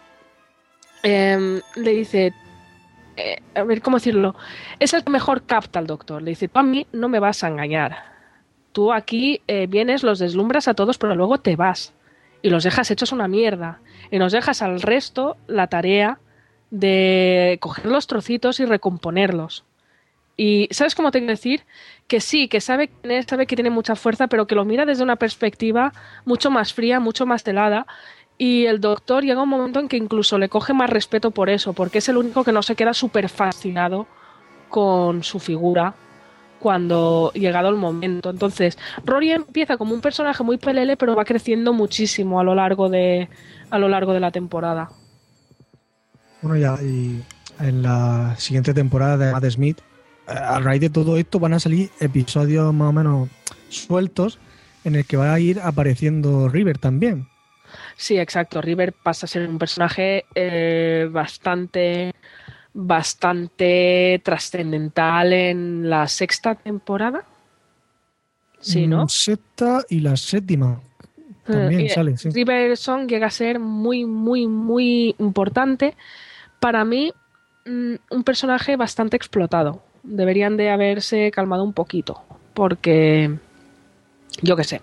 em, le dice, eh, a ver cómo decirlo, es el que mejor capta al doctor. Le dice, tú a mí no me vas a engañar. Tú aquí eh, vienes, los deslumbras a todos, pero luego te vas. Y los dejas hechos una mierda. Y nos dejas al resto la tarea de coger los trocitos y recomponerlos. Y ¿sabes cómo te quiero decir? Que sí, que sabe quién es, sabe que tiene mucha fuerza, pero que lo mira desde una perspectiva mucho más fría, mucho más helada. Y el doctor llega un momento en que incluso le coge más respeto por eso, porque es el único que no se queda súper fascinado con su figura cuando llegado el momento. Entonces, Rory empieza como un personaje muy pelele, pero va creciendo muchísimo a lo largo de, a lo largo de la temporada. Bueno, ya, y en la siguiente temporada de Matt Smith, eh, a raíz de todo esto van a salir episodios más o menos sueltos en el que va a ir apareciendo River también. Sí, exacto. River pasa a ser un personaje eh, bastante, bastante trascendental en la sexta temporada. Sí, ¿no? Mm, Sexta y la séptima también Eh, sale, sí. River Song llega a ser muy, muy, muy importante. Para mí, mm, un personaje bastante explotado. Deberían de haberse calmado un poquito, porque yo qué sé.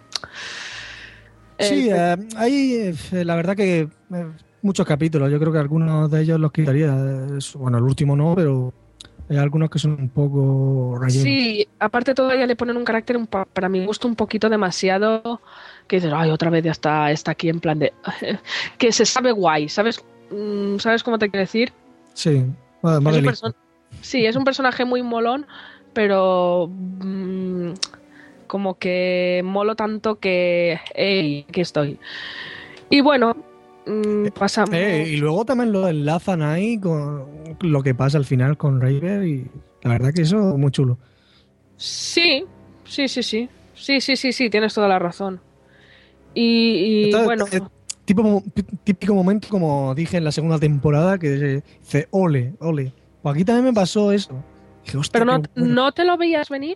Sí, El- eh, hay eh, la verdad que eh, muchos capítulos. Yo creo que algunos de ellos los quitaría. Eh, es- Bueno, el último no, pero hay algunos que son un poco rellenos. Sí, aparte todavía le ponen un carácter un pa- para mi gusto un poquito demasiado que dices, ay, otra vez ya está, está aquí en plan de que se sabe guay, ¿sabes? Mm, ¿Sabes cómo te quiero decir? Sí, va- va Es de un listo. perso- sí, es un personaje muy molón, pero mm, como que molo tanto que, hey, aquí estoy. Y bueno, mm, pasamos. Eh, y luego también lo enlazan ahí con lo que pasa al final con River y la verdad que eso es muy chulo. Sí, sí, sí, sí. Sí, sí, sí, sí, tienes toda la razón. Y, y Entonces, bueno, eh, tipo, típico momento, como dije en la segunda temporada, que se dice, ole, ole. Pues aquí también me pasó eso. Dije, hostia, pero no, qué bueno. ¿no te lo veías venir?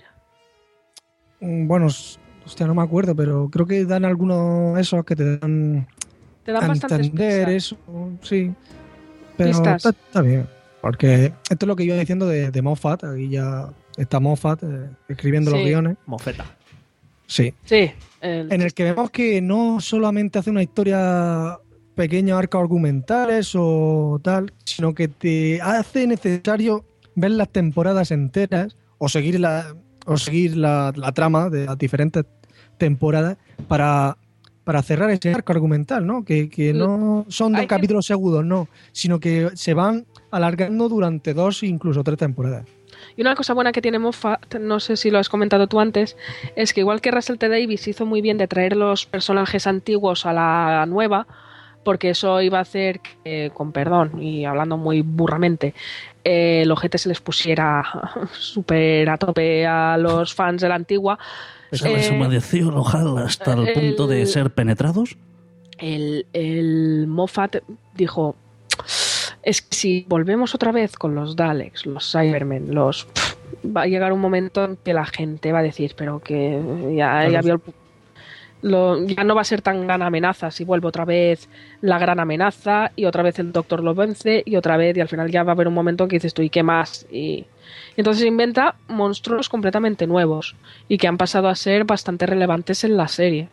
Mm, Bueno, s- hostia, no me acuerdo, pero creo que dan algunos esos que te dan Te dan a bastantes entender pistas. eso, sí. Pero Pistas. está, está bien, porque esto es lo que iba diciendo de, de Moffat, aquí ya está Moffat eh, escribiendo los Sí. guiones. Mofeta. Sí. Sí. El... En el que vemos que no solamente hace una historia, pequeños arcos argumentales o tal, sino que te hace necesario ver las temporadas enteras o seguir la, o seguir la, la trama de las diferentes temporadas para, para cerrar ese arco argumental, ¿no? Que, que no son dos capítulos seguidos, no, sino que se van alargando durante dos e incluso tres temporadas. Y una cosa buena que tiene Moffat, no sé si lo has comentado tú antes, es que igual que Russell T. Davies hizo muy bien de traer los personajes antiguos a la nueva, porque eso iba a hacer que, con perdón y hablando muy burramente, eh, el ojete se les pusiera súper a tope a los fans de la antigua. ¿Sabes eh, humedeció el ojal hasta el, el punto de ser penetrados? El, el Moffat dijo... Es que si volvemos otra vez con los Daleks, los Cybermen, los... Pff, va a llegar un momento en que la gente va a decir, pero que ya, ya, vio el, lo, ya no va a ser tan gran amenaza si vuelve otra vez la gran amenaza y otra vez el Doctor lo vence y otra vez y al final ya va a haber un momento en que dices tú, ¿y qué más? Y, y entonces se inventa monstruos completamente nuevos y que han pasado a ser bastante relevantes en la serie.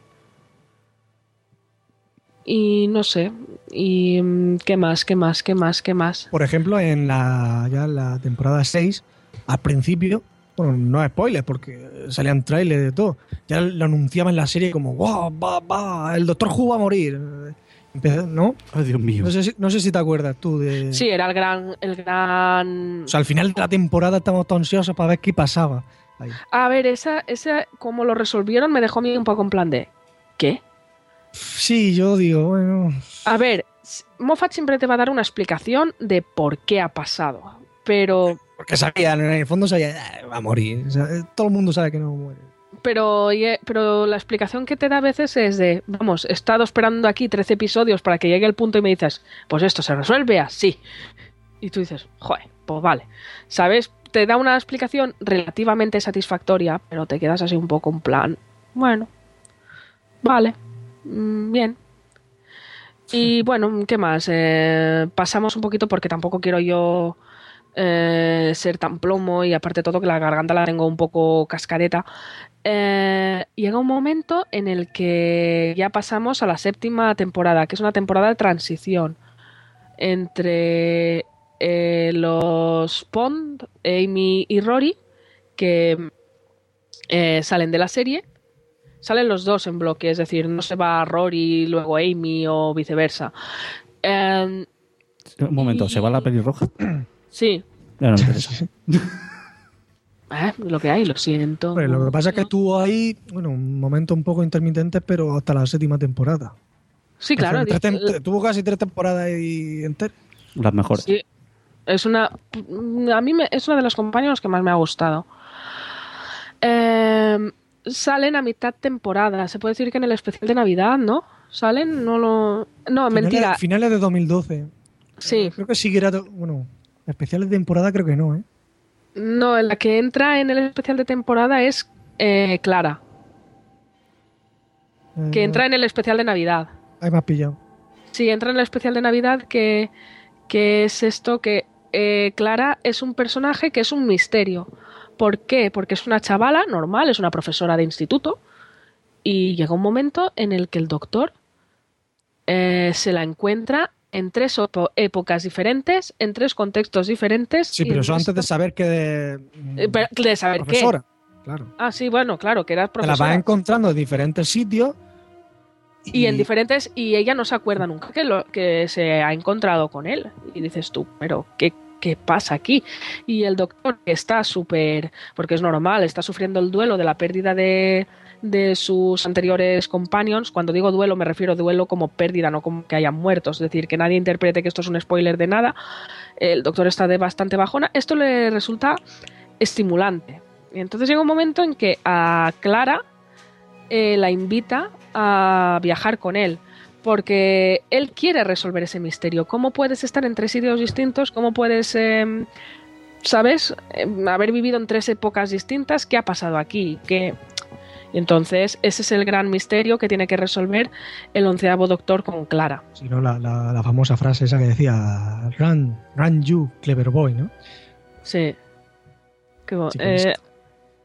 Y no sé, y qué más, qué más, qué más, qué más. Por ejemplo, en la ya en la temporada seis, al principio, bueno, no es spoiler porque salían trailers de todo, ya lo anunciaban en la serie como wow, va, va, el Doctor Who va a morir. Empezó, ¿no? Ay, Dios mío. No sé, si, no sé si te acuerdas tú de... Sí, era el gran, el gran... O sea, al final de la temporada estamos todos ansiosos para ver qué pasaba. Ahí. A ver, esa, esa, como lo resolvieron, me dejó a mí un poco en plan de... ¿Qué? Sí, yo digo, bueno... A ver, Moffat siempre te va a dar una explicación de por qué ha pasado, pero... Porque sabía, en el fondo sabía, eh, va a morir. O sea, todo el mundo sabe que no muere. Pero, pero la explicación que te da a veces es de, vamos, he estado esperando aquí trece episodios para que llegue el punto y me dices, pues esto se resuelve así. Y tú dices, joder, pues vale. ¿Sabes? Te da una explicación relativamente satisfactoria, pero te quedas así un poco en plan, bueno, vale. Bien. Y bueno, ¿qué más? Eh, pasamos un poquito porque tampoco quiero yo eh, ser tan plomo y aparte de todo que la garganta la tengo un poco cascareta. Eh, llega un momento en el que ya pasamos a la séptima temporada, que es una temporada de transición entre eh, los Pond, Amy y Rory, que eh, salen de la serie. Salen los dos en bloque, es decir, no se va Rory y luego Amy o viceversa. Eh, un momento, y... ¿se va la pelirroja? Sí. Ya no me interesa. eh, lo que hay, lo siento. Bueno, lo que pasa es que estuvo ahí, bueno, un momento un poco intermitente, pero hasta la séptima temporada. Sí, claro. Tres tem- tuvo casi tres temporadas y enteras. Las mejores. Sí. Es una... A mí me, es una de los compañeros que más me ha gustado. Eh... Salen a mitad temporada. Se puede decir que en el especial de Navidad, ¿no? ¿Salen? No lo... No, finales, mentira. Finales de dos mil doce. Sí. Eh, creo que sí que era... Bueno, especiales de temporada creo que no, ¿eh? No, la que entra en el especial de temporada es eh, Clara. Eh, que entra en el especial de Navidad. Ahí me has pillado. Sí, entra en el especial de Navidad que, que es esto que eh, Clara es un personaje que es un misterio. ¿Por qué? Porque es una chavala normal, es una profesora de instituto y llega un momento en el que el doctor eh, se la encuentra en tres épocas diferentes, en tres contextos diferentes. Sí, pero eso antes de saber que... De, eh, de saber profesora, qué. Claro. Ah, sí, bueno, claro, que era profesora. Te la vas encontrando en diferentes sitios. Y... y en diferentes... Y ella no se acuerda nunca que, lo, que se ha encontrado con él. Y dices tú, pero ¿qué ¿qué pasa aquí? Y el doctor está súper, porque es normal, está sufriendo el duelo de la pérdida de, de sus anteriores companions. Cuando digo duelo me refiero a duelo como pérdida, no como que hayan muerto. Es decir, que nadie interprete que esto es un spoiler de nada. El doctor está de bastante bajona. Esto le resulta estimulante. Y entonces llega un momento en que a Clara eh, la invita a viajar con él. Porque él quiere resolver ese misterio. ¿Cómo puedes estar en tres sitios distintos? ¿Cómo puedes, eh, sabes, eh, haber vivido en tres épocas distintas? ¿Qué ha pasado aquí? ¿Qué? Y entonces ese es el gran misterio que tiene que resolver el onceavo doctor con Clara. Sí, ¿no? La, la, la famosa frase esa que decía Run, run you, clever boy, ¿no? Sí. Que, sí eh,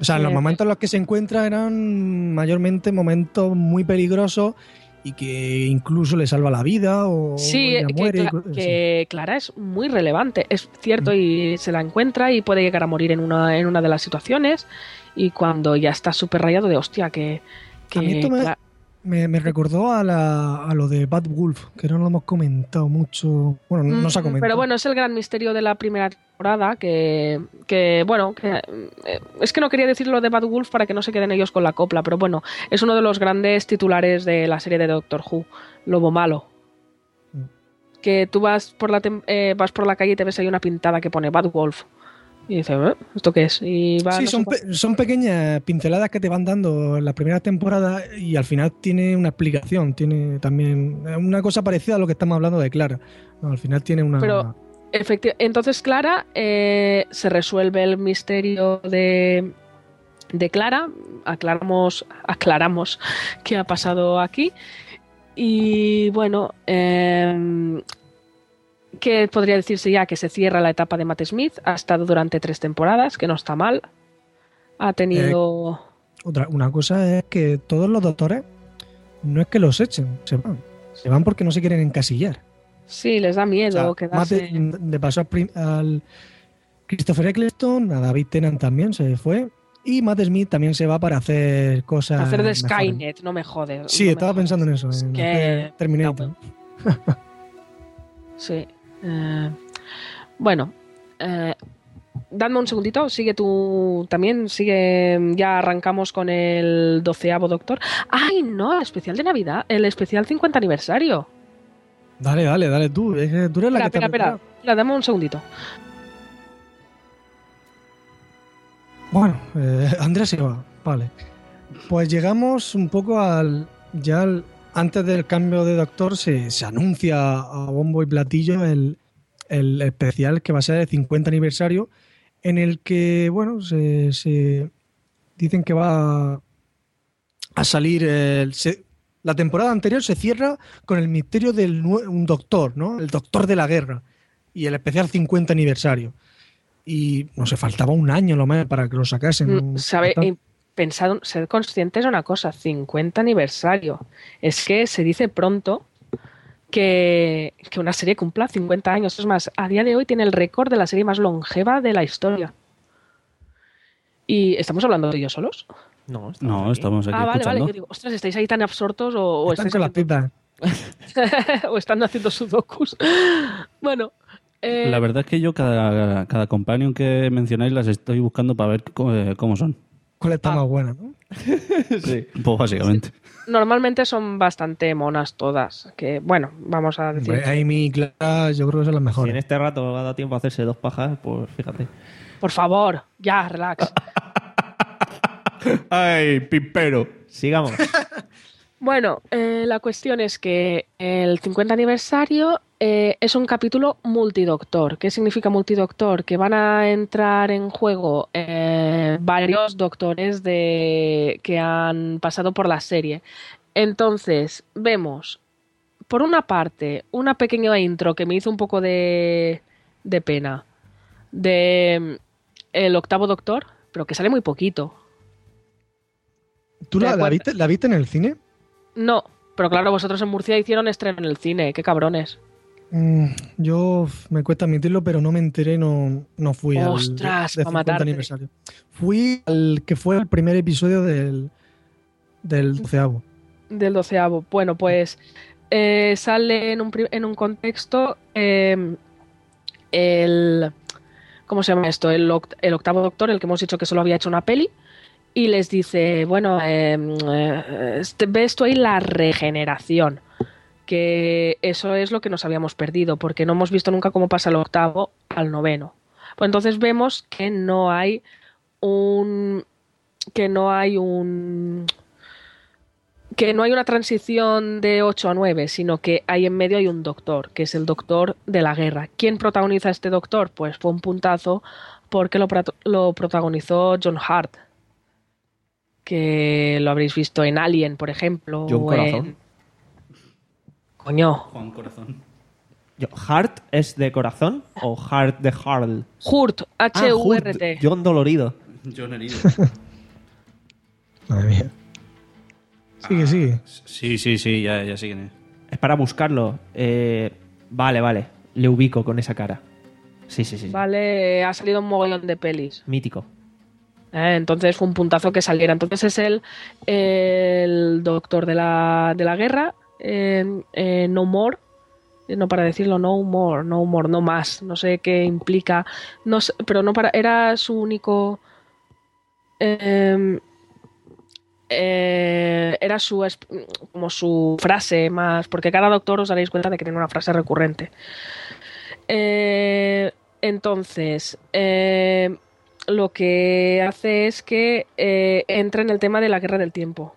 O sea, Sí. los momentos en los que se encuentra eran mayormente momentos muy peligrosos y que incluso le salva la vida o Sí, ella que, muere. Cla- que Clara es muy relevante, es cierto, y se la encuentra y puede llegar a morir en una, en una de las situaciones. Y cuando ya está súper rayado de hostia, que. que A mí esto me, Cla- me, me recordó a, la, a lo de Bad Wolf, que no lo hemos comentado mucho. Bueno, no, no se ha Mm, comentado. Pero bueno, es el gran misterio de la primera temporada, que, que bueno, que, eh, es que no quería decir lo de Bad Wolf para que no se queden ellos con la copla, pero bueno, es uno de los grandes titulares de la serie de Doctor Who, Lobo Malo. Que tú vas por la tem- eh, vas por la calle y te ves ahí una pintada que pone Bad Wolf. Y dices, ¿eh? ¿Esto qué es? Y va, Sí, no sé son, cuál- pe- son pequeñas pinceladas que te van dando en la primera temporada y al final tiene una explicación, tiene también una cosa parecida a lo que estamos hablando de Clara. No, al final tiene una... Pero efecti- entonces Clara, eh, se resuelve el misterio de, de Clara, aclaramos, aclaramos qué ha pasado aquí y bueno, eh, que podría decirse ya que se cierra la etapa de Matt Smith, ha estado durante tres temporadas, que no está mal, ha tenido... Otra, una cosa es que todos los doctores no es que los echen, se van. Se van porque no se quieren encasillar. Sí, les da miedo O sea, quedarse... Matt- le pasó al, prim- al Christopher Eccleston, a David Tennant también se fue. Y Matt Smith también se va para hacer cosas. hacer de mejores. Skynet, no me jodes. Sí, no me estaba jodes. pensando en eso, Es en que- hacer Terminator. Sí. eh, bueno, eh, dadme un segundito, sigue tú también, sigue, ya arrancamos con el doceavo Doctor. ¡Ay, no! El especial de Navidad, el especial cincuenta aniversario. Dale, dale, dale tú. Es que tú eres la Espera, que te espera, ha espera, preparado. espera, dame un segundito. Bueno, eh, Andrea se va, vale. Pues llegamos un poco al. Ya al- antes del cambio de doctor se, se anuncia a bombo y platillo el, el especial que va a ser el cincuenta aniversario, en el que, bueno, se, se dicen que va a salir. El, se- la temporada anterior se cierra con el misterio del nue- un doctor, ¿no? El doctor de la guerra. Y el especial cincuenta aniversario. Y no sé, faltaba un año lo menos para que lo sacasen. Mm, Sabe, eh, pensad, ser conscientes de una cosa, cincuenta aniversario. Es que se dice pronto que, que una serie cumpla cincuenta años. Es más, a día de hoy tiene el récord de la serie más longeva de la historia. ¿Y estamos hablando de ellos solos? No, No, estamos aquí ah, vale, escuchando. vale. Yo digo, ostras, ¿estáis ahí tan absortos o, o Están estáis con las haciendo- pipas. o están haciendo sudokus? Bueno, eh, La verdad es que yo cada, cada companion que mencionáis las estoy buscando para ver cómo, eh, cómo son. ¿Cuál Ah. está más buena, no? Sí. Pues básicamente. normalmente son bastante monas todas. Que bueno, vamos a decir. Hombre, Amy y Clara, yo creo que son las Si mejores. en este rato ha dado tiempo a hacerse dos pajas, pues fíjate. Por favor, ya, relax. ¡Ay, pipero! Sigamos. Bueno, eh, la cuestión es que el cincuenta aniversario eh, es un capítulo multidoctor. ¿Qué significa multidoctor? Que van a entrar en juego eh, varios doctores de, que han pasado por la serie. Entonces, vemos, por una parte, una pequeña intro que me hizo un poco de, de pena de mm, el octavo doctor, pero que sale muy poquito. ¿Tú ¿te la, la acuerdas? viste, la viste en el cine? No, pero claro, vosotros en Murcia hicieron estreno en el cine, qué cabrones. Mm, yo f- me cuesta admitirlo, pero no me enteré, no, no fui Ostras, al de- de pa' cincuenta matarte. aniversario. Fui al que fue el primer episodio del, del doceavo. Del doceavo. Bueno, pues eh, sale en un, pri- en un contexto eh, el... ¿Cómo se llama esto? El, oct- el octavo doctor, el que hemos dicho que solo había hecho una peli, y les dice, bueno, eh, eh, este- ves tú ahí la regeneración, que eso es lo que nos habíamos perdido, porque no hemos visto nunca cómo pasa el octavo al noveno. Pues entonces vemos que no hay un... que no hay un... que no hay una transición de ocho a nueve, sino que hay en medio hay un doctor, que es el doctor de la guerra. ¿Quién protagoniza a este doctor? Pues fue un puntazo porque lo, prato- lo protagonizó John Hart, que lo habréis visto en Alien, por ejemplo. John o Corazón. en- Coño. Juan Corazón. Yo, ¿Heart es de corazón o Heart de Harl? Hurt, H U R T. John Dolorido. John herido. Madre mía. Sigue, sigue. Sí, sí, sí, ya, ya siguen. Es para buscarlo. Eh, vale, vale. Le ubico con esa cara. Sí, sí, sí. sí. Vale, ha salido un mogollón de pelis. Mítico. Eh, entonces fue un puntazo que saliera. Entonces es el, el doctor de la, de la guerra, eh, eh, No More. No para decirlo, no more, no more, no más. No sé qué implica. No sé, pero no para. Era su único. Eh, eh, era su como su frase más. Porque cada doctor os daréis cuenta de que tiene una frase recurrente. Eh, entonces. Eh, lo que hace es que eh, entra en el tema de la guerra del tiempo.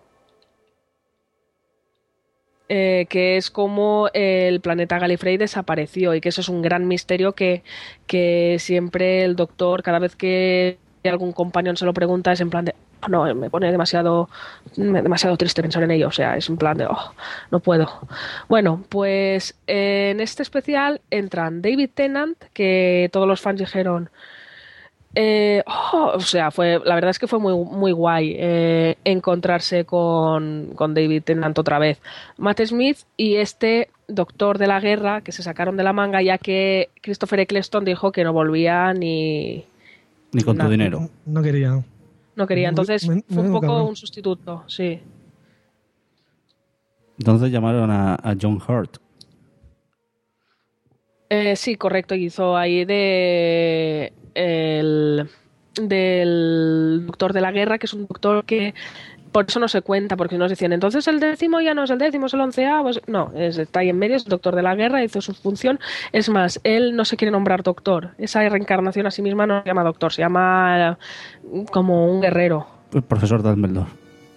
Eh, que es como el planeta Gallifrey desapareció y que eso es un gran misterio que, que siempre el doctor, cada vez que algún compañero se lo pregunta, es en plan de oh, no, me pone demasiado demasiado triste pensar en ello, o sea, es en plan de oh, no puedo. Bueno, pues eh, en este especial entran David Tennant, que todos los fans dijeron Eh, oh, o sea, fue la verdad es que fue muy, muy guay eh, encontrarse con, con David Tennant otra vez. Matt Smith y este doctor de la guerra que se sacaron de la manga, ya que Christopher Eccleston dijo que no volvía ni... Ni con nada. tu dinero. No quería. No quería, entonces Men- fue un menudo poco cabrón. un sustituto, sí. Entonces llamaron a, a John Hurt. Eh, sí, correcto, hizo ahí de el del doctor de la guerra, que es un doctor que por eso no se cuenta, porque nos decían, entonces el décimo ya no es el décimo, es el onceavo. No, es, está ahí en medio, es el doctor de la guerra, hizo su función. Es más, él no se quiere nombrar doctor. Esa reencarnación a sí misma no se llama doctor, se llama eh, como un guerrero. El profesor Dumbledore.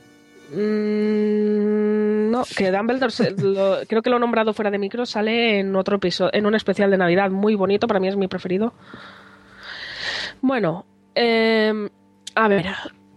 Mm, no, que Dumbledore se- lo- creo que lo he nombrado fuera de micro, sale en otro episodio, en un especial de Navidad muy bonito, para mí es mi preferido. Bueno, eh, a ver,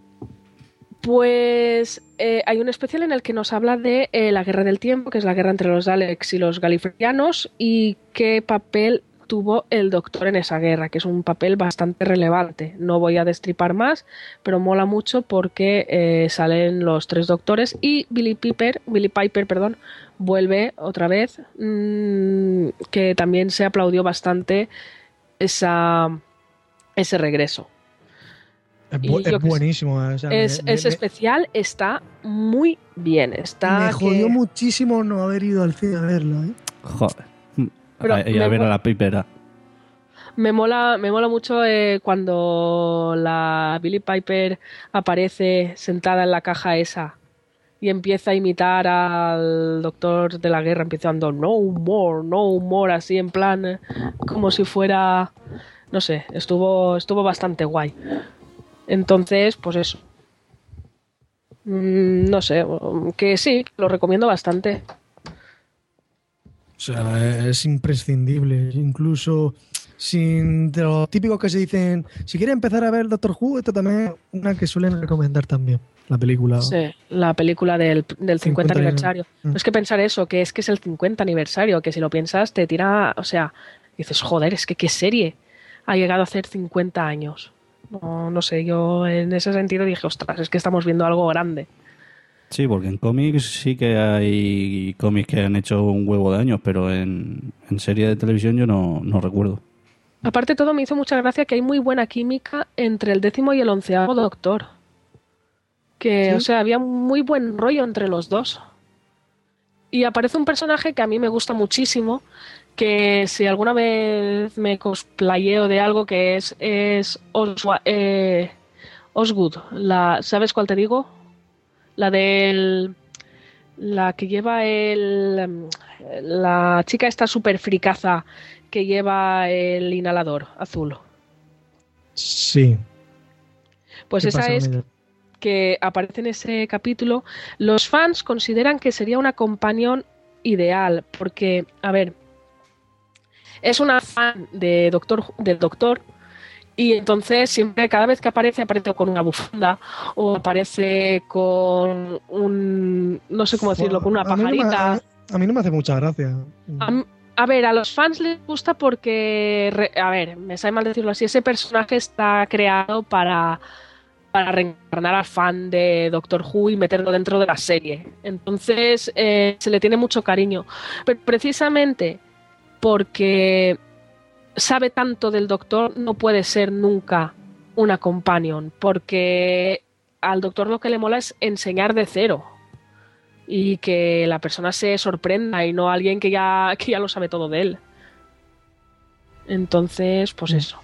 pues eh, hay un especial en el que nos habla de eh, la guerra del tiempo, que es la guerra entre los Daleks y los Galifreyanos, y qué papel tuvo el doctor en esa guerra, que es un papel bastante relevante. No voy a destripar más, pero mola mucho porque eh, salen los tres doctores y Billy Piper, Billy Piper, perdón, vuelve otra vez, mmm, que también se aplaudió bastante esa, ese regreso. Es, bu- Y yo es que buenísimo. eh, o sea, me- Es, me- ese me- especial está muy bien. Está me que- jodió muchísimo no haber ido al cine a verlo. ¿eh? Joder. Pero a, y a me ver mo- a la pipera. Me mola, me mola mucho eh, cuando la Billie Piper aparece sentada en la caja esa y empieza a imitar al doctor de la guerra, empezando no more, no more, así en plan eh, como si fuera, no sé, estuvo, estuvo bastante guay. Entonces, pues eso. Mm, no sé, que sí, lo recomiendo bastante. O sea, es imprescindible. Incluso sin de los típicos que se dicen, si quieres empezar a ver Doctor Who, esto también es una que suelen recomendar también, la película. Sí, la película del, del cincuenta cincuenta aniversario. Mm. No es que pensar eso, que es que es el cincuenta aniversario, que si lo piensas te tira, o sea, dices, joder, es que qué serie ha llegado a hacer cincuenta años. No, no sé, yo en ese sentido dije, ostras, es que estamos viendo algo grande. Sí, porque en cómics sí que hay cómics que han hecho un huevo de años, pero en, en serie de televisión yo no, no recuerdo. Aparte de todo, me hizo mucha gracia que hay muy buena química entre el décimo y el onceavo Doctor. Que, ¿Sí? o sea, había muy buen rollo entre los dos. Y aparece un personaje que a mí me gusta muchísimo, que si alguna vez me cosplayeo de algo, que es, es Oswa- eh, Osgood. La, ¿sabes cuál te digo? La del... La que lleva el... La chica esta súper fricaza que lleva el inhalador azul. Sí. Pues ¿Qué esa pasa es con ella? que aparece en ese capítulo. Los fans consideran que sería una companión ideal, porque, a ver, es una fan de Doctor, del Doctor, y entonces siempre, cada vez que aparece, aparece con una bufanda o aparece con un, no sé cómo decirlo, con una A mí no me- pajarita. a mí no me hace mucha gracia. A, m- a ver, a los fans les gusta porque, re- a ver, me sabe mal decirlo así, ese personaje está creado para para reencarnar al fan de Doctor Who y meterlo dentro de la serie. Entonces eh, se le tiene mucho cariño. Pero precisamente porque sabe tanto del Doctor, no puede ser nunca una companion, porque al Doctor lo que le mola es enseñar de cero y que la persona se sorprenda y no alguien que ya, que ya lo sabe todo de él. Entonces, pues eso.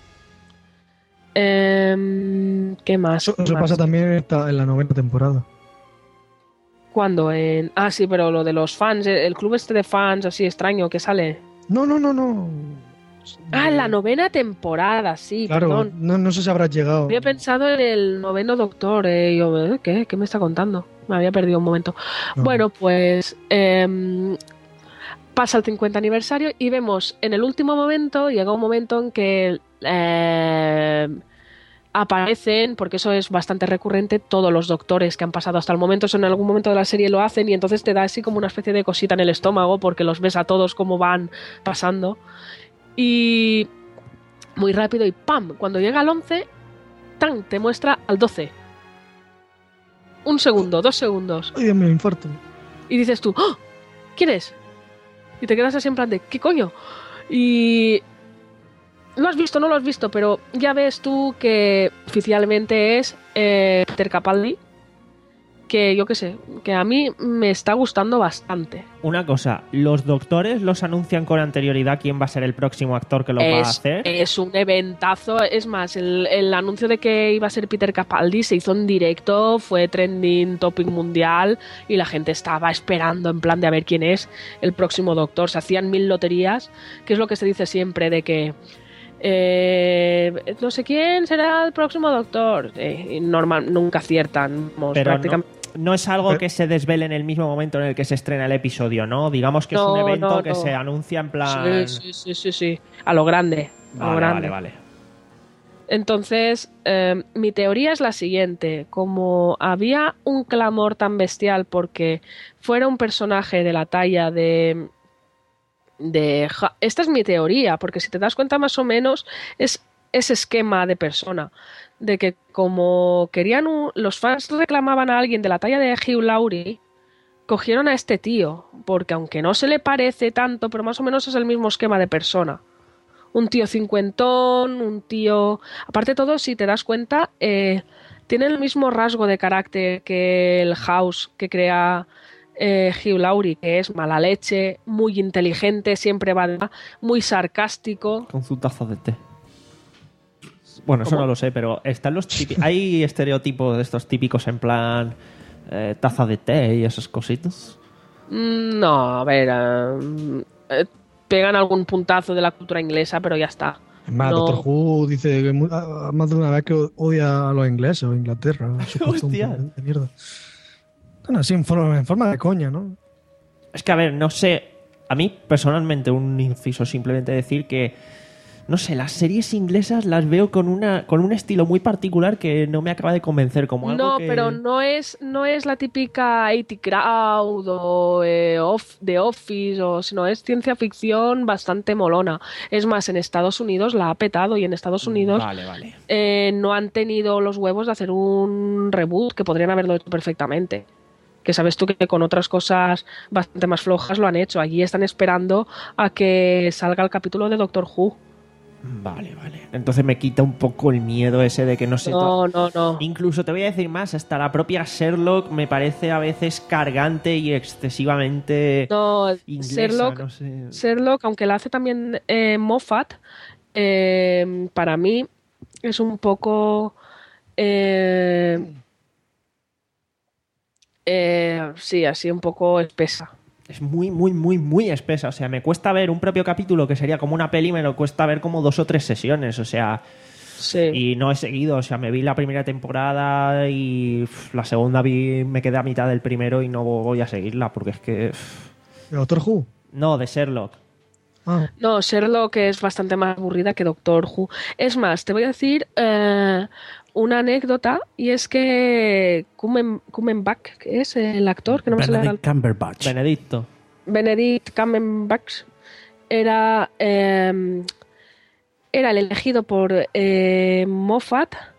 Eh, ¿Qué más? Eso, eso más? pasa también en, esta- en la novena temporada. ¿Cuándo? En... Ah, sí, pero lo de los fans, el club este de fans así extraño que sale. No, no, no, no. Ah, en la novena temporada, sí, Claro, perdón. no, no sé si habrás llegado. Había pensado en el noveno Doctor, eh, y yo, ¿eh? ¿qué? ¿Qué me está contando? Me había perdido un momento. No. Bueno, pues em, pasa el cincuenta aniversario y vemos en el último momento, llega un momento en que em, aparecen, porque eso es bastante recurrente, todos los doctores que han pasado hasta el momento, eso en algún momento de la serie lo hacen y entonces te da así como una especie de cosita en el estómago porque los ves a todos como van pasando. Y muy rápido y ¡pam! Cuando llega al once, ¡tan! Te muestra al doce. Un segundo, dos segundos. Ay, Dios mío, infarto. Y dices tú, ¡oh! ¿Quién es? Y te quedas así en plan de, ¿qué coño? Y... Lo has visto, no lo has visto, pero ya ves tú que oficialmente es eh, Peter Capaldi, que yo qué sé, que a mí me está gustando bastante. Una cosa, ¿los doctores los anuncian con anterioridad quién va a ser el próximo actor que lo va a Es, hacer? es un eventazo. Es más, el, el anuncio de que iba a ser Peter Capaldi se hizo en directo, fue trending topic mundial y la gente estaba esperando en plan de a ver quién es el próximo doctor. Se hacían mil loterías, que es lo que se dice siempre de que eh, no sé quién será el próximo doctor. Eh, y normal, nunca aciertan. Vamos, Pero prácticamente. no, no es algo que se desvele en el mismo momento en el que se estrena el episodio, ¿no? Digamos que es un No, evento no, que no. se anuncia en plan... Sí, sí, sí, sí, sí. A lo grande. A lo Vale, grande. vale, vale. Entonces, eh, mi teoría es la siguiente. Como había un clamor tan bestial porque fuera un personaje de la talla de... de Ja- esta es mi teoría, porque si te das cuenta más o menos es ese esquema de persona. De que como querían un- los fans reclamaban a alguien de la talla de Hugh Laurie, cogieron a este tío, porque aunque no se le parece tanto, pero más o menos es el mismo esquema de persona. Un tío cincuentón, un tío... Aparte de todo, si te das cuenta, eh, tiene el mismo rasgo de carácter que el House que crea eh, Hugh Laurie, que es mala leche, muy inteligente, siempre va de- muy sarcástico. Con su taza de té. Bueno, eso ¿Cómo? no lo sé, pero están los típi- hay estereotipos de estos típicos en plan eh, taza de té y esas cositas. Mm, No, a ver... eh, eh, pegan algún puntazo de la cultura inglesa, pero ya está. Es más, No. Doctor Who dice que mu- a- a más de una vez que odia a los ingleses o Inglaterra. Su costumbre Hostia. de mierda. Bueno, así en forma, en forma de coña, ¿no? Es que, a ver, no sé. A mí, personalmente, un inciso, simplemente decir que, no sé, las series inglesas las veo con una con un estilo muy particular que no me acaba de convencer. Como algo No, que... pero no es, no es la típica ochenta Crowd o eh, off, The Office, o, sino es ciencia ficción bastante molona. Es más, en Estados Unidos la ha petado y en Estados Unidos Vale, vale. eh, no han tenido los huevos de hacer un reboot, que podrían haberlo hecho perfectamente. Que sabes tú que con otras cosas bastante más flojas lo han hecho. Allí están esperando a que salga el capítulo de Doctor Who. Vale, vale. Entonces me quita un poco el miedo ese de que no sé... No, no, no. Incluso te voy a decir más, hasta la propia Sherlock me parece a veces cargante y excesivamente No, inglesa, Sherlock, no sé. Sherlock, aunque la hace también eh, Moffat, eh, para mí es un poco... eh, eh, sí, así un poco espesa. Es muy, muy, muy, muy espesa. O sea, me cuesta ver un propio capítulo que sería como una peli, me lo cuesta ver como dos o tres sesiones. O sea, sí. Y no he seguido. O sea, me vi la primera temporada y uf, la segunda vi, me quedé a mitad del primero y no voy a seguirla porque es que... uf. ¿De Doctor Who? No, de Sherlock. Ah, No, Sherlock es bastante más aburrida que Doctor Who. Es más, te voy a decir eh, una anécdota y es que Cumen, Cumberbatch, que es el actor, que no me sale ahora el- Benedict Cumberbatch. Benedicto. Benedict Cumberbatch era, eh, era el elegido por eh, Moffat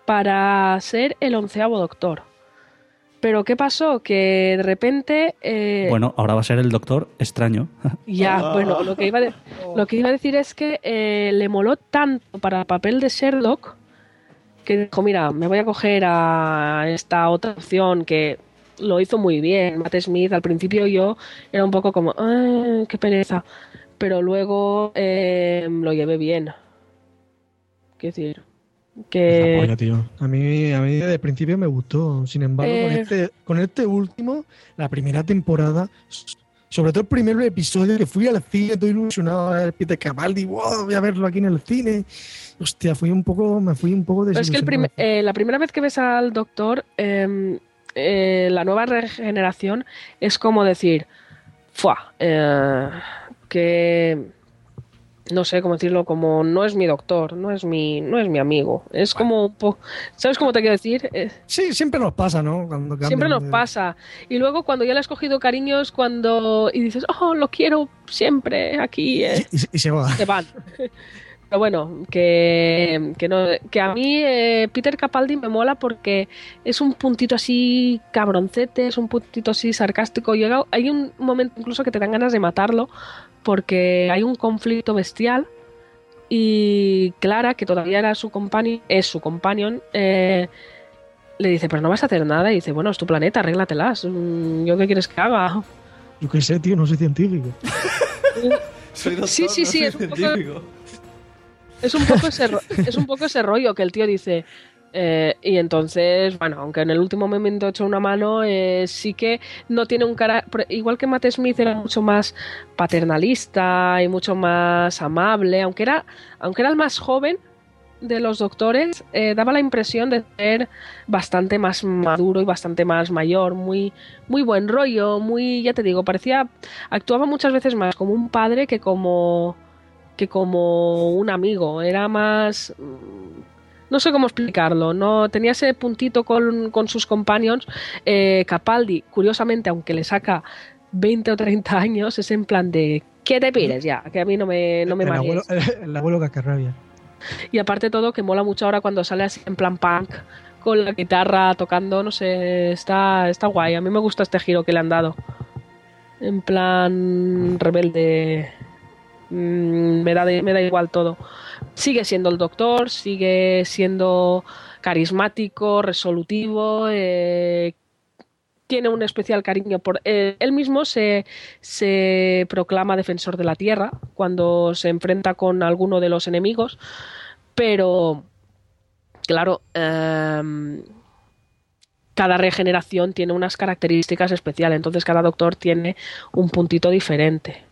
para ser el onceavo Doctor. Pero ¿qué pasó? Que de repente... Eh, Bueno, ahora va a ser el Doctor Extraño. Ya, bueno, lo que iba a, de- lo que iba a decir es que eh, le moló tanto para el papel de Sherlock que dijo, mira, me voy a coger a esta otra opción que lo hizo muy bien. Matt Smith, al principio yo era un poco como, "Ay, qué pereza", pero luego eh, lo llevé bien. Quiero decir, La que... polla, tío. A mí, a mí desde el principio me gustó. Sin embargo, con, Eh. este, con este último, la primera temporada, sobre todo el primer episodio que fui al cine, todo ilusionado a ver Peter Capaldi, wow, voy a verlo aquí en el cine. Hostia, fui un poco, me fui un poco Pero es que el desilusionado. prim- eh, la primera vez que ves al Doctor, eh, eh, la nueva regeneración es como decir, ¡fua! Eh, que no sé cómo decirlo, como no es mi doctor, no es mi, no es mi amigo. Es como un poco, ¿sabes cómo te quiero decir? Eh, Sí, siempre nos pasa, ¿no? Cuando cambian Siempre nos de- pasa. Y luego cuando ya le has cogido cariño es cuando y dices, oh, lo quiero siempre aquí. eh". Y, y se va. Se van. Pero bueno, que, que, no, que a mí eh, Peter Capaldi me mola porque es un puntito así cabroncete, es un puntito así sarcástico. Llega, hay un momento incluso que te dan ganas de matarlo porque hay un conflicto bestial y Clara, que todavía era su companion, es su companion, eh, le dice, pero no vas a hacer nada. Y dice, bueno, es tu planeta, arréglatelas. Mm, ¿Yo qué quieres que haga? Yo qué sé, tío, no soy científico. Soy doctor, Sí, sí, no sí, soy es un poco- científico. Es un poco ese, ro- es un poco ese rollo que el tío dice. eh, y entonces, bueno, aunque en el último momento echó una mano, eh, sí que no tiene un cara. por- Igual que Matt Smith era mucho más paternalista y mucho más amable, aunque era, aunque era el más joven de los doctores, eh, daba la impresión de ser bastante más maduro y bastante más mayor, muy, muy buen rollo, muy, ya te digo, parecía, actuaba muchas veces más como un padre que como que como un amigo, era más... No sé cómo explicarlo, no tenía ese puntito con, con sus companions. Eh, Capaldi, curiosamente, aunque le saca veinte o treinta años, es en plan de ¿qué te pides ya? Que a mí no me, no me el, abuelo, marees. el, el abuelo cascarrabia. Y aparte todo, que mola mucho ahora cuando sale así en plan punk, con la guitarra tocando, no sé, está, está guay. A mí me gusta este giro que le han dado. En plan rebelde... Mm, me da, de- me da igual todo. Sigue siendo el doctor, sigue siendo carismático, resolutivo, eh, tiene un especial cariño por... eh, él mismo se, se proclama defensor de la Tierra cuando se enfrenta con alguno de los enemigos, pero claro, em, cada regeneración tiene unas características especiales, entonces cada doctor tiene un puntito diferente.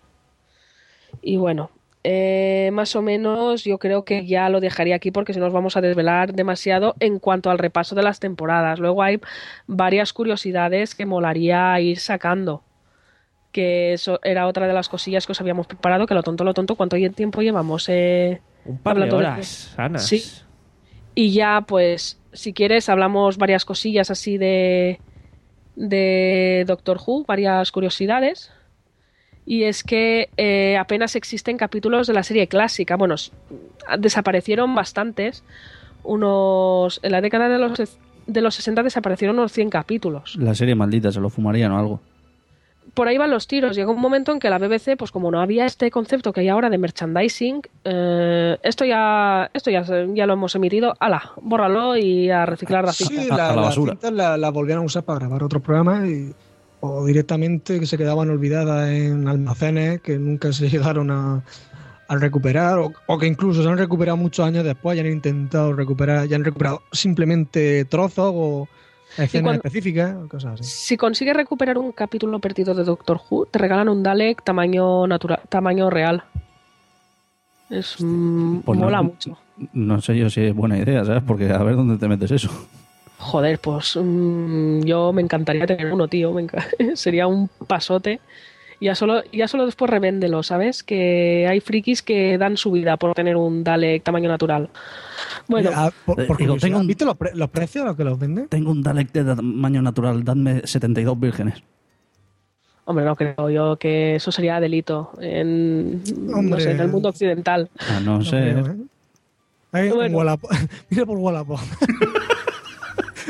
Y bueno, eh, más o menos yo creo que ya lo dejaría aquí porque si no nos vamos a desvelar demasiado en cuanto al repaso de las temporadas. Luego hay varias curiosidades que molaría ir sacando, que eso era otra de las cosillas que os habíamos preparado, que lo tonto, lo tonto, ¿cuánto tiempo llevamos? Eh, Un par de hablando horas, sanas. Sí. Y ya, pues, si quieres, hablamos varias cosillas así de, de Doctor Who, varias curiosidades. Y es que eh, apenas existen capítulos de la serie clásica. Bueno, s- desaparecieron bastantes. Unos. En la década de los, de los sesenta desaparecieron unos cien capítulos. La serie maldita, se lo fumarían o algo. Por ahí van los tiros. Llegó un momento en que la B B C, pues como no había este concepto que hay ahora de merchandising, eh, esto ya esto ya, se- ya lo hemos emitido. ¡Hala! Bórralo y a reciclar la cinta. Sí, la, las cintas la, la volvieron a usar para grabar otros programas y, o directamente que se quedaban olvidadas en almacenes que nunca se llegaron a, a recuperar o, o que incluso se han recuperado muchos años después y han intentado recuperar, ya han recuperado simplemente trozos o escenas cuando- específicas o cosas así. Si consigues recuperar un capítulo perdido de Doctor Who, te regalan un Dalek tamaño natural, tamaño real. Es mm, Pues no- mola mucho. No sé yo si es buena idea, ¿sabes? Porque a ver dónde te metes eso. Joder, pues mm, yo me encantaría tener uno, tío. me enca- Sería un pasote. Ya solo, ya solo después revéndelo, ¿sabes? Que hay frikis que dan su vida por tener un Dalek tamaño natural. Bueno, Ah, por, por Eh, digo, curiosidad, tengo un- ¿has visto los, pre- los precios a los que los venden? Tengo un Dalek de tamaño natural, dadme setenta y dos vírgenes. hombre, no creo yo que eso sería delito en, no Hombre. sé, en el mundo occidental. Ah, no sé. creo, ¿eh? Ahí, en Bueno. Wallapop. Mira por Wallapop.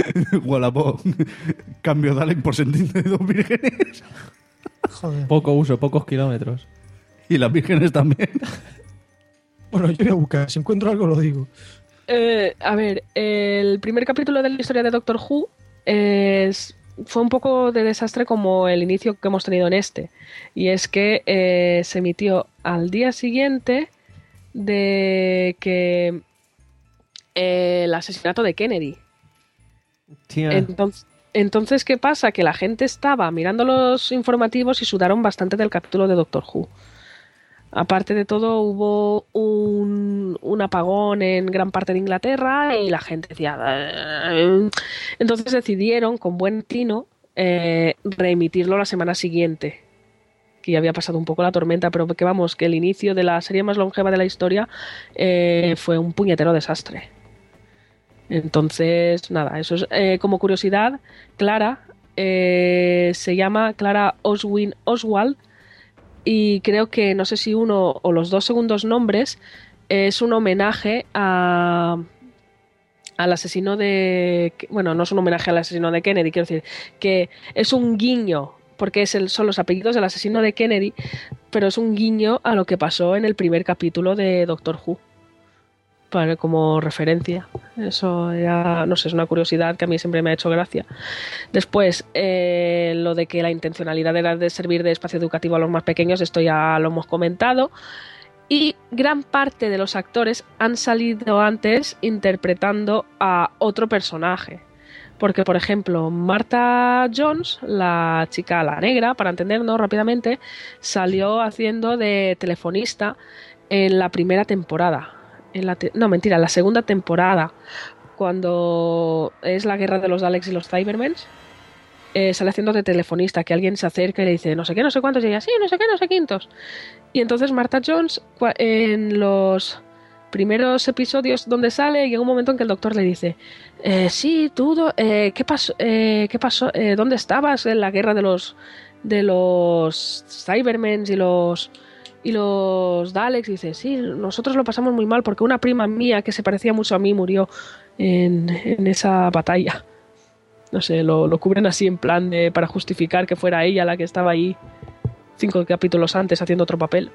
Wallapop. Cambio Dalek por sentencia de dos vírgenes. Joder. Poco uso, pocos kilómetros. Y las vírgenes también. Bueno, yo voy a buscar. Si encuentro algo, lo digo. Eh, a ver, el primer capítulo de la historia de Doctor Who es, fue un poco de desastre como el inicio que hemos tenido en este. Y es que eh, se emitió al día siguiente de que eh, el asesinato de Kennedy. Tía. Entonces, entonces, ¿qué pasa? Que la gente estaba mirando los informativos y sudaron bastante del capítulo de Doctor Who. Aparte de todo, hubo un, un apagón en gran parte de Inglaterra y la gente decía... Entonces decidieron, con buen tino, eh, reemitirlo la semana siguiente. Que ya había pasado un poco la tormenta, pero que vamos, que el inicio de la serie más longeva de la historia eh, fue un puñetero desastre. Entonces, nada, eso es eh, como curiosidad. Clara eh, se llama Clara Oswin Oswald. Y creo que no sé si uno o los dos segundos nombres es un homenaje a al asesino de... Bueno, no es un homenaje al asesino de Kennedy, quiero decir, que es un guiño, porque es el, son los apellidos del asesino de Kennedy, pero es un guiño a lo que pasó en el primer capítulo de Doctor Who, para, como referencia. Eso ya, no sé, es una curiosidad que a mí siempre me ha hecho gracia. Después, eh, lo de que la intencionalidad era de servir de espacio educativo a los más pequeños, esto ya lo hemos comentado. Y gran parte de los actores han salido antes interpretando a otro personaje. Porque, por ejemplo, Martha Jones, la chica, la negra, para entendernos rápidamente, salió haciendo de telefonista en la primera temporada. En la te- no, mentira, en la segunda temporada, cuando es la guerra de los Daleks y los Cybermens, eh, sale haciendo de telefonista, que alguien se acerca y le dice no sé qué, no sé cuántos, y ella, sí, no sé qué, no sé quintos. Y entonces Martha Jones, en los primeros episodios donde sale, llega un momento en que el doctor le dice eh, sí, tú, eh, ¿qué pasó? Eh, ¿Qué pasó? Eh, ¿Dónde estabas en la guerra de los de los Cybermens y los y los Daleks? Y dice, sí, nosotros lo pasamos muy mal porque una prima mía que se parecía mucho a mí murió en, en esa batalla. No sé, lo, lo cubren así en plan de para justificar que fuera ella la que estaba ahí cinco capítulos antes haciendo otro papel.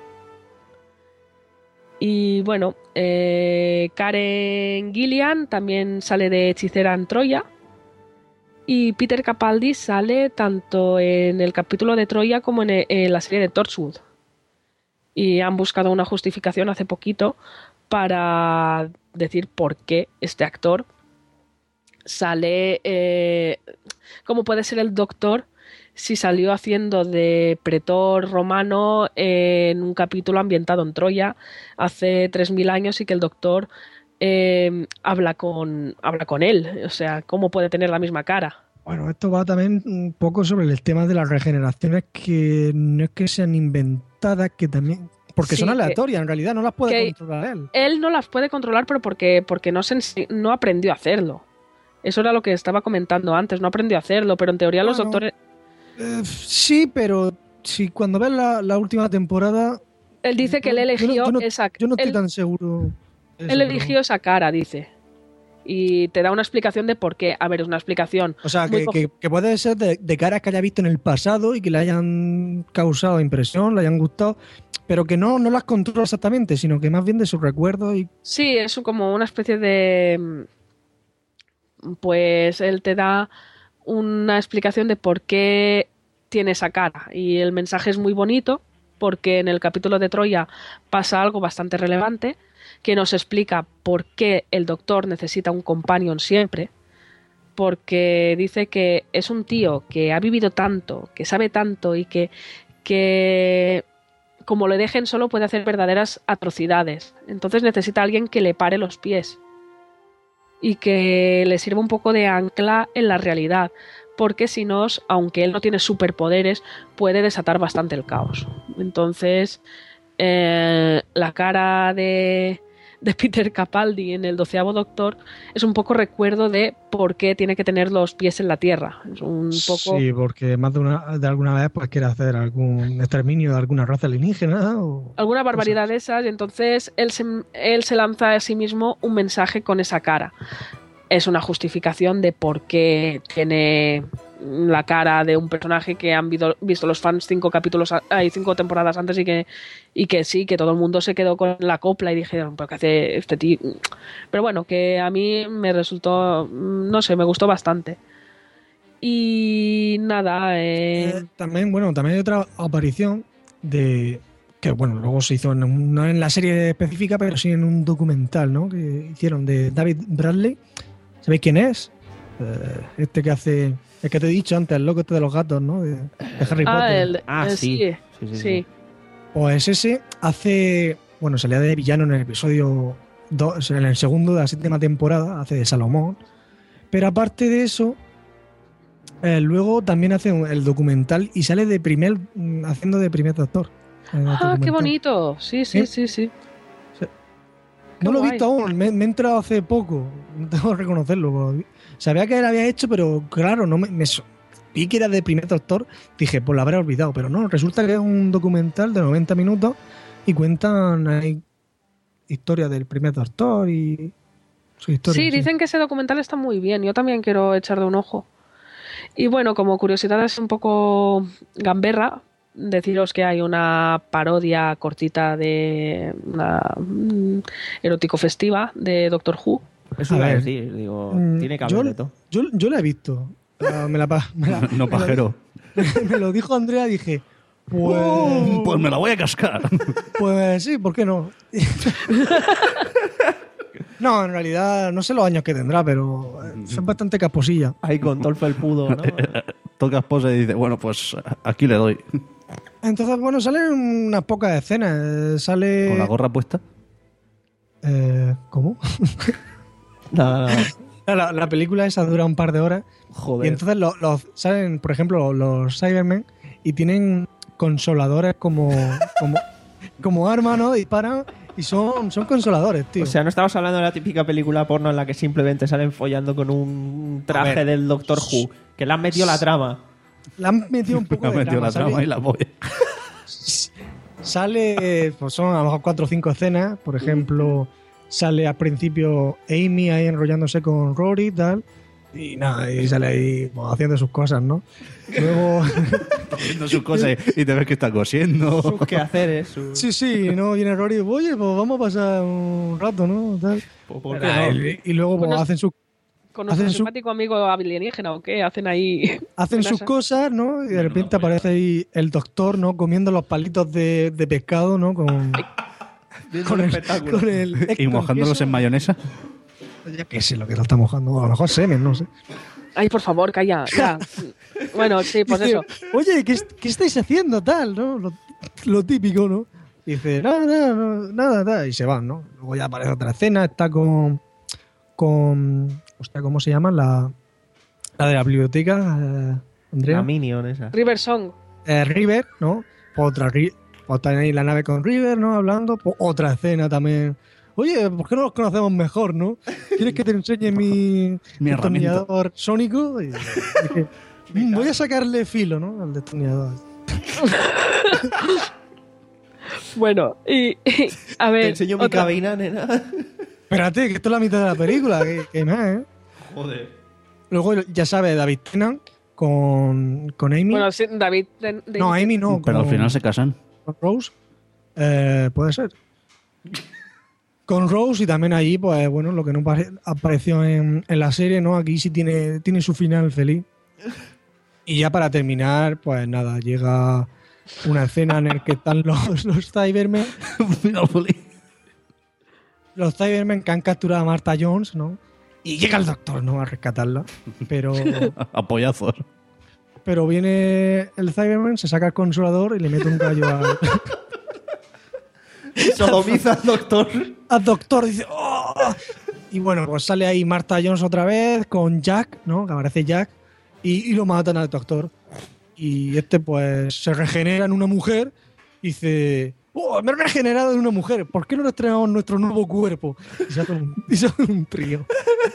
Y bueno, eh, Karen Gillian también sale de hechicera en Troya. Y Peter Capaldi sale tanto en el capítulo de Troya como en, en la serie de Torchwood. Y han buscado una justificación hace poquito para decir por qué este actor sale... Eh, ¿Cómo puede ser el doctor si salió haciendo de pretor romano en un capítulo ambientado en Troya hace tres mil años y que el doctor eh, habla con, habla con él? O sea, ¿cómo puede tener la misma cara? Bueno, esto va también un poco sobre el tema de las regeneraciones, que no es que sean inventadas, que también... Porque Sí, son que- aleatorias, en realidad, no las puede que controlar él. Él no las puede controlar, pero porque, porque no, se, ense- no aprendió a hacerlo. Eso era lo que estaba comentando antes, no aprendió a hacerlo, pero en teoría los Bueno, doctores... Eh, sí, pero si cuando ves la, la última temporada... Él dice que él yo no- eligió yo no, esa... Yo no estoy él- tan seguro. de eso, Él pero- eligió esa cara, dice. Y te da una explicación de por qué. A ver, es una explicación. O sea, muy que, co- que- que puede ser de, de caras que haya visto en el pasado y que le hayan causado impresión, le hayan gustado, pero que no, no las controla exactamente, sino que más bien de sus recuerdos y... Sí, es como una especie de... Pues él te da una explicación de por qué tiene esa cara. Y el mensaje es muy bonito porque en el capítulo de Troya pasa algo bastante relevante que nos explica por qué el doctor necesita un companion siempre. Porque dice que es un tío que ha vivido tanto, que sabe tanto y que, que como le dejen solo puede hacer verdaderas atrocidades. Entonces necesita a alguien que le pare los pies y que le sirva un poco de ancla en la realidad, porque si no, aunque él no tiene superpoderes, puede desatar bastante el caos. Entonces, eh, la cara de, de Peter Capaldi en el doceavo Doctor es un poco recuerdo de por qué tiene que tener los pies en la tierra. Es un poco... Sí, porque más de, una, de alguna vez pues quiere hacer algún exterminio de alguna raza alienígena o... alguna barbaridad de esas, y entonces él se, él se lanza a sí mismo un mensaje con esa cara. es una justificación de por qué tiene la cara de un personaje que han visto, visto los fans cinco capítulos, hay cinco temporadas antes y que, y que sí, que todo el mundo se quedó con la copla y dijeron, ¿pero qué hace este tío? Pero bueno, que a mí me resultó, no sé, me gustó bastante. Y nada, eh... Eh, también, bueno, también hay otra aparición de que, bueno, luego se hizo en un- no en la serie específica, pero sí en un documental, ¿no? Que hicieron de David Bradley. ¿Sabéis quién es? Eh, este que hace, el que te he dicho antes, el loco este de los gatos, ¿no? De, de Harry ah, Potter. el, Ah, eh, sí. sí, Sí, sí, sí. sí. Pues ese hace, bueno, salía de villano en el episodio dos, en el segundo de la séptima temporada, hace de Salomón. Pero aparte de eso, eh, luego también hace un- el documental y sale de primer, mm, haciendo de primer doctor. en el Ah, qué documental. bonito. Sí, sí, Sí. sí, sí. No lo he guay. visto aún, me, me he enterado hace poco, no tengo que reconocerlo. porque Sabía que él había hecho, pero claro, no me, me so- vi que era de primer doctor, dije, pues lo habré olvidado, pero no, resulta que es un documental de noventa minutos y cuentan ahí historia del primer doctor y su historia. Sí, dicen que ese documental está muy bien. Yo también quiero echarle un ojo. Y bueno, como curiosidad es un poco gamberra, deciros que hay una parodia cortita de una mm, erótico festiva de Doctor Who. Eso A iba a ver, decir, digo, Mm, tiene que yo, haber de todo. yo, yo la he visto. Ah, me la, pa- me la- No, pajero. me lo dijo Andrea, dije, pues, Uh, pues me la voy a cascar. pues sí, ¿por qué no? No, en realidad no sé los años que tendrá, pero eh, son bastante casposillas. Ahí con todo el felpudo, ¿no? Toca esposa y dice, bueno, pues aquí le doy. Entonces, bueno, salen unas pocas escenas. eh, Sale. ¿Con la gorra puesta? Eh, ¿Cómo? Nada, nada. La, la película esa dura un par de horas. Joder. Y entonces los, los- salen, por ejemplo, los Cybermen y tienen consoladores como, como, como arma, ¿no? Disparan y son, son consoladores, tío. O sea, no estamos hablando de la típica película porno en la que simplemente salen follando con un A traje ver. del Doctor Who, que le han metido la trama. Le han metido un poco Me ha de metido trama, la trama ¿sale? y la voy. Sale, pues son a lo mejor cuatro o cinco escenas. Por ejemplo, sale al principio Amy ahí enrollándose con Rory y tal. Y nada, y sale ahí pues, haciendo sus cosas, ¿no? Luego. Haciendo sus cosas y y te ves que está cosiendo. Sus quehaceres, su... Sí, sí, no viene Rory, oye, pues vamos a pasar un rato, ¿no? Tal. Pues, ¿por qué Ah, no? y, y luego pues, Bueno, hacen sus Con nuestro hacen su- simpático amigo alienígena, ¿o qué? Hacen ahí... hacen sus Amenaza. cosas, ¿no? Y de repente aparece ahí el doctor, ¿no? Comiendo los palitos de, de pescado, ¿no? Con, Viendo con un el, espectáculo. con el Y Hector mojándolos queso. en mayonesa. Ya qué sé lo que lo está mojando, a lo mejor semen, no sé. Ay, por favor, calla, ya. Bueno, sí, pues Dice, eso. oye, ¿qué, est- qué estáis haciendo tal, no? Lo, lo típico, ¿no? Y dice, nada, nada, no, nada, nada, y se van, ¿no? Luego ya aparece otra escena, está con, con, hostia, ¿cómo se llama? La, la de la biblioteca, eh, Andrea. La Minion esa. River Song. Eh, River, ¿no? Otra, ri- otra ahí en la nave con River, ¿no? Hablando, po- otra escena también. Oye, ¿por qué no los conocemos mejor, no? ¿Quieres que te enseñe mi, Mi herramienta. destornillador sónico? Y dije, "Mm, voy a sacarle filo, ¿no? Al destornillador. Bueno, y, y, a ver... Te enseño mi otra- cabina, nena. Espérate, que esto es la mitad de la película, que, que más, ¿eh? Joder. Luego, ya sabes, David Tennant con, con Amy. Bueno, sí, David... de- de- no, Amy no. Pero al con- final se casan. con Rose. Eh, puede ser. Con Rose y también allí, pues bueno, lo que no pare- apareció en, en la serie, ¿no? Aquí sí tiene, tiene su final feliz. Y ya para terminar, pues nada, llega una escena en la que están los, los Cybermen. Los Cybermen que han capturado a Martha Jones, ¿no? Y llega el doctor, ¿no? A rescatarla. Pero, Apoyazos. pero viene el Cyberman, se saca el consolador y le mete un gallo al, Sodomiza al doctor. al doctor. Dice, ¡oh! Y bueno, pues sale ahí Martha Jones otra vez con Jack, ¿no? Que aparece Jack. Y, y lo matan al doctor. Y este, pues, se regenera en una mujer. Y dice, ¡oh, me he regenerado en una mujer! ¿Por qué no nos estrenamos nuestro nuevo cuerpo? Y se hace un, y se hace un trío.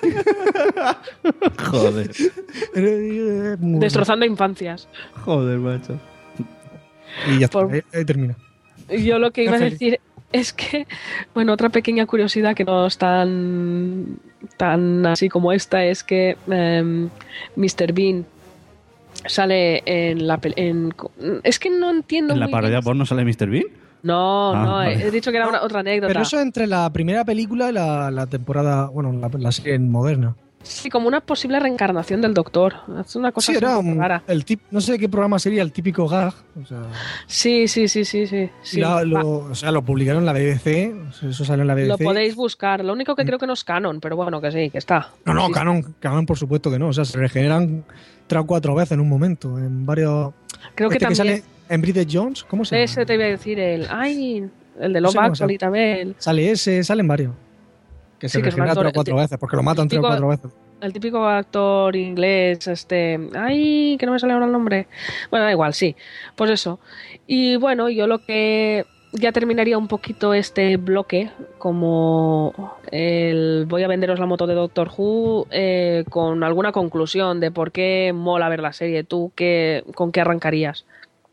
Joder. Eh, muy bueno. Destrozando infancias. Joder, macho. Y ya está, Por- ahí, ahí termina. Yo lo que iba a Qué feliz. decir Es que, bueno, otra pequeña curiosidad que no es tan, tan así como esta es que eh, míster Bean sale en la... pel- En, es que no entiendo ¿En la muy parodia bien. porno sale míster Bean? No, Ah, no, vale. he dicho que era una, otra anécdota. Pero eso entre la primera película y la, la temporada, bueno, la, la serie moderna. Sí, como una posible reencarnación del Doctor. Es una cosa Sí, así era un poco un- rara. el tip, no sé qué programa sería el típico gag. O sea, Sí, sí, sí, sí, sí. y sí. la- Va, lo, o sea, lo publicaron en la B B C, o sea, eso salió en la B B C. lo podéis buscar. Lo único que creo que no es canon, pero bueno, que sí, que está. No, no, Sí, canon, canon por supuesto que no. O sea, se regeneran tres o cuatro veces en un momento, en varios... Creo que este también- sale en Bridget Jones, ¿cómo se llama? Ese te iba a decir el... Ay, el de No Love sé cómo se Actually llama. también. Sale ese, salen varios. Que se Sí, que es un regenera actor- tres o cuatro el- veces, porque lo matan tres o típico- cuatro veces. El típico actor inglés, este... Ay, que no me sale ahora el nombre. Bueno, da igual, sí. Pues eso. Y bueno, yo lo que... Ya terminaría un poquito este bloque como el voy a venderos la moto de Doctor Who eh, con alguna conclusión de por qué mola ver la serie. ¿Tú qué, con qué arrancarías?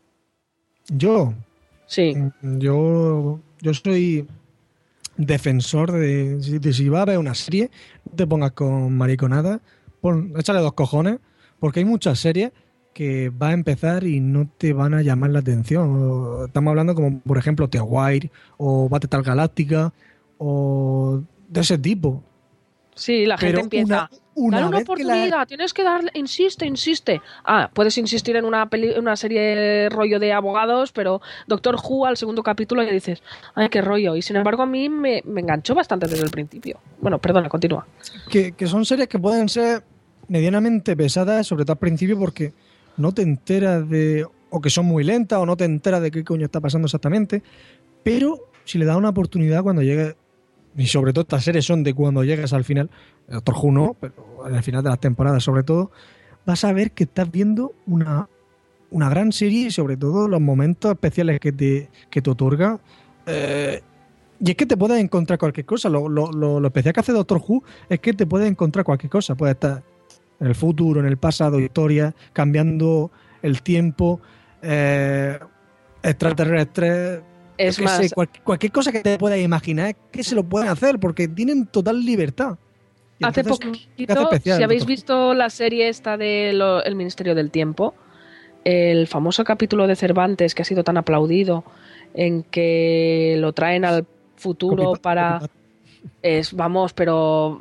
Yo, Sí. yo, yo soy defensor de, si- de si vas a ver una serie, no te pongas con mariconada, pon, échale dos cojones, porque hay muchas series que va a empezar y no te van a llamar la atención. O- Estamos hablando como, por ejemplo, The Wire o Battlestar Galactica o de ese tipo. Sí, la gente Pero empieza. una- una Dale una vez que la- oportunidad, tienes que darle, insiste, insiste. Ah, puedes insistir en una peli, una serie rollo de abogados, pero Doctor Who al segundo capítulo ya dices, ay, qué rollo. Y sin embargo a mí me, me enganchó bastante desde el principio. Bueno, perdona, continúa. Que, que son series que pueden ser medianamente pesadas, sobre todo al principio, porque no te enteras de... o que son muy lentas, o no te enteras de qué coño está pasando exactamente, pero si le das una oportunidad cuando llegue, y sobre todo estas series son de cuando llegas al final, el Doctor Who no, pero al final de las temporadas sobre todo, vas a ver que estás viendo una, una gran serie y sobre todo los momentos especiales que te, que te otorga. Eh, y es que te puedes encontrar cualquier cosa. Lo, lo, lo, lo especial que hace Doctor Who es que te puedes encontrar cualquier cosa. Puede estar en el futuro, en el pasado, historia, cambiando el tiempo, eh, extraterrestres. Es yo qué más- sé, cual- cualquier cosa que te puedas imaginar, es que se lo pueden hacer porque tienen total libertad. Y Hace entonces, ¿qué poquito, hace especial si habéis Doctor Who? visto la serie esta de lo- El Ministerio del Tiempo, el famoso capítulo de Cervantes que ha sido tan aplaudido, en que lo traen al futuro Copypat- para... copypat. Es, vamos, pero...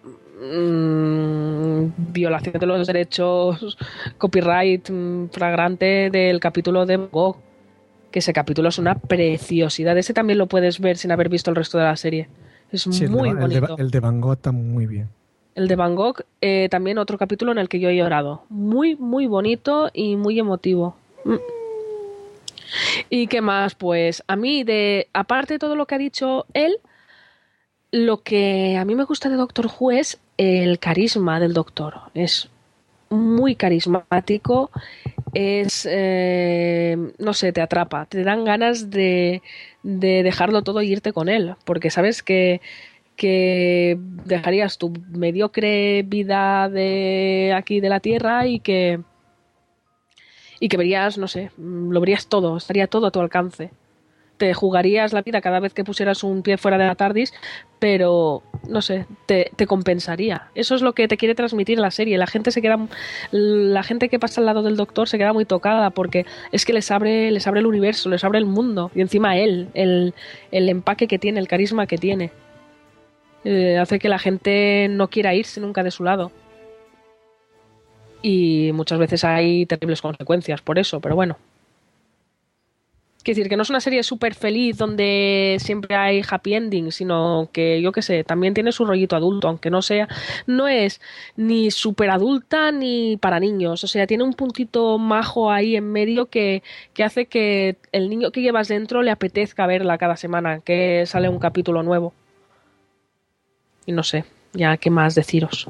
mm, violación de los derechos, copyright mm, flagrante del capítulo de Van Gogh. Que ese capítulo es una preciosidad. Ese también lo puedes ver sin haber visto el resto de la serie. Es Sí, el de muy Va- el de, bonito. el de Van Gogh está muy bien. El de Van Gogh, eh, también otro capítulo en el que yo he llorado. Muy, muy bonito y muy emotivo. Mm. ¿Y qué más? Pues a mí, de aparte de todo lo que ha dicho él, lo que a mí me gusta de Doctor Who es el carisma del Doctor. Es muy carismático, es, eh, no sé, te atrapa, te dan ganas de, de dejarlo todo y irte con él, porque sabes que que dejarías tu mediocre vida de aquí de la Tierra y que y que verías, no sé, lo verías todo, estaría todo a tu alcance. Te jugarías la vida cada vez que pusieras un pie fuera de la TARDIS, pero no sé, te, te compensaría. Eso es lo que te quiere transmitir la serie. La gente se queda, la gente que pasa al lado del Doctor se queda muy tocada porque es que les abre, les abre el universo, les abre el mundo y encima él, el, el empaque que tiene, el carisma que tiene. Eh, hace que la gente no quiera irse nunca de su lado. Y muchas veces hay terribles consecuencias por eso, pero bueno. Quiero decir que no es una serie súper feliz donde siempre hay happy ending, sino que, yo qué sé, también tiene su rollito adulto, aunque no sea, no es ni súper adulta ni para niños. O sea, tiene un puntito majo ahí en medio que, que hace que el niño que llevas dentro le apetezca verla cada semana, que sale un capítulo nuevo. Y no sé, ya qué más deciros.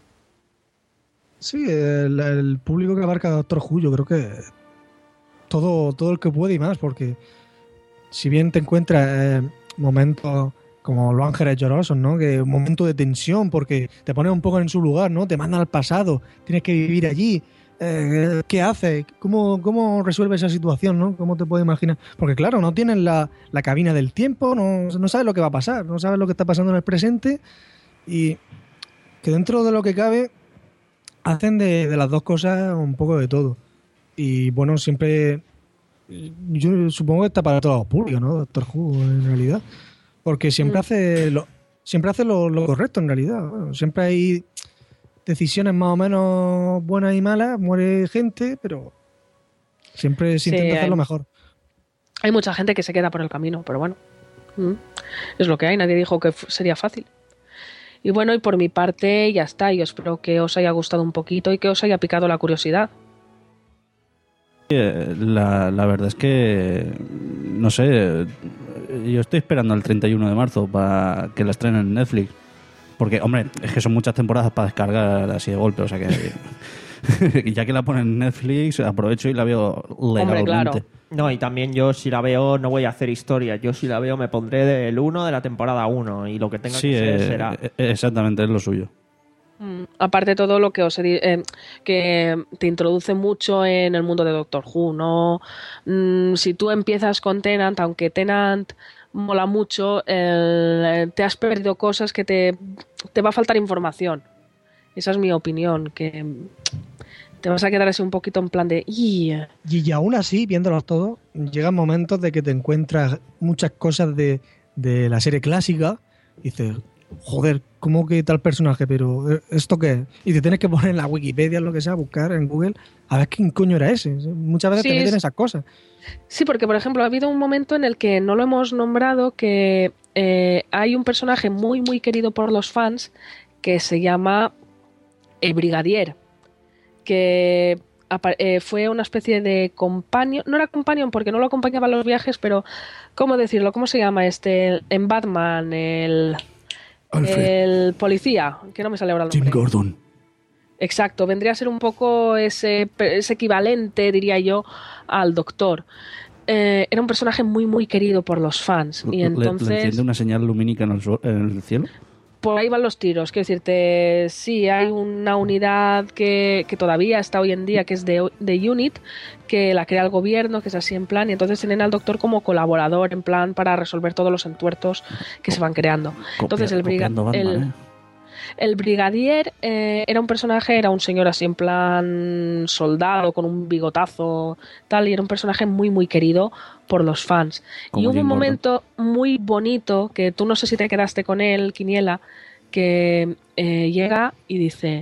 Sí, el, el público que abarca Doctor Who, yo creo que todo, todo el que puede y más, porque si bien te encuentras eh, momentos como Los Ángeles Llorosos, ¿no? Que un momento de tensión, porque te pones un poco en su lugar, ¿no? Te mandan al pasado, tienes que vivir allí, eh, ¿qué hace? ¿Cómo, ¿Cómo resuelve esa situación? ¿No? ¿Cómo te puedes imaginar? Porque claro, no tienen la, la cabina del tiempo, no, no sabes lo que va a pasar, no sabes lo que está pasando en el presente y que dentro de lo que cabe hacen de, de las dos cosas un poco de todo. Y bueno, siempre... Yo supongo que está para todos los públicos, ¿no? Doctor Who, en realidad. Porque siempre hace lo, siempre hace lo, lo correcto, en realidad. Bueno, siempre hay decisiones más o menos buenas y malas, muere gente, pero siempre se Sí, intenta hay- hacer lo mejor. Hay mucha gente que se queda por el camino, pero bueno, mm, es lo que hay. Nadie dijo que f- sería fácil. Y bueno, y por mi parte ya está. Yo espero que os haya gustado un poquito y que os haya picado la curiosidad. Eh, La, la verdad es que, no sé, yo estoy esperando el treinta y uno de marzo para que la estrenen en Netflix. Porque, hombre, es que son muchas temporadas para descargar así de golpe, o sea que ya que la ponen en Netflix, aprovecho y la veo legalmente. No, y también yo si la veo no voy a hacer historia. Yo si la veo me pondré del uno de la temporada uno y lo que tenga Sí, que ser eh, será. eh, exactamente, es lo suyo. Mm, Aparte todo lo que os he di- eh, que te introduce mucho en el mundo de Doctor Who, ¿no? Mm, si tú empiezas con Tennant, aunque Tennant mola mucho, el- te has perdido cosas que te, te va a faltar información. Esa es mi opinión, que te vas a quedar así un poquito en plan de... "Ih". Y aún así, viéndolos todos, llegan momentos de que te encuentras muchas cosas de, de la serie clásica y dices, joder, ¿cómo que tal personaje? Pero ¿esto qué es? Y te tienes que poner en la Wikipedia, lo que sea, buscar en Google, a ver quién coño era ese. Muchas veces Sí, te meten es- esas cosas. Sí, porque por ejemplo ha habido un momento en el que no lo hemos nombrado, que eh, hay un personaje muy muy querido por los fans que se llama el Brigadier, que apa- eh, fue una especie de companion, no era companion porque no lo acompañaba en los viajes, pero ¿cómo decirlo? ¿Cómo se llama este? En Batman, el, el policía, que no me sale ahora el nombre. Gordon. Exacto, vendría a ser un poco ese, ese equivalente, diría yo, al Doctor. Eh, era un personaje muy, muy querido por los fans. Y ¿Le, entonces, le enciende una señal lumínica en el, su- en el cielo? por ahí van los tiros. Quiero decirte, sí, hay una unidad que, que todavía está hoy en día, que es de, de UNIT, que la crea el gobierno, que es así en plan, y entonces tienen al Doctor como colaborador, en plan, para resolver todos los entuertos que se van creando. Entonces, el, briga- Copiando Batman, el, ¿eh? el brigadier eh, era un personaje, era un señor así en plan soldado, con un bigotazo, tal, y era un personaje muy, muy querido por los fans. Como y hubo Jim un Gordon. momento muy bonito, que tú no sé si te quedaste con él, Quiniela, que eh, llega y dice,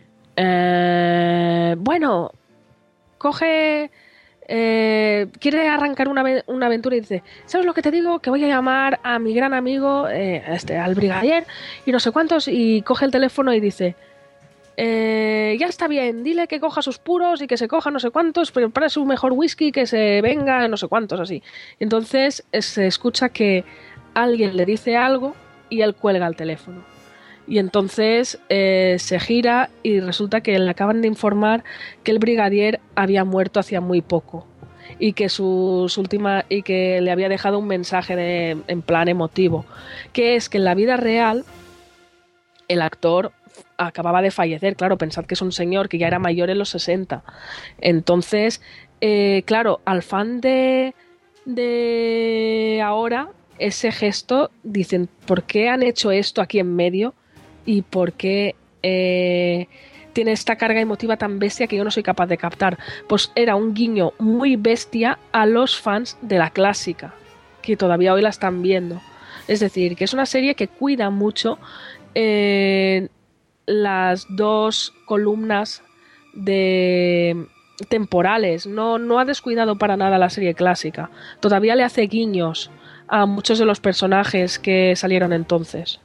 eh, bueno, coge... eh, quiere arrancar una, ave- una aventura y dice, ¿sabes lo que te digo? Que voy a llamar a mi gran amigo, eh, este, al brigadier y no sé cuántos, y coge el teléfono y dice, eh, ya está bien, dile que coja sus puros y que se coja no sé cuántos, pero para su mejor whisky, que se venga no sé cuántos, así. Entonces eh, se escucha que alguien le dice algo y él cuelga el teléfono. Y entonces eh, se gira y resulta que le acaban de informar que el brigadier había muerto hacía muy poco y que sus última, y que le había dejado un mensaje de, en plan emotivo, que es que en la vida real el actor acababa de fallecer. Claro, pensad que es un señor que ya era mayor en los sesenta. Entonces, eh, claro, al fan de, de ahora, ese gesto, dicen, ¿por qué han hecho esto aquí en medio? ¿Y por qué eh, tiene esta carga emotiva tan bestia que yo no soy capaz de captar? Pues era un guiño muy bestia a los fans de la clásica, que todavía hoy la están viendo. Es decir, que es una serie que cuida mucho eh, las dos columnas de temporales. No, no ha descuidado para nada la serie clásica. Todavía le hace guiños a muchos de los personajes que salieron entonces.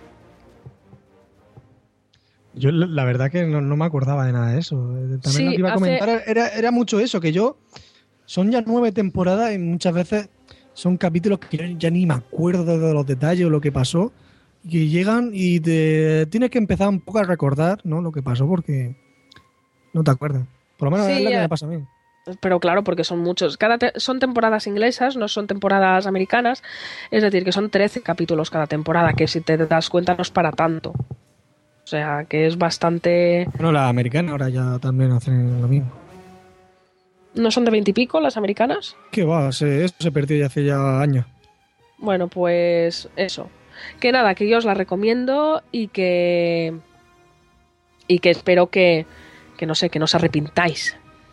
Yo la la verdad que no, no me acordaba de nada de eso. También Sí, lo que iba a hace- comentar era, era mucho eso, que yo son ya nueve temporadas y muchas veces son capítulos que yo ya ni me acuerdo de los detalles o lo que pasó, y que llegan y te tienes que empezar un poco a recordar, ¿no?, lo que pasó porque no te acuerdas. Por lo menos Sí, es lo que eh, me pasa a mí. Pero claro, porque son muchos. Cada te- son temporadas inglesas, no son temporadas americanas. Es decir, que son trece capítulos cada temporada, que si te das cuenta no es para tanto. sea, que es bastante... Bueno, la americana ahora ya también hacen lo mismo. ¿No son de veintipico las americanas? ¿Qué va? Se, eso se perdió ya hace ya años. Bueno, pues eso. Que nada, que yo os la recomiendo y que... Y que espero que, que no sé, que no os arrepintáis.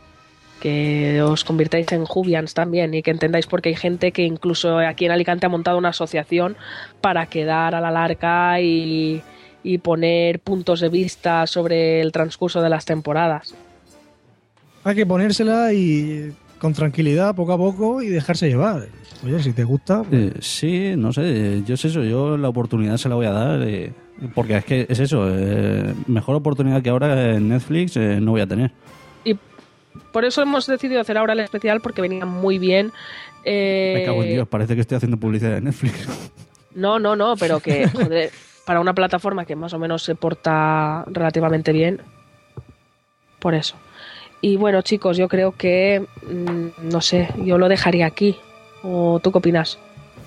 Que os convirtáis en Jubians también y que entendáis porque hay gente que incluso aquí en Alicante ha montado una asociación para quedar a la larga y, y poner puntos de vista sobre el transcurso de las temporadas. Hay que ponérsela y con tranquilidad, poco a poco, y dejarse llevar. Oye, si te gusta... Pues... Eh, sí, no sé, yo es eso, yo la oportunidad se la voy a dar, eh, porque es que es eso, eh, mejor oportunidad que ahora en Netflix eh, no voy a tener. Y por eso hemos decidido hacer ahora el especial, porque venía muy bien. Eh... Me cago en Dios, parece que estoy haciendo publicidad de Netflix. No, no, no, pero que, joder, para una plataforma que más o menos se porta relativamente bien, por eso. Y bueno, chicos, yo creo que, mmm, no sé, yo lo dejaría aquí. ¿O tú qué opinas?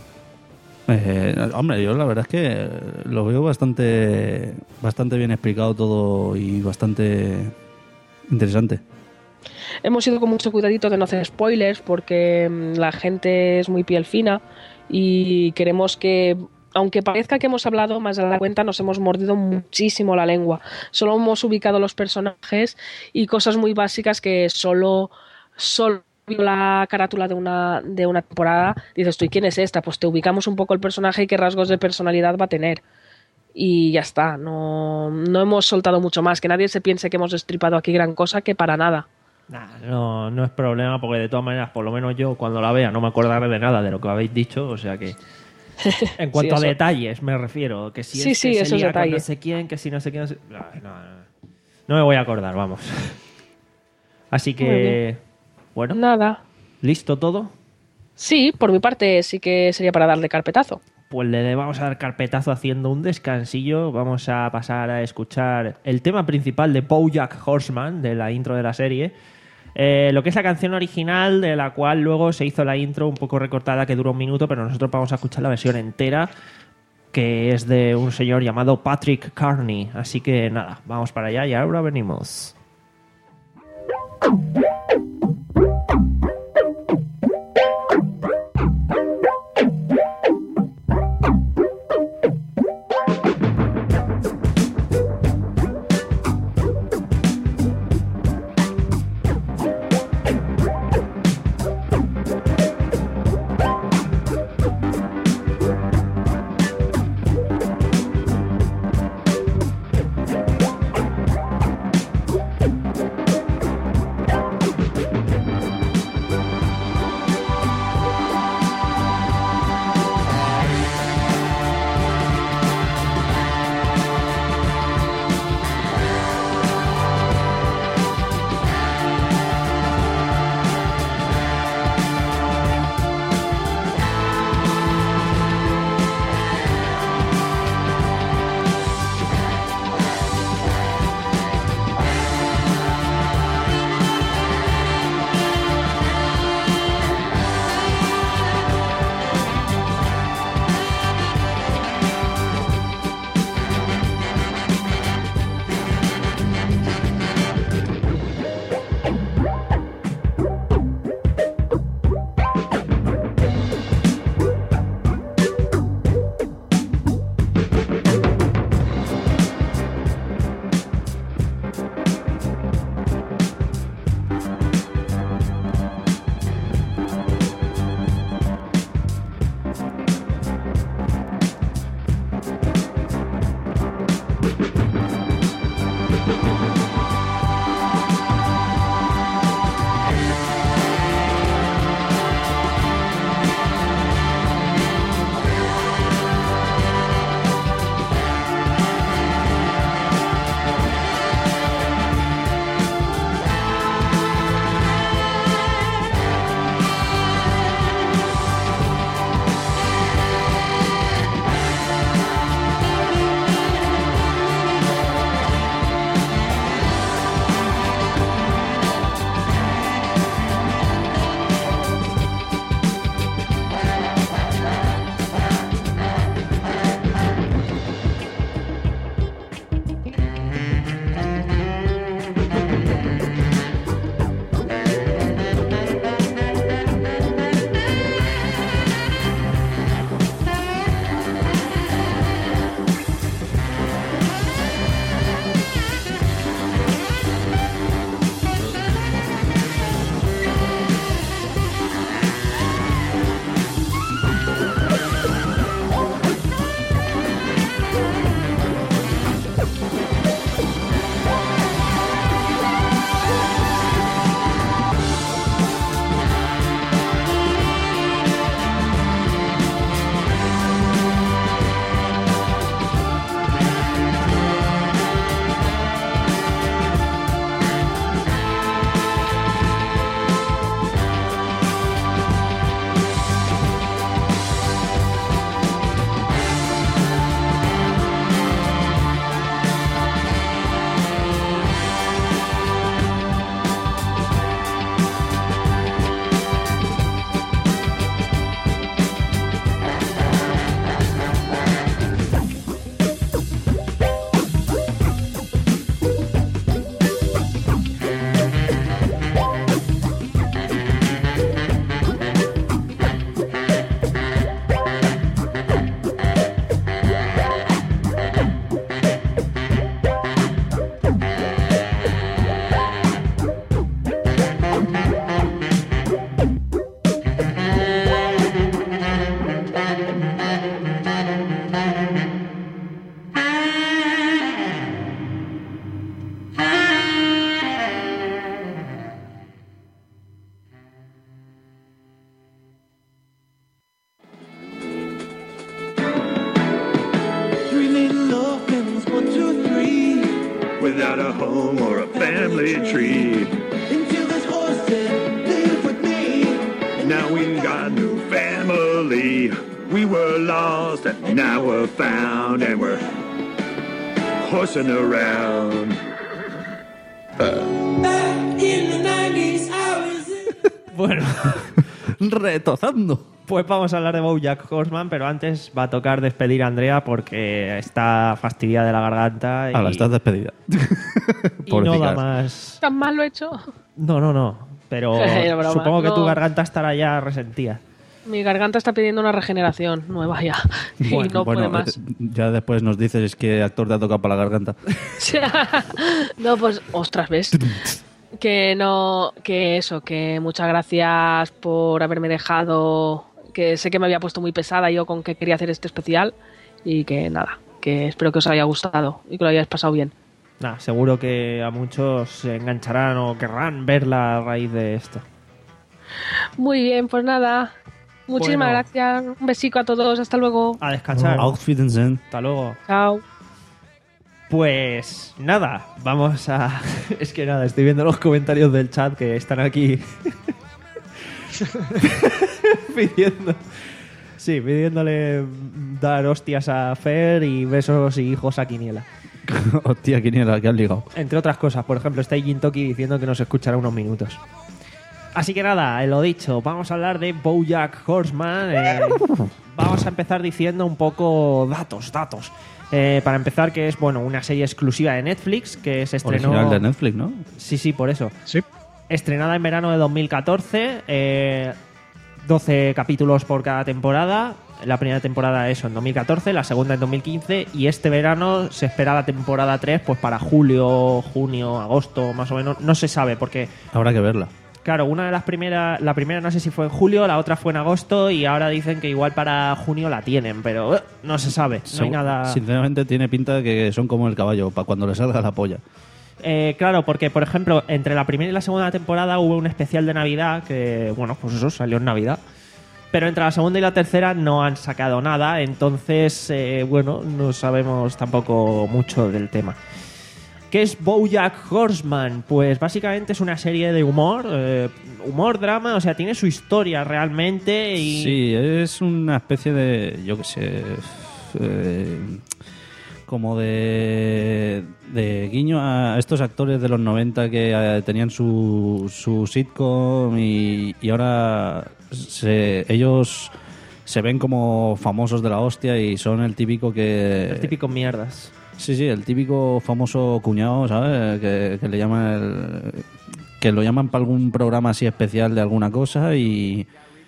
Eh, hombre, yo la verdad es que lo veo bastante, bastante bien explicado todo y bastante interesante. Hemos ido con mucho cuidadito de no hacer spoilers porque la gente es muy piel fina y queremos que, aunque parezca que hemos hablado más de la cuenta, nos hemos mordido muchísimo la lengua. Solo hemos ubicado los personajes y cosas muy básicas que solo, solo la carátula de una, de una temporada, dices tú, ¿y quién es esta? Pues te ubicamos un poco el personaje y qué rasgos de personalidad va a tener. Y ya está, no, no hemos soltado mucho más, que nadie se piense que hemos destripado aquí gran cosa, que para nada. Nah, no, no es problema, porque de todas maneras, por lo menos yo cuando la vea no me acordaré de nada de lo que habéis dicho, o sea que... En cuanto sí, a detalles me refiero, que si sí, es sí, que se esos lía con detalles. no sé quién, que si no sé quién... No, sé... no, no, no me voy a acordar, vamos. Así que... Bueno, nada. ¿Listo todo? Sí, por mi parte sí que sería para darle carpetazo. Pues le vamos a dar carpetazo haciendo un descansillo. Vamos a pasar a escuchar el tema principal de BoJack Horseman, de la intro de la serie. Eh, lo que es la canción original, de la cual luego se hizo la intro un poco recortada, que dura un minuto, pero nosotros vamos a escuchar la versión entera, que es de un señor llamado Patrick Carney. Así que nada, vamos para allá y ahora venimos. without a home or a family tree. Until this horse said, live with me. Now we got a new family. We were lost and now we're found and we're horsing around. Uh. Back in the nineties, I was in... Bueno, retozando. Pues vamos a hablar de BoJack Horseman, pero antes va a tocar despedir a Andrea porque está fastidiada de la garganta. Y... Ahora, estás despedida. y no da más. ¿Tan mal lo he hecho? No, no, no. Pero broma, supongo que no. tu garganta estará ya resentida. Mi garganta está pidiendo una regeneración nueva ya. Y Bueno, no bueno, puede más. eh, ya después nos dices que actor te ha tocado para la garganta. No, pues, ostras, ¿ves? Que no, que eso, que muchas gracias por haberme dejado, que sé que me había puesto muy pesada yo con que quería hacer este especial y que nada, que espero que os haya gustado y que lo hayáis pasado bien. Nah, seguro que a muchos se engancharán o querrán verla a raíz de esto. Muy bien, pues nada, muchísimas Bueno. gracias, un besico a todos, hasta luego. A descansar. Auf Wiedersehen. Hasta luego. Chao. Pues nada, vamos a... Es que nada, estoy viendo los comentarios del chat que están aquí pidiendo... Sí, pidiéndole dar hostias a Fer y besos y hijos a Quiniela. Hostia, Quiniela, que has ligado. Entre otras cosas, por ejemplo, está Jin Toki diciendo que nos escuchará unos minutos. Así que nada, lo dicho, vamos a hablar de BoJack Horseman. Eh, vamos a empezar diciendo un poco datos, datos. Eh, para empezar, que es bueno una serie exclusiva de Netflix que se estrenó... Original de Netflix, ¿no? Sí, sí, por eso. Sí. Estrenada en verano de dos mil catorce, eh, doce capítulos por cada temporada. La primera temporada eso en dos mil catorce, la segunda en dos mil quince y este verano se espera la temporada tres pues para julio, junio, agosto, más o menos. No se sabe porque... Habrá que verla. Claro, una de las primeras, la primera no sé si fue en julio, la otra fue en agosto y ahora dicen que igual para junio la tienen, pero uh, no se sabe, no hay nada... Sinceramente tiene pinta de que son como el caballo, para cuando le salga la polla. Eh, claro, porque por ejemplo, entre la primera y la segunda temporada hubo un especial de Navidad que, bueno, pues eso salió en Navidad. Pero entre la segunda y la tercera no han sacado nada, entonces, eh, bueno, no sabemos tampoco mucho del tema. ¿Qué es BoJack Horseman? Pues básicamente es una serie de humor, eh, humor, drama, o sea, tiene su historia realmente y... Sí, es una especie de, yo qué sé, eh, como de, de guiño a estos actores de los noventa que eh, tenían su, su sitcom y, y ahora se, ellos se ven como famosos de la hostia y son el típico que... El típico mierdas. Sí, sí, el típico famoso cuñado, ¿sabes? Que, que le llaman el, que lo llaman para algún programa así especial de alguna cosa y,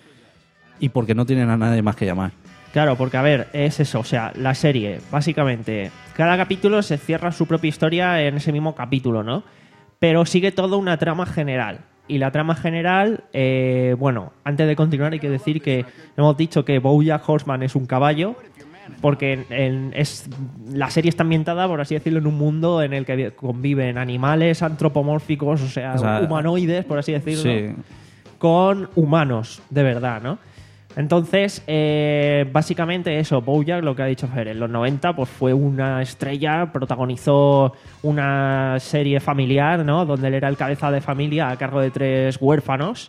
y porque no tienen a nadie más que llamar. Claro, porque a ver, es eso, o sea, la serie, básicamente, cada capítulo se cierra su propia historia en ese mismo capítulo, ¿no? Pero sigue toda una trama general. Y la trama general, eh, bueno, antes de continuar hay que decir que hemos dicho que BoJack Horseman es un caballo, porque en, en, es, la serie está ambientada, por así decirlo, en un mundo en el que conviven animales antropomórficos, o sea, o sea humanoides, por así decirlo, sí. con humanos, de verdad, ¿no? Entonces, eh, básicamente eso, BoJack, lo que ha dicho Fer, en los noventa pues fue una estrella, protagonizó una serie familiar, ¿no? Donde él era el cabeza de familia a cargo de tres huérfanos.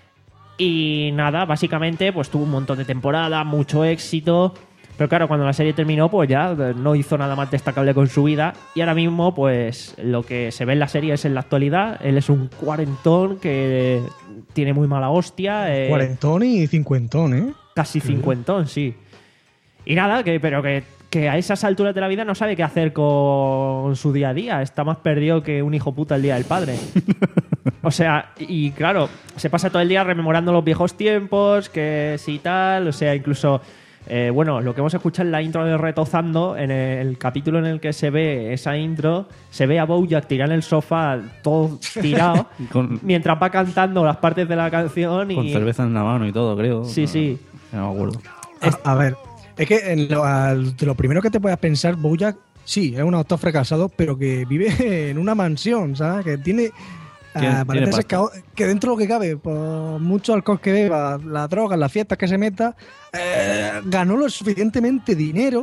Y nada, básicamente pues tuvo un montón de temporadas, mucho éxito. Pero claro, cuando la serie terminó, pues ya no hizo nada más destacable con su vida. Y ahora mismo, pues lo que se ve en la serie es en la actualidad. Él es un cuarentón que tiene muy mala hostia. Eh, Cuarentón y cincuentón, ¿eh? Casi cincuentón, sí. Y nada, que pero que, que a esas alturas de la vida no sabe qué hacer con su día a día. Está más perdido que un hijo puta el día del padre. O sea, y claro, se pasa todo el día rememorando los viejos tiempos, que sí tal, o sea, incluso... Eh, bueno, lo que hemos escuchado en la intro de Retozando, en el capítulo en el que se ve esa intro, se ve a BoJack tirado en el sofá, todo tirado, con, mientras va cantando las partes de la canción. Y... Con cerveza en la mano y todo, creo. Sí, no, sí. No me acuerdo. A, a ver, es que en lo, al, lo primero que te puedas pensar, BoJack, sí, es un autor fracasado, pero que vive en una mansión, ¿sabes? Que tiene... Uh, parece ser que, que dentro de lo que cabe, por mucho alcohol que beba, las drogas, las fiestas que se meta, eh, ganó lo suficientemente dinero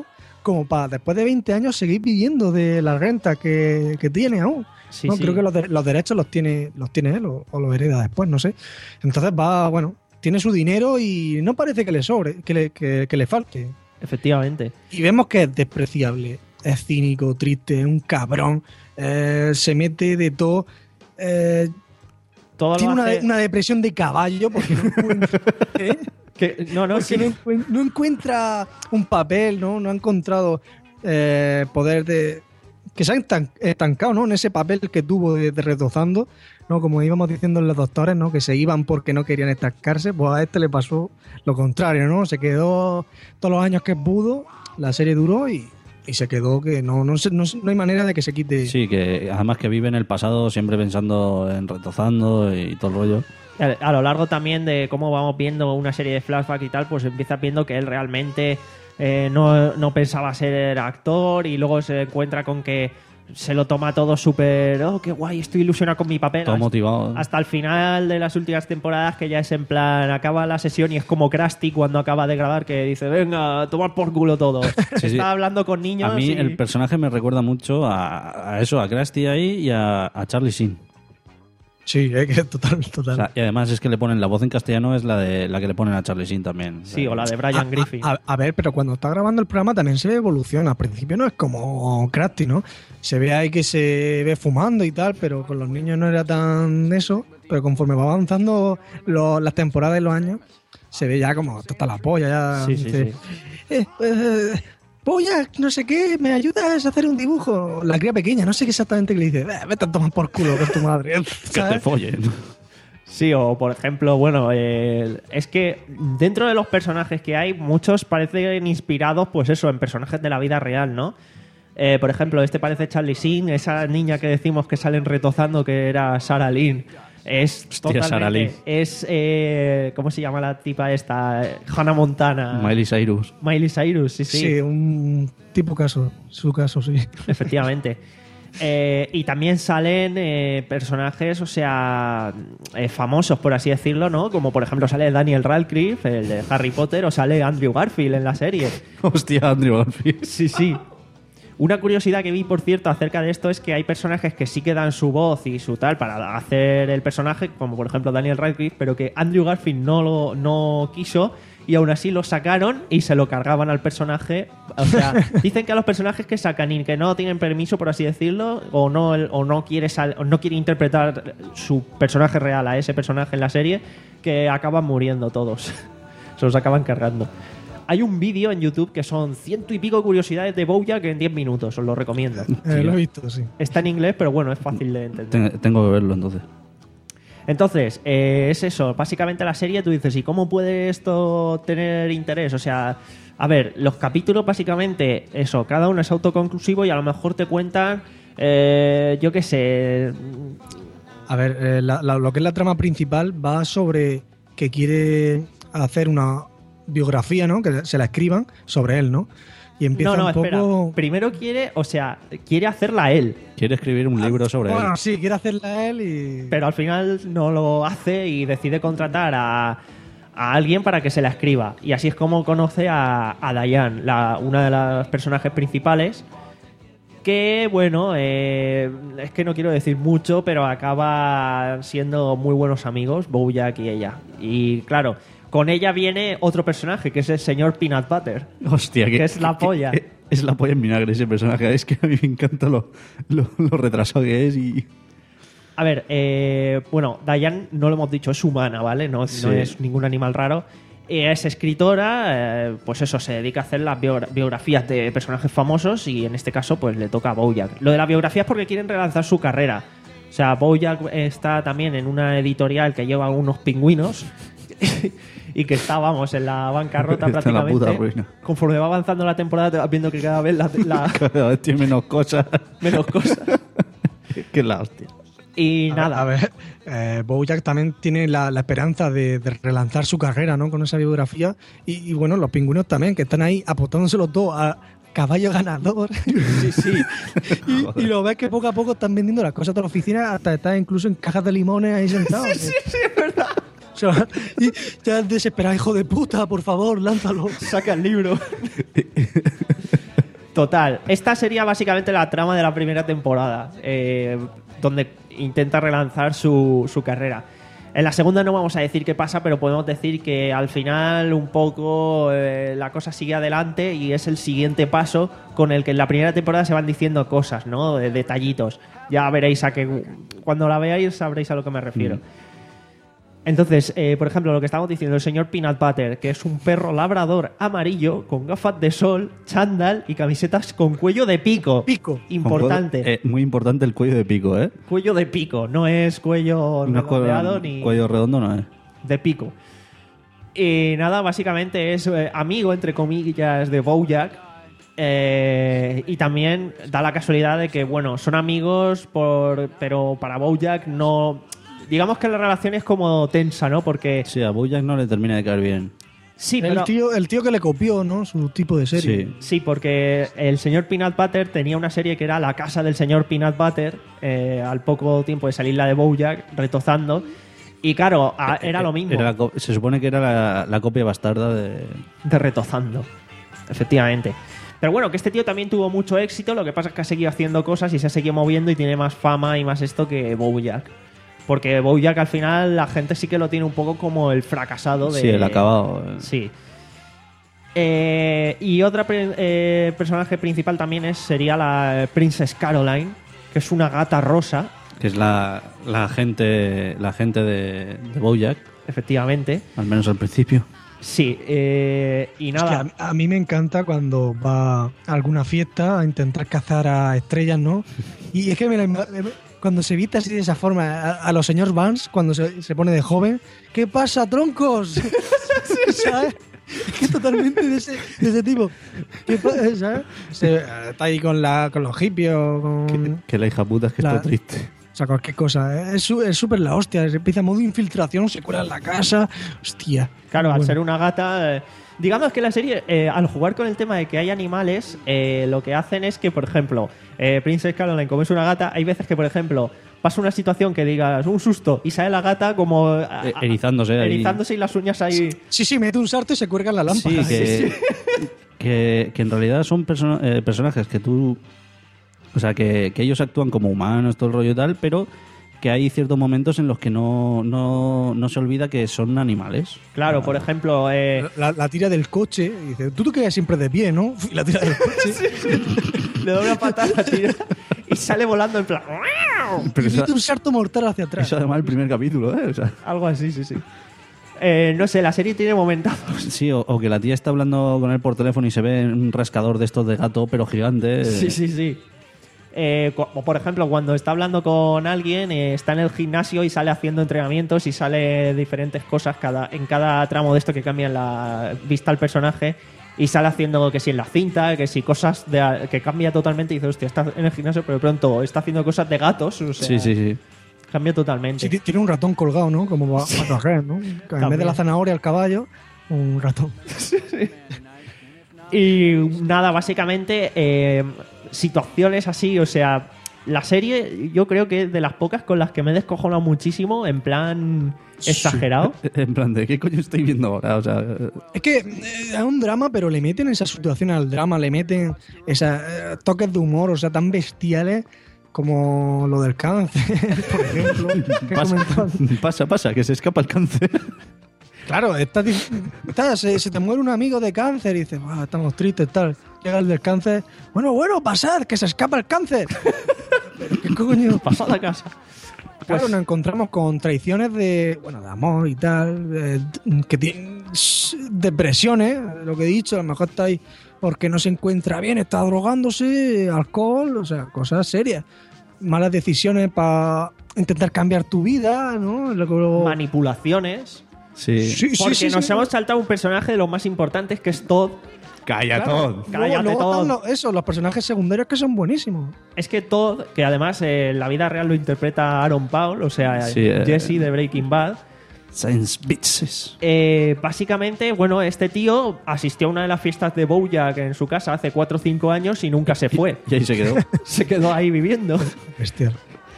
como para después de veinte años seguir viviendo de la renta que, que tiene aún. Sí, no, sí. Creo que los, de- los derechos los tiene, los tiene él o, o los hereda después, no sé. Entonces va, bueno, tiene su dinero y no parece que le sobre, que le, que, que le falte. Efectivamente. Y vemos que es despreciable, es cínico, triste, un cabrón, eh, se mete de todo. Eh, Todo tiene lo una, hace- una depresión de caballo porque no encuentra, ¿eh? Que- no, no, Porque sí. no, encuent- no encuentra un papel, ¿no? No ha encontrado eh, poder de... Que se ha estan- estancado, ¿no? En ese papel que tuvo de, de retozando, ¿no? Como íbamos diciendo los doctores, ¿no? Que se iban porque no querían estancarse, pues a este le pasó lo contrario, ¿no? Se quedó todos los años que pudo, la serie duró y, y se quedó que no, no, se- no, se- no hay manera de que se quite... Sí, que además que vive en el pasado siempre pensando en retozando y todo el rollo. A a lo largo también de cómo vamos viendo una serie de flashbacks y tal, pues empieza viendo que él realmente eh, no, no pensaba ser actor y luego se encuentra con que se lo toma todo súper, oh, qué guay, estoy ilusionado con mi papel. Todo Hasta- motivado. Hasta el final de las últimas temporadas que ya es en plan, acaba la sesión y es como Krusty cuando acaba de grabar que dice, venga, a tomar por culo todo. Sí, Está sí. hablando con niños A mí y- el personaje me recuerda mucho a, a eso, a Krusty ahí y a, a Charlie Sheen. Sí, es que total, total. O sea, y además es que le ponen la voz en castellano, es la de la que le ponen a Charlie Sheen también. Sí, o la de Brian A- Griffin. A, a ver, pero cuando está grabando el programa también se ve evolución. Al principio no es como Krusty, ¿no? Se ve ahí que se ve fumando y tal, pero con los niños no era tan eso. Pero conforme va avanzando lo- las temporadas y los años, se ve ya como hasta la polla. Ya Sí, sí, dice, sí. "Eh, eh, polla, no sé qué, ¿me ayudas a hacer un dibujo? La cría pequeña, no sé qué exactamente que le dice. "Eh, vete a tomar por culo con tu madre". Que te ¿sabes? follen. Sí, o por ejemplo, bueno, eh, es que dentro de los personajes que hay, muchos parecen inspirados, pues eso, en personajes de la vida real, ¿no? Eh, por ejemplo, este parece Charlie Sheen, esa niña que decimos que salen retozando que era Sarah Lynn. Es Hostia, totalmente, Sarah Lynn. es, eh, ¿cómo se llama la tipa esta? Hannah Montana. Miley Cyrus. Miley Cyrus, sí, sí. Sí, un tipo caso, su caso, sí. Efectivamente. Eh, y también salen eh, personajes, o sea, eh, famosos, por así decirlo, ¿no? Como por ejemplo sale Daniel Radcliffe, el de Harry Potter, o sale Andrew Garfield en la serie. Hostia, Andrew Garfield. Sí, sí. Una curiosidad que vi, por cierto, acerca de esto es que hay personajes que sí que dan su voz y su tal para hacer el personaje, como por ejemplo Daniel Radcliffe, pero que Andrew Garfield no lo no quiso y aún así lo sacaron y se lo cargaban al personaje. O sea, dicen que a los personajes que sacan y que no tienen permiso, por así decirlo, o no o no quiere sal- o no quiere interpretar su personaje real a ese personaje en la serie, que acaban muriendo todos. Se los acaban cargando. Hay un vídeo en YouTube que son ciento y pico curiosidades de BoJack en diez minutos, os lo recomiendo. Eh, lo he visto, sí. Está en inglés, pero bueno, es fácil de entender. Ten- tengo que verlo entonces. Entonces, eh, es eso. Básicamente la serie, tú dices, ¿y cómo puede esto tener interés? O sea, a ver, los capítulos básicamente, eso, cada uno es autoconclusivo y a lo mejor te cuentan, eh, yo qué sé... A ver, eh, la- la- lo que es la trama principal va sobre que quiere hacer una biografía, ¿no? Que se la escriban sobre él, ¿no? Y empieza No, no, un espera. poco... Primero quiere, o sea, quiere hacerla él. Quiere escribir un libro sobre Bueno, él. sí, quiere hacerla él y... Pero al final no lo hace y decide contratar a, a alguien para que se la escriba. Y así es como conoce a, a Diane, la, una de las personajes principales. Que, bueno, eh, es que no quiero decir mucho, pero acaba siendo muy buenos amigos, BoJack y ella. Y claro, con ella viene otro personaje, que es el señor Peanut Butter. Hostia, que es la polla. que- es la polla en vinagre ese personaje. Es que a mí me encanta lo, lo, lo retrasado que es y... A ver, eh, bueno, Diane, no lo hemos dicho, es humana, ¿vale? No, Sí. no es ningún animal raro. Eh, Es escritora, eh, pues eso, se dedica a hacer las biogra- biografías de personajes famosos y en este caso pues le toca a BoJack. Lo de la biografía es porque quieren relanzar su carrera. O sea, BoJack está también en una editorial que lleva unos pingüinos y que está, vamos, en la bancarrota Está en la prácticamente. puta ruina. Conforme va avanzando la temporada te vas viendo que cada vez la, la- Cada vez tiene menos cosas. menos cosas. Que la hostia. Y A nada. ver, a ver, eh, BoJack también tiene la, la esperanza de, de relanzar su carrera, ¿no? Con esa biografía. Y, y bueno, los pingüinos también, que están ahí apostándose los dos a caballo ganador. Sí, sí. y, y lo ves que poco a poco están vendiendo las cosas de la oficina, hasta están incluso en cajas de limones ahí sentados. Sí, sí, sí, es verdad. O sea, y ya desesperado, hijo de puta, por favor, lánzalo. Saca el libro. Total, esta sería básicamente la trama de la primera temporada, eh, donde intenta relanzar su, su carrera. En la segunda no vamos a decir qué pasa, pero podemos decir que al final un poco eh, la cosa sigue adelante y es el siguiente paso con el que en la primera temporada se van diciendo cosas, ¿no? De detallitos. Ya veréis a que cuando la veáis sabréis a lo que me refiero. Mm. Entonces, eh, por ejemplo, lo que estamos diciendo, el señor Peanut Butter, que es un perro labrador amarillo con gafas de sol, chándal y camisetas con cuello de pico. Pico. Importante. Eh, muy importante el cuello de pico, ¿eh? Cuello de pico, no es cuello no redondeado cu- ni... Cuello redondo no es. De pico. Y nada, básicamente es eh, amigo, entre comillas, de Bojack. Eh, y también da la casualidad de que, bueno, son amigos, por, pero para Bojack no... Digamos que la relación es como tensa, ¿no? Porque... Sí, a Bojack no le termina de caer bien. Sí, el, pero... tío, el tío que le copió, ¿no? Su tipo de serie. Sí. Sí, porque el señor Peanut Butter tenía una serie que era La casa del señor Peanut Butter, eh, al poco tiempo de salir la de Bojack, retozando. Y claro, a, era lo mismo. Era la co- se supone que era la, la copia bastarda de... De retozando, efectivamente. Pero bueno, que este tío también tuvo mucho éxito, lo que pasa es que ha seguido haciendo cosas y se ha seguido moviendo y tiene más fama y más esto que Bojack. Porque Bojack al final la gente sí que lo tiene un poco como el fracasado de... Sí, el acabado. Sí. Eh, y otra pre- eh, personaje principal también es, sería la Princess Caroline, que es una gata rosa. Que es la, la gente, la gente de, de Bojack. Efectivamente. Al menos al principio. Sí, eh, y nada. Es que a, a mí me encanta cuando va a alguna fiesta a intentar cazar a estrellas, ¿no? Y es que me la, me, cuando se viste así de esa forma, a, a los señores Vance, cuando se, se pone de joven, ¿qué pasa, troncos? ¿Sabes? Es que totalmente de ese, de ese tipo. ¿Qué pasa? ¿Sabes? Se, está ahí con, la, con los hippies o con... Que, que la hija puta es que La- está triste. O sea, cualquier cosa. Es su- es súper la hostia. Se empieza modo infiltración, se cuela en la casa. Hostia. Claro, al Bueno. ser una gata... eh, digamos que la serie, eh, al jugar con el tema de que hay animales, eh, lo que hacen es que, por ejemplo, eh, Princess Caroline, como es una gata, hay veces que, por ejemplo, pasa una situación que digas un susto y sale la gata como... a- a- Eh, erizándose ahí. Erizándose y las uñas ahí... Sí, sí, mete un sarto y se cuelga en la lámpara. Sí, que, que, que en realidad son perso- eh, personajes que tú... O sea, que, que ellos actúan como humanos, todo el rollo y tal, pero que hay ciertos momentos en los que no, no, no se olvida que son animales. Claro, por ejemplo... eh, La, la tira del coche y dice, tú te quedas siempre de pie, ¿no? Y la tira del coche. le da una patada, tira, y sale volando en plan... Pero y eso, mete un salto mortal hacia atrás. eso además el primer capítulo, ¿eh? O sea, Algo así, sí, sí. Eh, no sé, la serie tiene momentazos. sí, o, o que la tía está hablando con él por teléfono y se ve un rascador de estos de gato, pero gigante. eh. Sí, sí, sí. Eh, co- o por ejemplo, cuando está hablando con alguien, eh, está en el gimnasio y sale haciendo entrenamientos y sale diferentes cosas cada, en cada tramo de esto que cambian la vista al personaje y sale haciendo que si en la cinta, que si cosas de, que cambia totalmente y dice, hostia, está en el gimnasio, pero de pronto está haciendo cosas de gatos. O sea, Sí, sí, sí. Cambia totalmente. Sí, ti- tiene un ratón colgado, ¿no? Como va a coger, ¿no? Que en vez de También. la zanahoria al caballo, un ratón. Y nada, básicamente eh, situaciones así, o sea, la serie yo creo que es de las pocas con las que me he descojonado muchísimo, en plan exagerado. En plan, ¿de qué coño estoy viendo ahora? O sea, eh, Es que eh, es un drama, pero le meten esa situación al drama, le meten esos eh, toques de humor, o sea, tan bestiales como lo del cáncer, por ejemplo. que pasa, comentaban. pasa, pasa, que se escapa el cáncer. Claro, estás dif- estás, se, se te muere un amigo de cáncer y dices, "Ah, estamos tristes, tal. Llega el del cáncer, bueno, bueno, pasad, que se escapa el cáncer. Pero, ¿qué coño? Pasad a casa. Claro, Pues- nos encontramos con traiciones de, bueno, de amor y tal, de- que tienen s- depresiones, lo que he dicho, a lo mejor está ahí porque no se encuentra bien, está drogándose, alcohol, o sea, cosas serias. Malas decisiones para intentar cambiar tu vida, ¿no? Luego- Manipulaciones. Sí. Sí, sí, Porque sí, nos sí. hemos saltado un personaje de los más importantes que es Todd. Calla Claro. todo. Cállate, Luego- luego Todd. están los- eso, los personajes secundarios que son buenísimos. Es que Todd, que además eh, en la vida real lo interpreta Aaron Paul, o sea, Sí, eh. Jesse de Breaking Bad. Science Bitches. Eh, básicamente, bueno, este tío asistió a una de las fiestas de Bojack en su casa hace cuatro o cinco años y nunca se fue. Y ahí se quedó. Se quedó ahí viviendo. Bestial.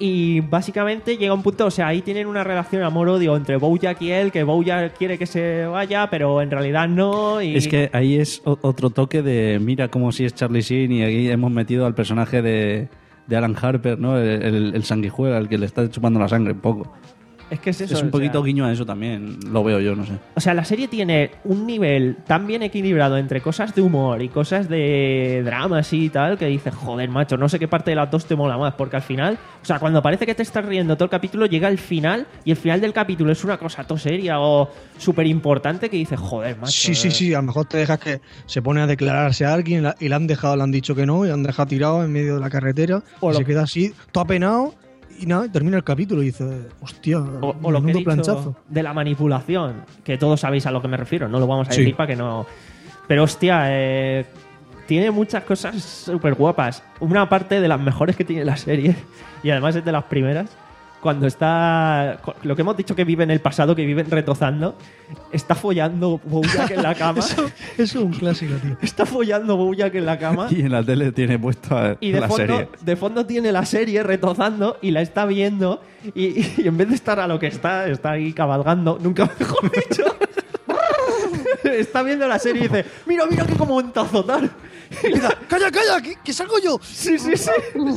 Y básicamente llega un punto, o sea, ahí tienen una relación amor-odio entre Bojack y él, que Bojack quiere que se vaya, pero en realidad no. Y... Es que ahí es o- otro toque de mira como si es Charlie Sheen y aquí hemos metido al personaje de, de Alan Harper, ¿no? El, el, el sanguijuela, al que le está chupando la sangre un poco. Es que es eso. Es un o poquito sea, guiño a eso también, lo veo yo, no sé. O sea, la serie tiene un nivel tan bien equilibrado entre cosas de humor y cosas de dramas y tal, que dices, joder, macho, no sé qué parte de las dos te mola más, porque al final, o sea, cuando parece que te estás riendo todo el capítulo, llega el final y el final del capítulo es una cosa todo seria o súper importante que dices, joder, macho. Sí, sí, eh". sí, a lo mejor te dejas que se pone a declararse a alguien la- y le han dejado, le han dicho que no, y le han dejado tirado en medio de la carretera, O y lo- se queda así, todo apenado, y nada, y termina el capítulo y dice, hostia, O, o lo que he menudo dicho planchazo. de la manipulación, que todos sabéis a lo que me refiero, no lo vamos a Sí. decir para que no... Pero hostia, eh, tiene muchas cosas súper guapas. Una parte de las mejores que tiene la serie, y además es de las primeras, cuando está... Lo que hemos dicho que vive en el pasado, que viven retozando, está follando Bojack en la cama. Eso, eso es un clásico, tío. Está follando Bojack en la cama. Y en la tele tiene puesto a- Y de la fondo, serie. de fondo tiene la serie retozando y la está viendo y, y en vez de estar a lo que está, está ahí cabalgando, nunca mejor dicho. Está viendo la serie y dice, mira, mira qué como un tazotar. Y le da, ¡Calla, calla! ¡Que, que salgo yo! sí, sí, sí.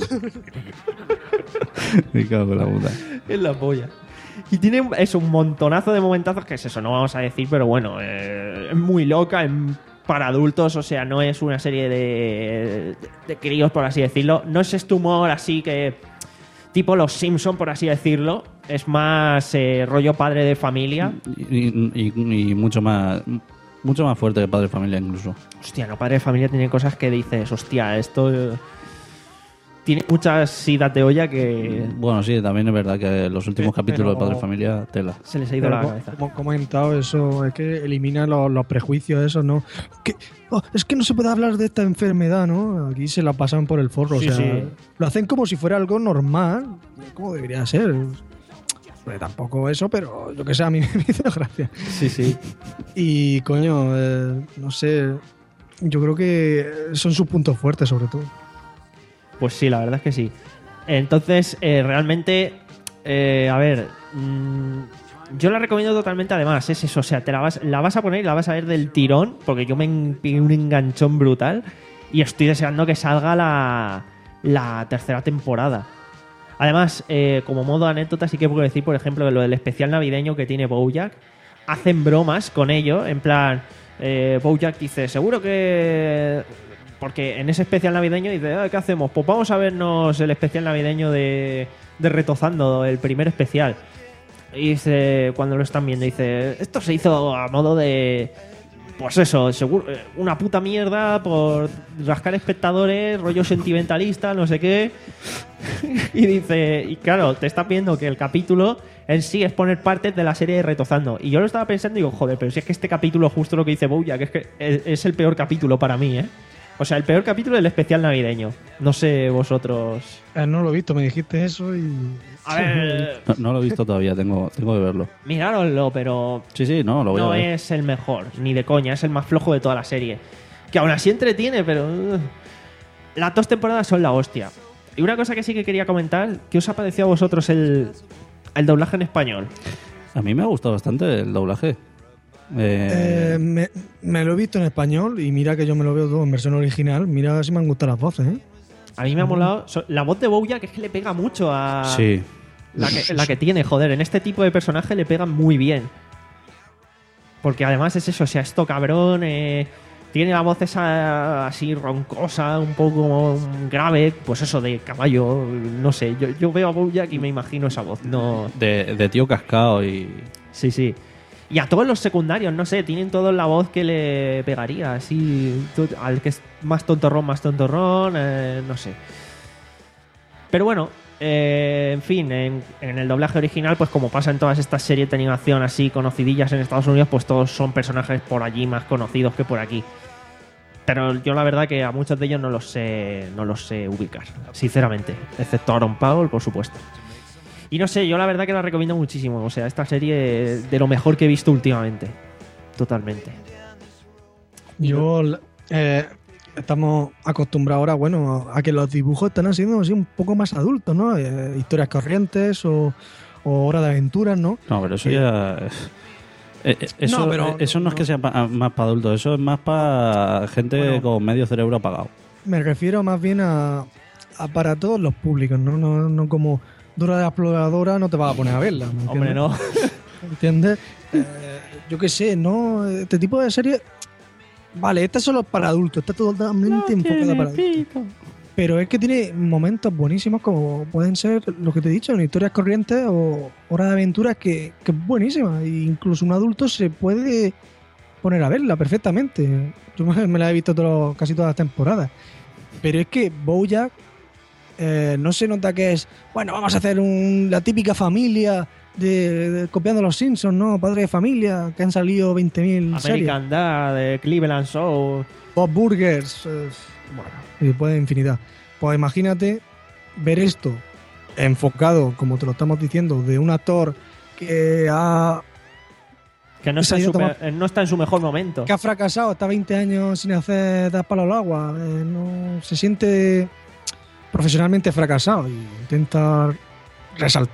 Me cago en la puta. Es la polla. Y tiene eso, un montonazo de momentazos, que es eso, no vamos a decir, pero bueno, eh, es muy loca, es para adultos, o sea, no es una serie de, de, de críos, por así decirlo. No es este humor así que... tipo Los Simpson, por así decirlo. Es más eh, rollo padre de familia. Y, y- y mucho más mucho más fuerte que Padre de Familia incluso. Hostia, no, padre de familia tiene cosas que dices, hostia, esto... eh, tiene muchas idas de olla que Bueno, sí, también es verdad que los últimos Pero- capítulos de Padre de Familia, tela. se les ha ido Pero la co- cabeza. como he comentado, eso es que elimina los, los prejuicios, eso, ¿no? Que, oh, es que no se puede hablar de esta enfermedad, ¿no? Aquí se la pasan por el forro, Sí, o sea, sí. lo hacen como si fuera algo normal, como debería ser. Pues tampoco eso, pero yo que sé, a mí me hizo gracia. Sí, sí. Y coño, eh, no sé, yo creo que son sus puntos fuertes sobre todo. Pues sí, la verdad es que sí. Entonces, eh, realmente, eh, a ver, mmm, yo la recomiendo totalmente. Además, es eso, o sea, te la vas, la vas a poner y la vas a ver del tirón, porque yo me en- pegué un enganchón brutal y estoy deseando que salga la, la tercera temporada. Además, eh, como modo anécdota, sí que puedo decir, por ejemplo, lo del especial navideño que tiene Bojack. Hacen bromas con ello, en plan, eh, Bojack dice, seguro que... Porque en ese especial navideño dice, ah, ¿qué hacemos? Pues vamos a vernos el especial navideño de, de Retozando, el primer especial. Y dice, cuando lo están viendo, dice, esto se hizo a modo de... Pues eso, seguro, eh, una puta mierda por rascar espectadores, rollo sentimentalista, no sé qué. Y dice, y claro, te estás viendo que el capítulo en sí es poner partes de la serie de Retozando. Y yo lo estaba pensando y digo, joder, pero si es que este capítulo, justo lo que dice Bojack, que es que es, es el peor capítulo para mí, ¿eh? O sea, el peor capítulo del especial navideño. No sé vosotros. Eh, no lo he visto, me dijiste eso y... A ver, No, no lo he visto todavía, tengo, tengo que verlo. mirároslo, pero Sí, sí, no, lo voy no a ver. es el mejor, ni de coña, es el más flojo de toda la serie. Que aún así entretiene, pero... uh, las dos temporadas son la hostia. Y una cosa que sí que quería comentar, ¿qué os ha parecido a vosotros el, el doblaje en español? A mí me ha gustado bastante el doblaje. Eh, Eh, me, me lo he visto en español y mira que yo me lo veo todo en versión original. Mira si me han gustado las voces, ¿eh? A mí me ha molado so- la voz de Bojack, que es que le pega mucho a... sí. La que, la que tiene, joder, en este tipo de personaje le pega muy bien. Porque además es eso, o sea, esto cabrón, eh, tiene la voz esa así roncosa, un poco grave, pues eso de caballo, no sé, yo, yo veo a Bojack y me imagino esa voz, no... De, de tío cascado y... Sí, sí. Y a todos los secundarios, no sé, tienen todos la voz que le pegaría, así, to- al que es más tontorrón, más tontorrón, eh, no sé. Pero bueno, eh, en fin, en, en el doblaje original, pues como pasa en todas estas series de animación así conocidillas en Estados Unidos, pues todos son personajes por allí más conocidos que por aquí. Pero yo la verdad que a muchos de ellos no los sé, no los sé ubicar, sinceramente, excepto a Aaron Paul, por supuesto. Y no sé, yo la verdad que la recomiendo muchísimo. O sea, esta serie de lo mejor que he visto últimamente. Totalmente. Yo, eh, estamos acostumbrados ahora, bueno, a que los dibujos están siendo así un poco más adultos, ¿no? Eh, historias corrientes o, o Hora de Aventuras, ¿no? No, pero eso Eh, ya... eh, eh, eso, No, pero- eh, eso no es que sea pa- más para adultos, eso es más para gente Bueno. con medio cerebro apagado. Me refiero más bien a, a para todos los públicos, ¿no? No, no como Dora la Exploradora no te vas a poner a verla. ¿me Hombre, entiendes? no. ¿Entiendes? Eh, yo qué sé, ¿no? Este tipo de series... Vale, esta es solo para adultos, está totalmente enfocada para adultos. Pero es que tiene momentos buenísimos como pueden ser, lo que te he dicho, en historias corrientes o Hora de Aventuras, que, que es buenísima. E incluso un adulto se puede poner a verla perfectamente. Yo me me la he visto todo- casi todas las temporadas. Pero es que BoJack eh, no se nota que es, bueno, vamos a hacer un- la típica familia de, de- copiando los Simpsons, ¿no? Padres de familia, que han salido veinte mil series. American Dad, de Cleveland Show. Bob Burgers, eh, bueno, y después de infinidad. Pues imagínate ver esto enfocado, como te lo estamos diciendo, de un actor que ha, Que no está, en Esa su, idiota pe- no está en su mejor momento. que ha fracasado, está veinte años sin hacer dar palo al agua, eh, no, se siente profesionalmente fracasado y intenta resaltar,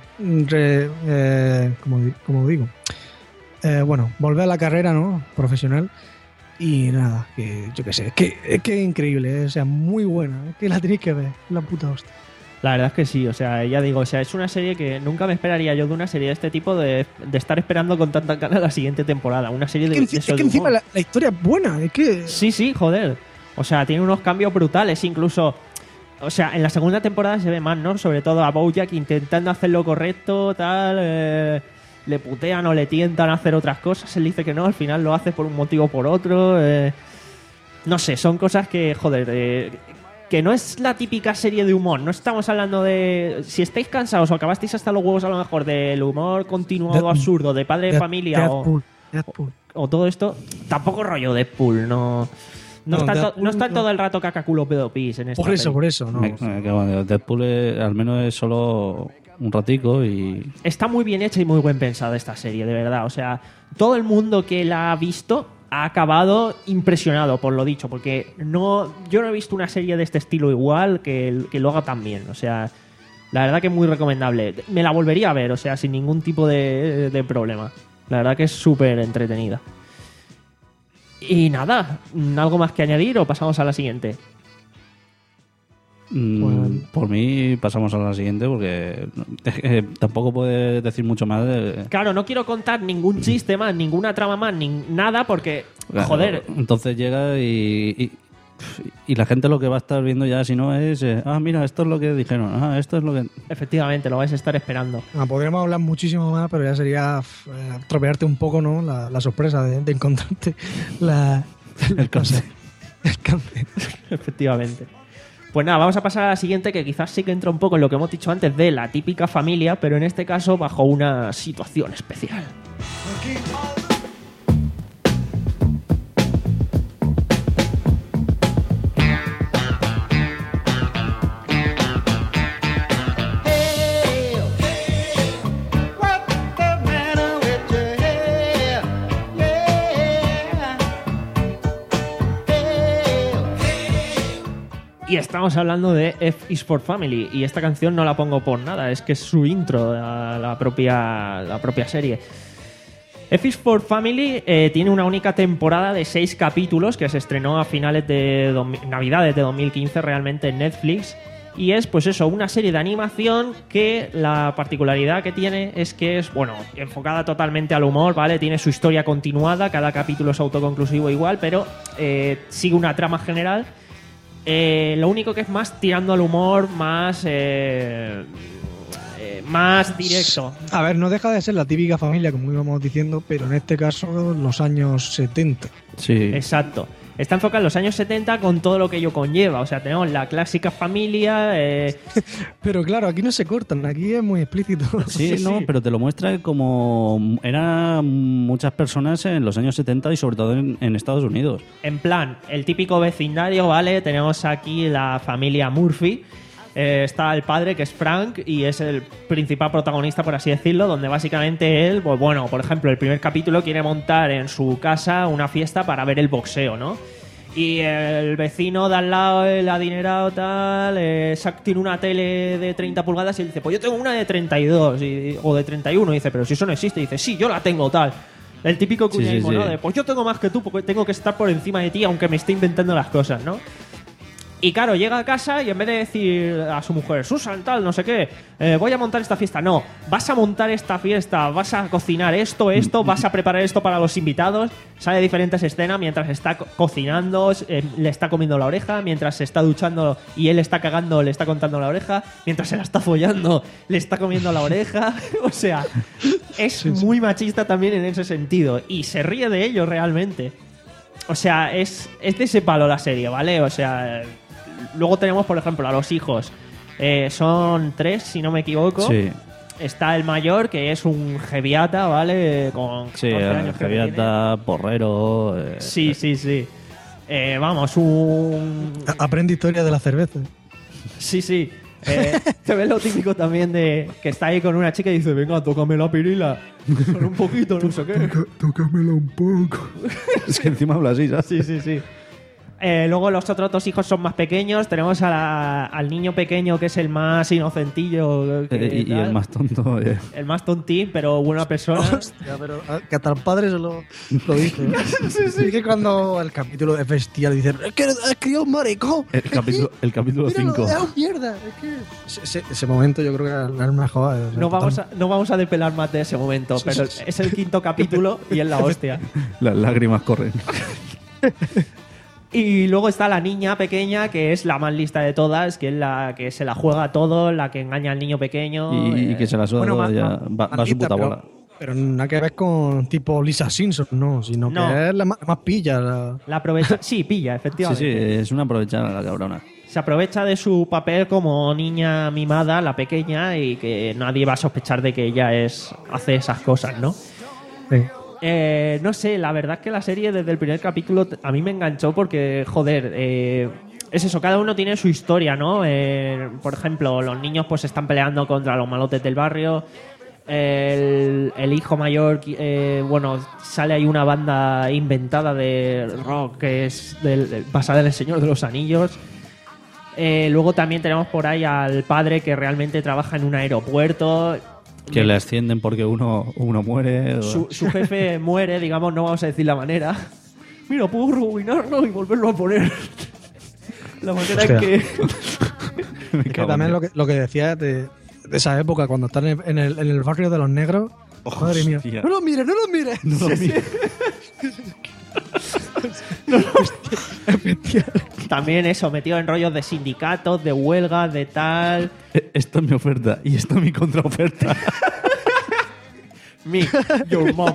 como, di- como digo, eh, bueno, volver a la carrera, ¿no? Profesional. Y nada, que yo qué sé, es que es que es increíble, eh, o sea, muy buena, es que la tenéis que ver, la puta hostia. La verdad es que sí, o sea, ya digo, o sea, es una serie que nunca me esperaría yo de una serie de este tipo de, de estar esperando con tanta ganas la siguiente temporada. Una serie de, Es que, de enci- eso es que de encima humor. la, la historia es buena, es que... Sí, sí, joder. O sea, tiene unos cambios brutales, incluso... O sea, en la segunda temporada se ve más, ¿no? Sobre todo a BoJack intentando hacer lo correcto, tal... eh, le putean o le tientan a hacer otras cosas. Él dice que no, al final lo hace por un motivo o por otro. eh, no sé, son cosas que, joder... eh, que no es la típica serie de humor. No estamos hablando de... Si estáis cansados o acabasteis hasta los huevos a lo mejor del humor continuado Dead- absurdo de padre de Dead- familia o, Deadpool, Deadpool. o todo esto, tampoco rollo Deadpool, no... No, No, está, to- Deadpool no está no. todo el rato cacaculo pedopis en esta Por eso, peli. por eso, no. Me- me cago en Dios. Deadpool es- al menos es solo un ratico y... Está muy bien hecha y muy buen pensada esta serie, de verdad. O sea, todo el mundo que la ha visto ha acabado impresionado por lo dicho, porque no, yo no he visto una serie de este estilo igual que, que lo haga tan bien. O sea, la verdad que es muy recomendable. Me la volvería a ver, o sea, sin ningún tipo de, de problema. La verdad que es súper entretenida. Y nada, ¿algo más que añadir o pasamos a la siguiente? Mm, Bueno. Por mí pasamos a la siguiente porque eh, tampoco puedes decir mucho más de... Claro, no quiero contar ningún chiste más, ninguna trama más, ni nada, porque, Claro, joder, Entonces llega y, y, y la gente lo que va a estar viendo ya, si no es... eh, ah, mira, esto es lo que dijeron. Ah, esto es lo que... efectivamente, lo vais a estar esperando. Ah, podríamos hablar muchísimo más, pero ya sería f- eh, tropearte un poco, ¿no? La, la sorpresa de, de encontrarte la, El concepto. el cáncer. Efectivamente. Pues nada, vamos a pasar a la siguiente, que quizás sí que entra un poco en lo que hemos dicho antes de la típica familia, pero en este caso bajo una situación especial. Y estamos hablando de F is for Family. Y esta canción no la pongo por nada, es que es su intro a la propia, la propia serie. F is for Family eh, tiene una única temporada de seis capítulos que se estrenó a finales de dos mil Navidades de dos mil quince realmente en Netflix. Y es, pues eso, una serie de animación que la particularidad que tiene es que es, bueno, enfocada totalmente al humor, ¿vale? Tiene su historia continuada, cada capítulo es autoconclusivo igual, pero eh, sigue una trama general. Eh, lo único que es más tirando al humor, más eh, eh, más directo. A ver, no deja de ser la típica familia, como íbamos diciendo, pero en este caso los años setenta. Sí. Exacto. Está enfocado en los años setenta con todo lo que ello conlleva. O sea, tenemos la clásica familia. Eh... Pero claro, aquí no se cortan, aquí es muy explícito. Sí, no, pero te lo muestra como eran muchas personas en los años setenta y sobre todo en, en Estados Unidos. En plan, el típico vecindario, ¿vale? Tenemos aquí la familia Murphy. Eh, está el padre, que es Frank, y es el principal protagonista, por así decirlo, donde básicamente él, pues bueno, por ejemplo, el primer capítulo quiere montar en su casa una fiesta para ver el boxeo, ¿no? Y el vecino de al lado, el adinerado tal, eh, tiene una tele de treinta pulgadas y él dice, pues yo tengo una de treinta y dos y, o de treinta y uno. Y dice, pero si eso no existe. Y dice, sí, yo la tengo tal. El típico cuñadismo, sí, sí, sí. ¿no? De, pues yo tengo más que tú porque tengo que estar por encima de ti aunque me esté inventando las cosas, ¿no? Y claro, llega a casa y en vez de decir a su mujer, Susan, tal, no sé qué, eh, voy a montar esta fiesta. No, vas a montar esta fiesta, vas a cocinar esto, esto, vas a preparar esto para los invitados. Sale diferentes escenas mientras está co- cocinando, eh, le está comiendo la oreja, mientras se está duchando y él está cagando, le está contando la oreja, mientras se la está follando, le está comiendo la oreja. O sea, es sí, sí. muy machista también en ese sentido y se ríe de ello realmente. O sea, es, es de ese palo la serie, ¿vale? O sea... Luego tenemos, por ejemplo, a los hijos. Eh, son tres, si no me equivoco. Sí. Está el mayor, que es un jeviata, ¿vale? Con sí, años jeviata, porrero... Eh, sí, sí, sí. Eh, vamos, un... Aprende historia de la cerveza. Sí, sí. Eh, te ves lo típico también de que está ahí con una chica y dice, venga, tócame la pirila. Con un poquito, no sé qué. Tócamela un poco. Es que encima habla así, ¿sabes? Sí, sí, sí. Eh, luego los otros dos hijos son más pequeños. Tenemos a la, al niño pequeño que es el más inocentillo. Que, eh, y, y el más tonto. Eh. El más tontín, pero buena persona. Hostia, pero que hasta el padre se lo, lo dice. ¿no? Sí, sí. Y que cuando el capítulo es bestial dicen, es que es que yo maricón. El capítulo el capítulo cinco. Es un mierda. Es que... ese, ese momento yo creo que era el mejor. O sea, no, vamos a, no vamos a depelar más de ese momento, sí, pero sí, sí. Es el quinto capítulo y es la hostia. Las lágrimas corren. Y luego está la niña pequeña, que es la más lista de todas, que es la que se la juega todo, la que engaña al niño pequeño. Y, eh... y que se la suda bueno, ya va, va, va a su puta pero, bola. Pero nada que ver con tipo Lisa Simpson, no, sino no. que es la más, más pilla. La... la aprovecha, sí, pilla, efectivamente. Sí, sí, es una aprovechada la cabrona. Se aprovecha de su papel como niña mimada, la pequeña, y que nadie va a sospechar de que ella es hace esas cosas, ¿no? Sí. Eh, no sé, la verdad es que la serie desde el primer capítulo a mí me enganchó porque, joder, eh, es eso, cada uno tiene su historia, ¿no? Eh, por ejemplo, los niños pues están peleando contra los malotes del barrio. El, el hijo mayor, eh, bueno, sale ahí una banda inventada de rock que es del, basada en El Señor de los Anillos. Eh, luego también tenemos por ahí al padre que realmente trabaja en un aeropuerto. Que le ascienden porque uno, uno muere. O... Su, su jefe muere, digamos, no vamos a decir la manera. Mira, puedo rebobinarlo y volverlo a poner. La manera en que... Es que también lo que, lo que decía de, de esa época, cuando están en el, en el barrio de los negros. Oh, madre mía. Hostia. No lo mires, no lo mires. No lo mires. No, no. También eso, metido en rollos de sindicatos, de huelgas, de tal. Esta es mi oferta y esta es mi contraoferta. Me, your mom.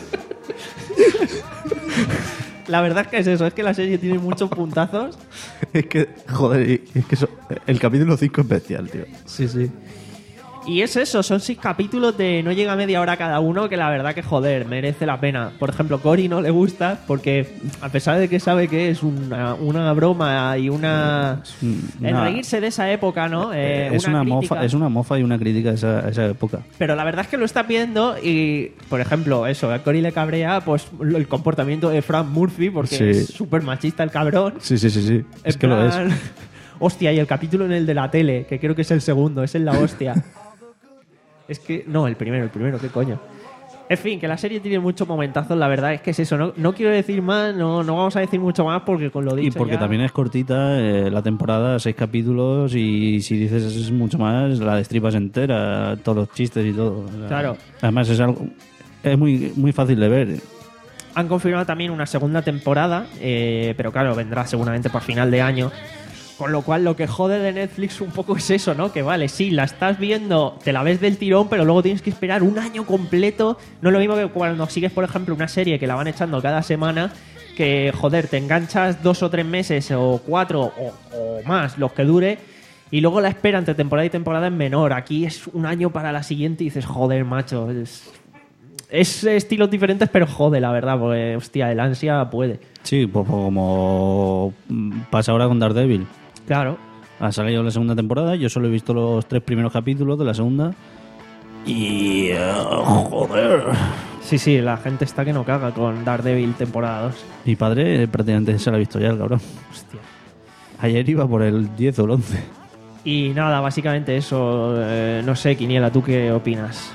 La verdad es que es eso, es que la serie tiene muchos puntazos. Es que, joder, es que eso, el capítulo cinco es bestial, tío. Sí, sí. Y es eso, son seis capítulos de no llega a media hora cada uno, que la verdad que, joder, merece la pena. Por ejemplo, Cory no le gusta porque, a pesar de que sabe que es una, una broma y una... Una, el reírse de esa época, ¿no? Eh, es, una una mofa, es una mofa y una crítica a esa, a esa época. Pero la verdad es que lo está viendo y, por ejemplo, eso, a Cory le cabrea pues el comportamiento de Frank Murphy porque sí. es súper machista el cabrón. Sí, sí, sí, sí. Es en que plan... lo es. Hostia, y el capítulo en el de la tele, que creo que es el segundo, es en la hostia. Es que... No, el primero, el primero, ¿qué coño? En fin, que la serie tiene muchos momentazos, la verdad es que es eso. No, no quiero decir más, no, no vamos a decir mucho más porque con lo dicho Y porque ya... también es cortita eh, la temporada, seis capítulos, y si dices es mucho más, la destripas entera, todos los chistes y todo. Claro. Además es algo... Es muy, muy fácil de ver. Han confirmado también una segunda temporada, eh, pero claro, vendrá seguramente por final de año. Con lo cual, lo que jode de Netflix un poco es eso, ¿no? Que vale, sí, la estás viendo, te la ves del tirón, pero luego tienes que esperar un año completo. No es lo mismo que cuando sigues, por ejemplo, una serie que la van echando cada semana, que, joder, te enganchas dos o tres meses o cuatro o, o más, los que dure, y luego la espera entre temporada y temporada es menor. Aquí es un año para la siguiente y dices, joder, macho, es... Es estilos diferentes, pero jode, la verdad, porque, hostia, el ansia puede. Sí, pues como pasa ahora con Daredevil. Claro. Ha salido la segunda temporada, yo solo he visto los tres primeros capítulos de la segunda. Y... Uh, joder. Sí, sí, la gente está que no caga con Daredevil temporada dos. Mi padre eh, prácticamente se lo ha visto ya, el cabrón. Hostia. Ayer iba por el diez o el once. Y nada, básicamente eso. Eh, no sé, Quiniela, ¿tú qué opinas?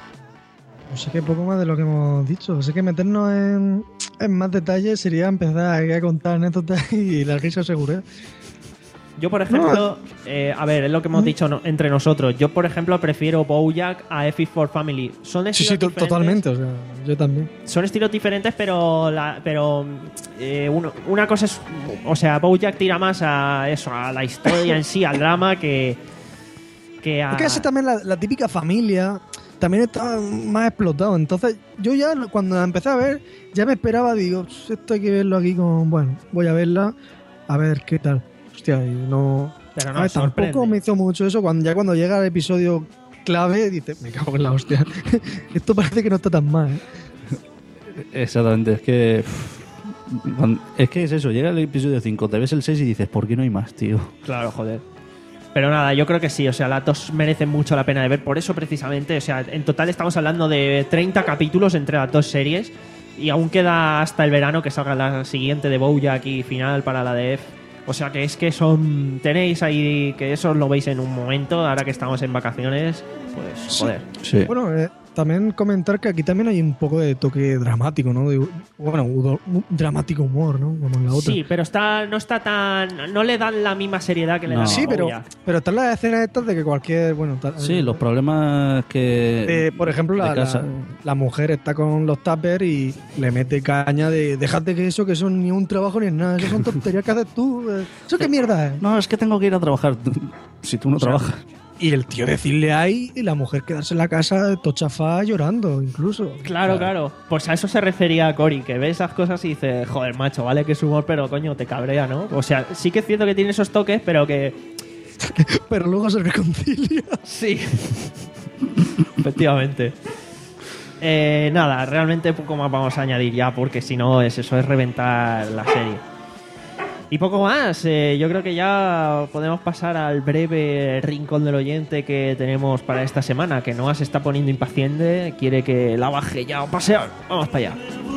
No sé qué poco más de lo que hemos dicho. Sé que meternos en, en más detalles sería empezar a contar anécdotas y la risa segura. Yo, por ejemplo, eh, a ver, es lo que hemos dicho no, entre nosotros. Yo, por ejemplo, prefiero BoJack a F is for Family. Son Sí, estilos sí, to- diferentes. totalmente. O sea, yo también. Son estilos diferentes, pero la, pero eh, uno- una cosa es, o sea, BoJack tira más a eso, a la historia en sí, al drama que que a Es que ese también la, la típica familia también está más explotado. Entonces, yo ya cuando la empecé a ver, ya me esperaba, digo, esto hay que verlo aquí con. Bueno, voy a verla, a ver qué tal. Hostia, y no. Pero no a ver, sorprende. tampoco me hizo mucho eso. Cuando, ya cuando llega el episodio clave, dices, me cago en la hostia. Esto parece que no está tan mal, ¿eh? Exactamente, es que. uff, cuando- es que es eso, llega el episodio cinco, te ves el seis y dices, ¿por qué no hay más, tío? Claro, joder. Pero nada, yo creo que sí, o sea, las dos merecen mucho la pena de ver, por eso precisamente, o sea, en total estamos hablando de treinta capítulos entre las dos series y aún queda hasta el verano que salga la siguiente de BoJack y final para la de F. O sea, que es que son... Tenéis ahí, que eso lo veis en un momento, ahora que estamos en vacaciones, pues joder. Sí. Bueno, eh, también comentar que aquí también hay un poco de toque dramático, ¿no? De- bueno, un un dramático humor, ¿no? Como en la otra. Sí, pero está no está tan... No le dan la misma seriedad que le No. dan a Sí, pero, BoJack. pero están las escenas estas de que cualquier. Bueno, tal- Sí, los problemas que. Eh, por ejemplo, de la, casa. la, la mujer está con los tuppers y le mete caña de déjate que eso, que eso ni un trabajo ni es nada, eso son tonterías que haces tú. eh, ¿Eso qué mierda es? No, es que tengo que ir a trabajar. Si tú no O sea, trabajas. Y el tío decirle ahí y la mujer quedarse en la casa tochafá llorando, incluso. Claro, claro. Pues a eso se refería Cory, que ve esas cosas y dice, joder, macho, vale que es humor, pero coño, te cabrea, ¿no? O sea, sí que es cierto que tiene esos toques, pero que... Pero luego se reconcilia. Sí. Efectivamente. Eh, nada, realmente poco más vamos a añadir ya, porque si no, es eso es reventar la serie. Y poco más, eh, yo creo que ya podemos pasar al breve rincón del oyente que tenemos para esta semana, que Noah se está poniendo impaciente, quiere que la baje ya o pasear. Vamos para allá.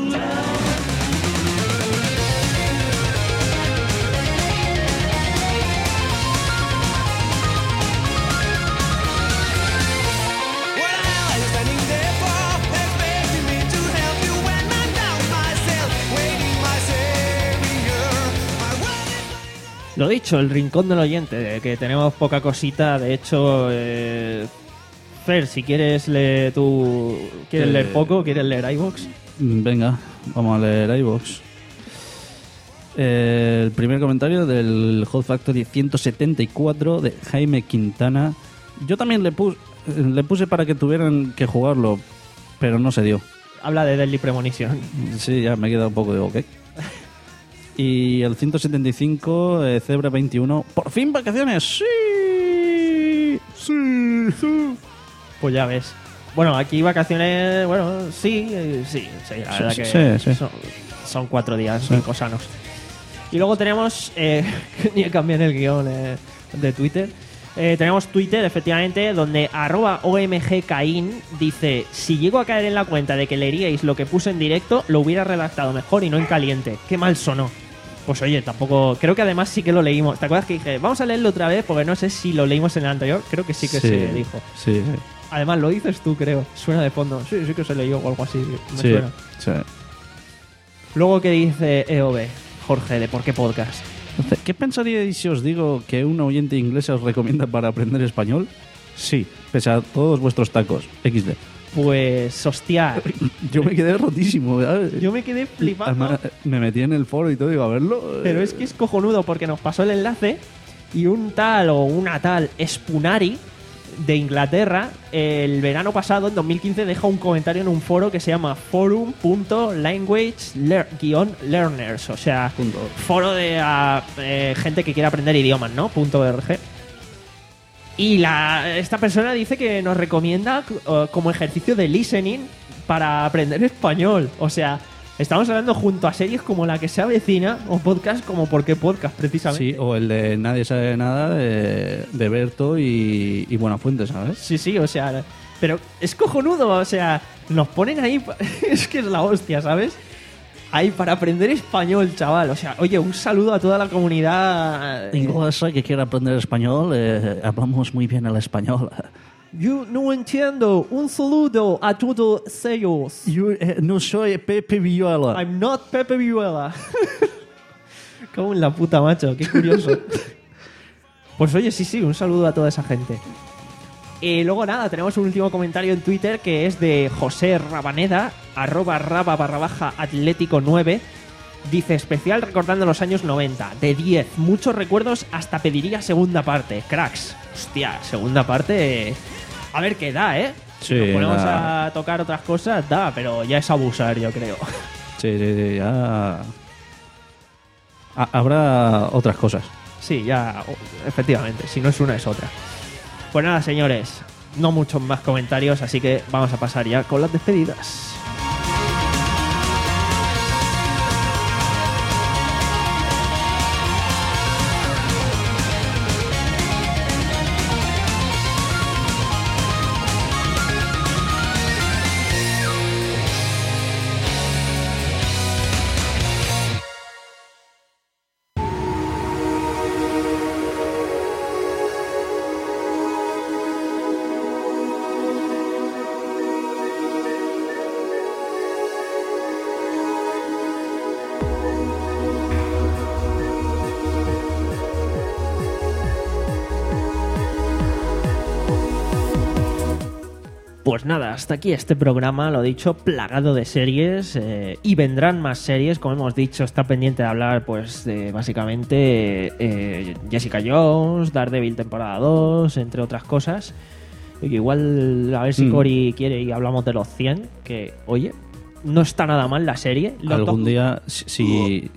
Lo dicho, el rincón del oyente, de que tenemos poca cosita. De hecho, eh, Fer, si quieres leer tú, ¿quieres Eh, leer poco? ¿Quieres leer iVoox? Mm, Venga, vamos a leer iVoox. Eh, el primer comentario del Hot Factory ciento setenta y cuatro de Jaime Quintana. Yo también le, pus, le puse para que tuvieran que jugarlo, pero no se dio. Habla de Deadly Premonition. Sí, ya me he quedado un poco de ok. Y el ciento setenta y cinco, eh, Zebra veintiuno. ¡Por fin vacaciones! ¡Sí! ¡Sí! ¡Sí! Pues ya ves. Bueno, aquí vacaciones, bueno, sí, eh, sí, sí, la Sí, verdad sí, que sí, sí. Son, son cuatro días Sí. cinco sanos. Y luego tenemos, eh, ni he cambiado el guión eh, de Twitter. Eh, tenemos Twitter, efectivamente, donde arroba omgcain dice: si llego a caer en la cuenta de que leeríais lo que puse en directo, lo hubiera redactado mejor y no en caliente. Qué mal sonó. Pues oye, tampoco... Creo que además sí que lo leímos. ¿Te acuerdas que dije, vamos a leerlo otra vez? Porque no sé si lo leímos en el anterior. Creo que sí que se dijo. Sí, sí. Además, lo dices tú, creo. Suena de fondo. Sí, sí que se leyó o algo así. Me Sí, suena. sí. Luego, ¿qué dice E O B? Jorge, de ¿Por qué podcast? Entonces, ¿qué pensaríais si os digo que un oyente inglesa os recomienda para aprender español? Sí, pese a todos vuestros tacos. equis de. Pues, hostia. Yo me quedé rotísimo. ¿sabes? Yo me quedé flipando. Además, me metí en el foro y todo, digo, a verlo. Pero es que es cojonudo porque nos pasó el enlace y un tal o una tal Spunari de Inglaterra el verano pasado, en dos mil quince, deja un comentario en un foro que se llama forum punto language learners, o sea, Punto. foro de ah, eh, gente que quiere aprender idiomas, ¿no? Punto .org. Y la, esta persona dice que nos recomienda uh, como ejercicio de listening para aprender español. O sea, estamos hablando junto a series como La que se avecina o podcast como ¿Por qué podcast? Precisamente. Sí, o el de Nadie sabe nada de, de Berto y, y Buenafuente, ¿sabes? Sí, sí, o sea, pero es cojonudo, o sea, Nos ponen ahí, es que es la hostia, ¿sabes? Ahí para aprender español, chaval. O sea, oye, un saludo a toda la comunidad. Inglés, que quiera aprender español, eh, hablamos muy bien el español. Yo no entiendo. Un saludo a todos ellos. Yo eh, no soy Pepe Villuela. I'm not Pepe Villuela. Como en la puta, macho. Qué curioso. Pues oye, sí, sí, un saludo a toda esa gente. Y luego nada, tenemos un último comentario en Twitter que es de José Rabaneda, arroba raba barra baja atlético nueve. Dice, especial recordando los años noventa, de diez, muchos recuerdos, hasta pediría segunda parte. Cracks. Hostia, segunda parte... A ver qué da, ¿eh? Sí, si nos ponemos da. a tocar otras cosas, da, pero ya es abusar, yo creo. Sí, sí, sí, ya... Ha- habrá otras cosas. Sí, ya, efectivamente, si no es una es otra. Pues nada, señores, no muchos más comentarios, así que vamos a pasar ya con las despedidas. Pues nada, hasta aquí este programa, lo dicho, plagado de series eh, y vendrán más series, como hemos dicho, está pendiente de hablar pues de básicamente eh, Jessica Jones, Daredevil temporada dos, entre otras cosas. Y igual a ver si Mm. Cory quiere y hablamos de los cien, que oye, no está nada mal la serie. Lo Algún to- día, si... si-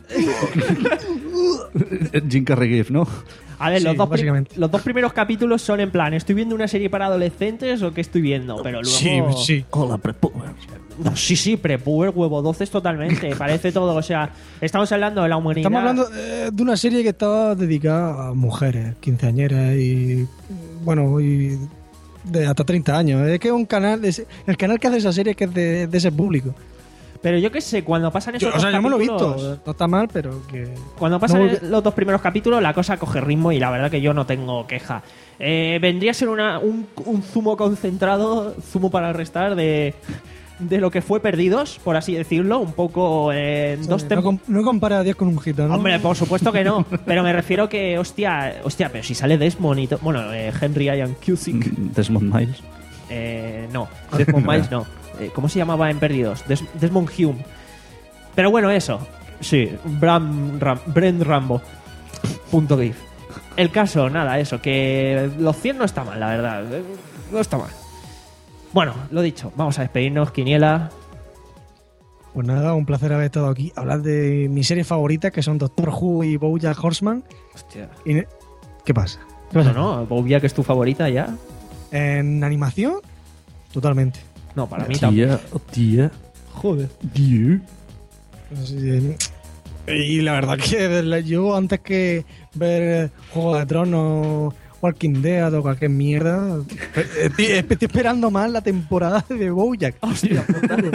Jim Carrey GIF, ¿no? A ver, Sí, los, dos pri- básicamente. los dos primeros capítulos son en plan, ¿estoy viendo una serie para adolescentes o qué estoy viendo? Pero luego... Sí, sí. Hola, prepuber. No, sí, sí, prepuber, huevo doces totalmente. Parece todo, o sea, estamos hablando de la humanidad. Estamos hablando eh, de una serie que estaba dedicada a mujeres, quinceañeras y. Bueno, y. De hasta treinta años. Es que es un canal. Es, el canal que hace esa serie es que es de, de ese público. Pero yo qué sé, cuando pasan esos Yo, o sea, dos yo me lo he capítulos- visto. No está mal, pero que. Cuando pasan No, el- los dos primeros capítulos, la cosa coge ritmo y la verdad que yo no tengo queja. Eh, vendría a ser una, un, un zumo concentrado, zumo para restar de, de lo que fue Perdidos, por así decirlo, un poco en o sea, dos no, tem- com- no compara a Dios con un gitano. Hombre, por supuesto que no, pero me refiero que, hostia, hostia, pero si sale Desmond y to- bueno, eh, Henry Ian Cusick, Desmond Miles. eh, no, Desmond Miles no. Eh, ¿Cómo se llamaba en Perdidos? Des- Desmond Hume. Pero bueno, eso. Sí, Bram, Ram, Brent Rambo. Punto gif. El caso, nada, eso, que los cien no está mal, la verdad. Eh, No está mal. Bueno, lo dicho, vamos a despedirnos, Quiniela. Pues nada, un placer haber estado aquí. Hablar de mis series favoritas, que son Doctor Who y BoJack Horseman. Hostia. Y- ¿Qué pasa? ¿Qué No, pasa? no, BoJack es tu favorita ya. En animación, totalmente. No, para mí tampoco. Tía, tía. Joder. Tía. Sí, y la verdad que yo antes que ver Juego de Tronos, Walking Dead o cualquier mierda, estoy, estoy esperando más la temporada de BoJack. Hostia,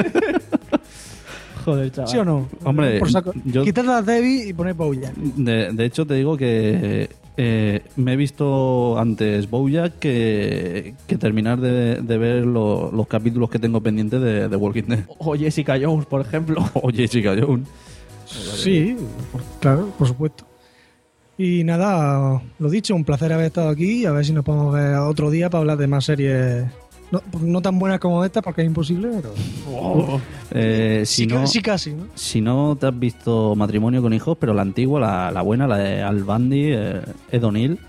Joder, chaval. ¿Sí o no? Hombre, Por saco. yo- Quitar a Debbie y poner BoJack. De, de hecho, te digo que eh, me he visto antes BoJack que, que terminar de, de ver lo- los capítulos que tengo pendientes de, de Walking Dead. O Jessica Jones, por ejemplo. O Jessica Jones. Sí, por- claro, por supuesto. Y nada, lo dicho, un placer haber estado aquí. A ver si nos podemos ver otro día para hablar de más series. No, no tan buenas como esta, porque es imposible, pero. Eh, si, Sí, no, sí, casi, ¿no? si no te has visto Matrimonio con Hijos, pero la antigua, la, la buena, la de Al Bundy, eh, Ed O'Neill,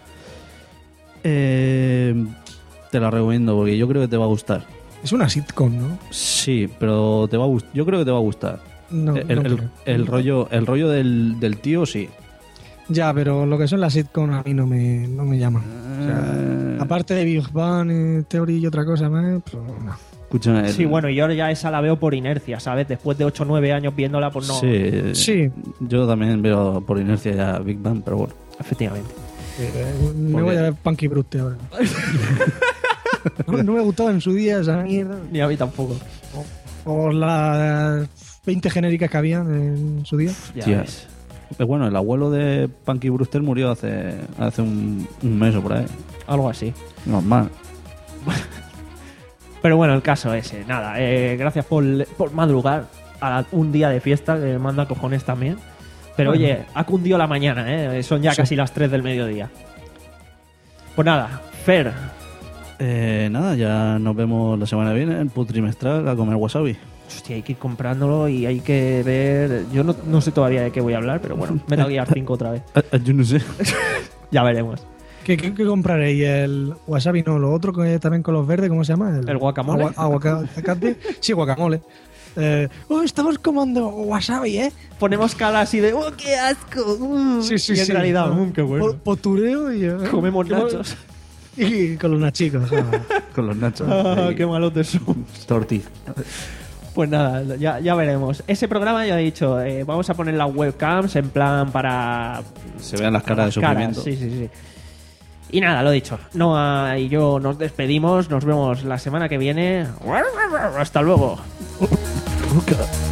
eh, te la recomiendo porque yo creo que te va a gustar. Es una sitcom, ¿no? Sí, pero te va a gust- yo creo que te va a gustar. No, el, no el- creo. el rollo, el rollo del, del tío, sí. Ya, pero lo que son las sitcoms a mí no me, no me llaman. O sea, aparte de Big Bang, eh, Theory y otra cosa más, pues no. Escúchame. Sí, bueno, yo ya esa la veo por inercia, ¿sabes? Después de ocho o nueve años viéndola, pues no. Sí, Sí. Yo también veo por inercia ya Big Bang, pero bueno. Efectivamente. Eh, me Porque- voy a ver Punky Brewster ahora. no, no me gustaba en su día esa mierda. Ni a mí tampoco. O las veinte genéricas que habían en su día. Ya Sí, ves. Eh, Bueno, el abuelo de Punky Brewster murió hace, hace un, un mes o por ahí. Algo así. Normal. Pero bueno, el caso ese. Nada, eh, gracias por, por madrugar a un día de fiesta, que manda cojones también. Pero Bueno. oye, ha cundido la mañana, ¿eh? Son ya Sí. casi las tres del mediodía. Pues nada, Fer, Eh, nada, ya nos vemos la semana que viene, el putrimestral, a comer wasabi. hostia, hay que ir comprándolo y hay que ver... Yo no, no sé todavía de qué voy a hablar, pero bueno, Metal Gear cinco otra vez. Ah, ah, Yo no sé. Ya veremos. ¿Qué, qué, qué compraréis? ¿El wasabi? No, lo otro que también con los verdes, ¿cómo se llama? ¿El guacamole? Agua- aguacate. Sí, guacamole. Eh, oh, estamos comiendo wasabi, ¿eh? Ponemos cara así de ¡oh, qué asco! Uh, Sí, sí, y en sí. realidad, No. ¡mm, qué bueno! Po- Potureo y... eh, Comemos qué mal- nachos. Y con los nachicos. ah. Con los nachos. Ah, Ahí. ¡Qué malotes somos! Tortiz. Pues nada, ya, ya veremos. Ese programa ya he dicho, eh, vamos a poner las webcams en plan para... Se vean las caras de Las sufrimiento. Sí, sí, sí. Y nada, lo dicho. Noah y yo nos despedimos. Nos vemos la semana que viene. Hasta luego. Nunca.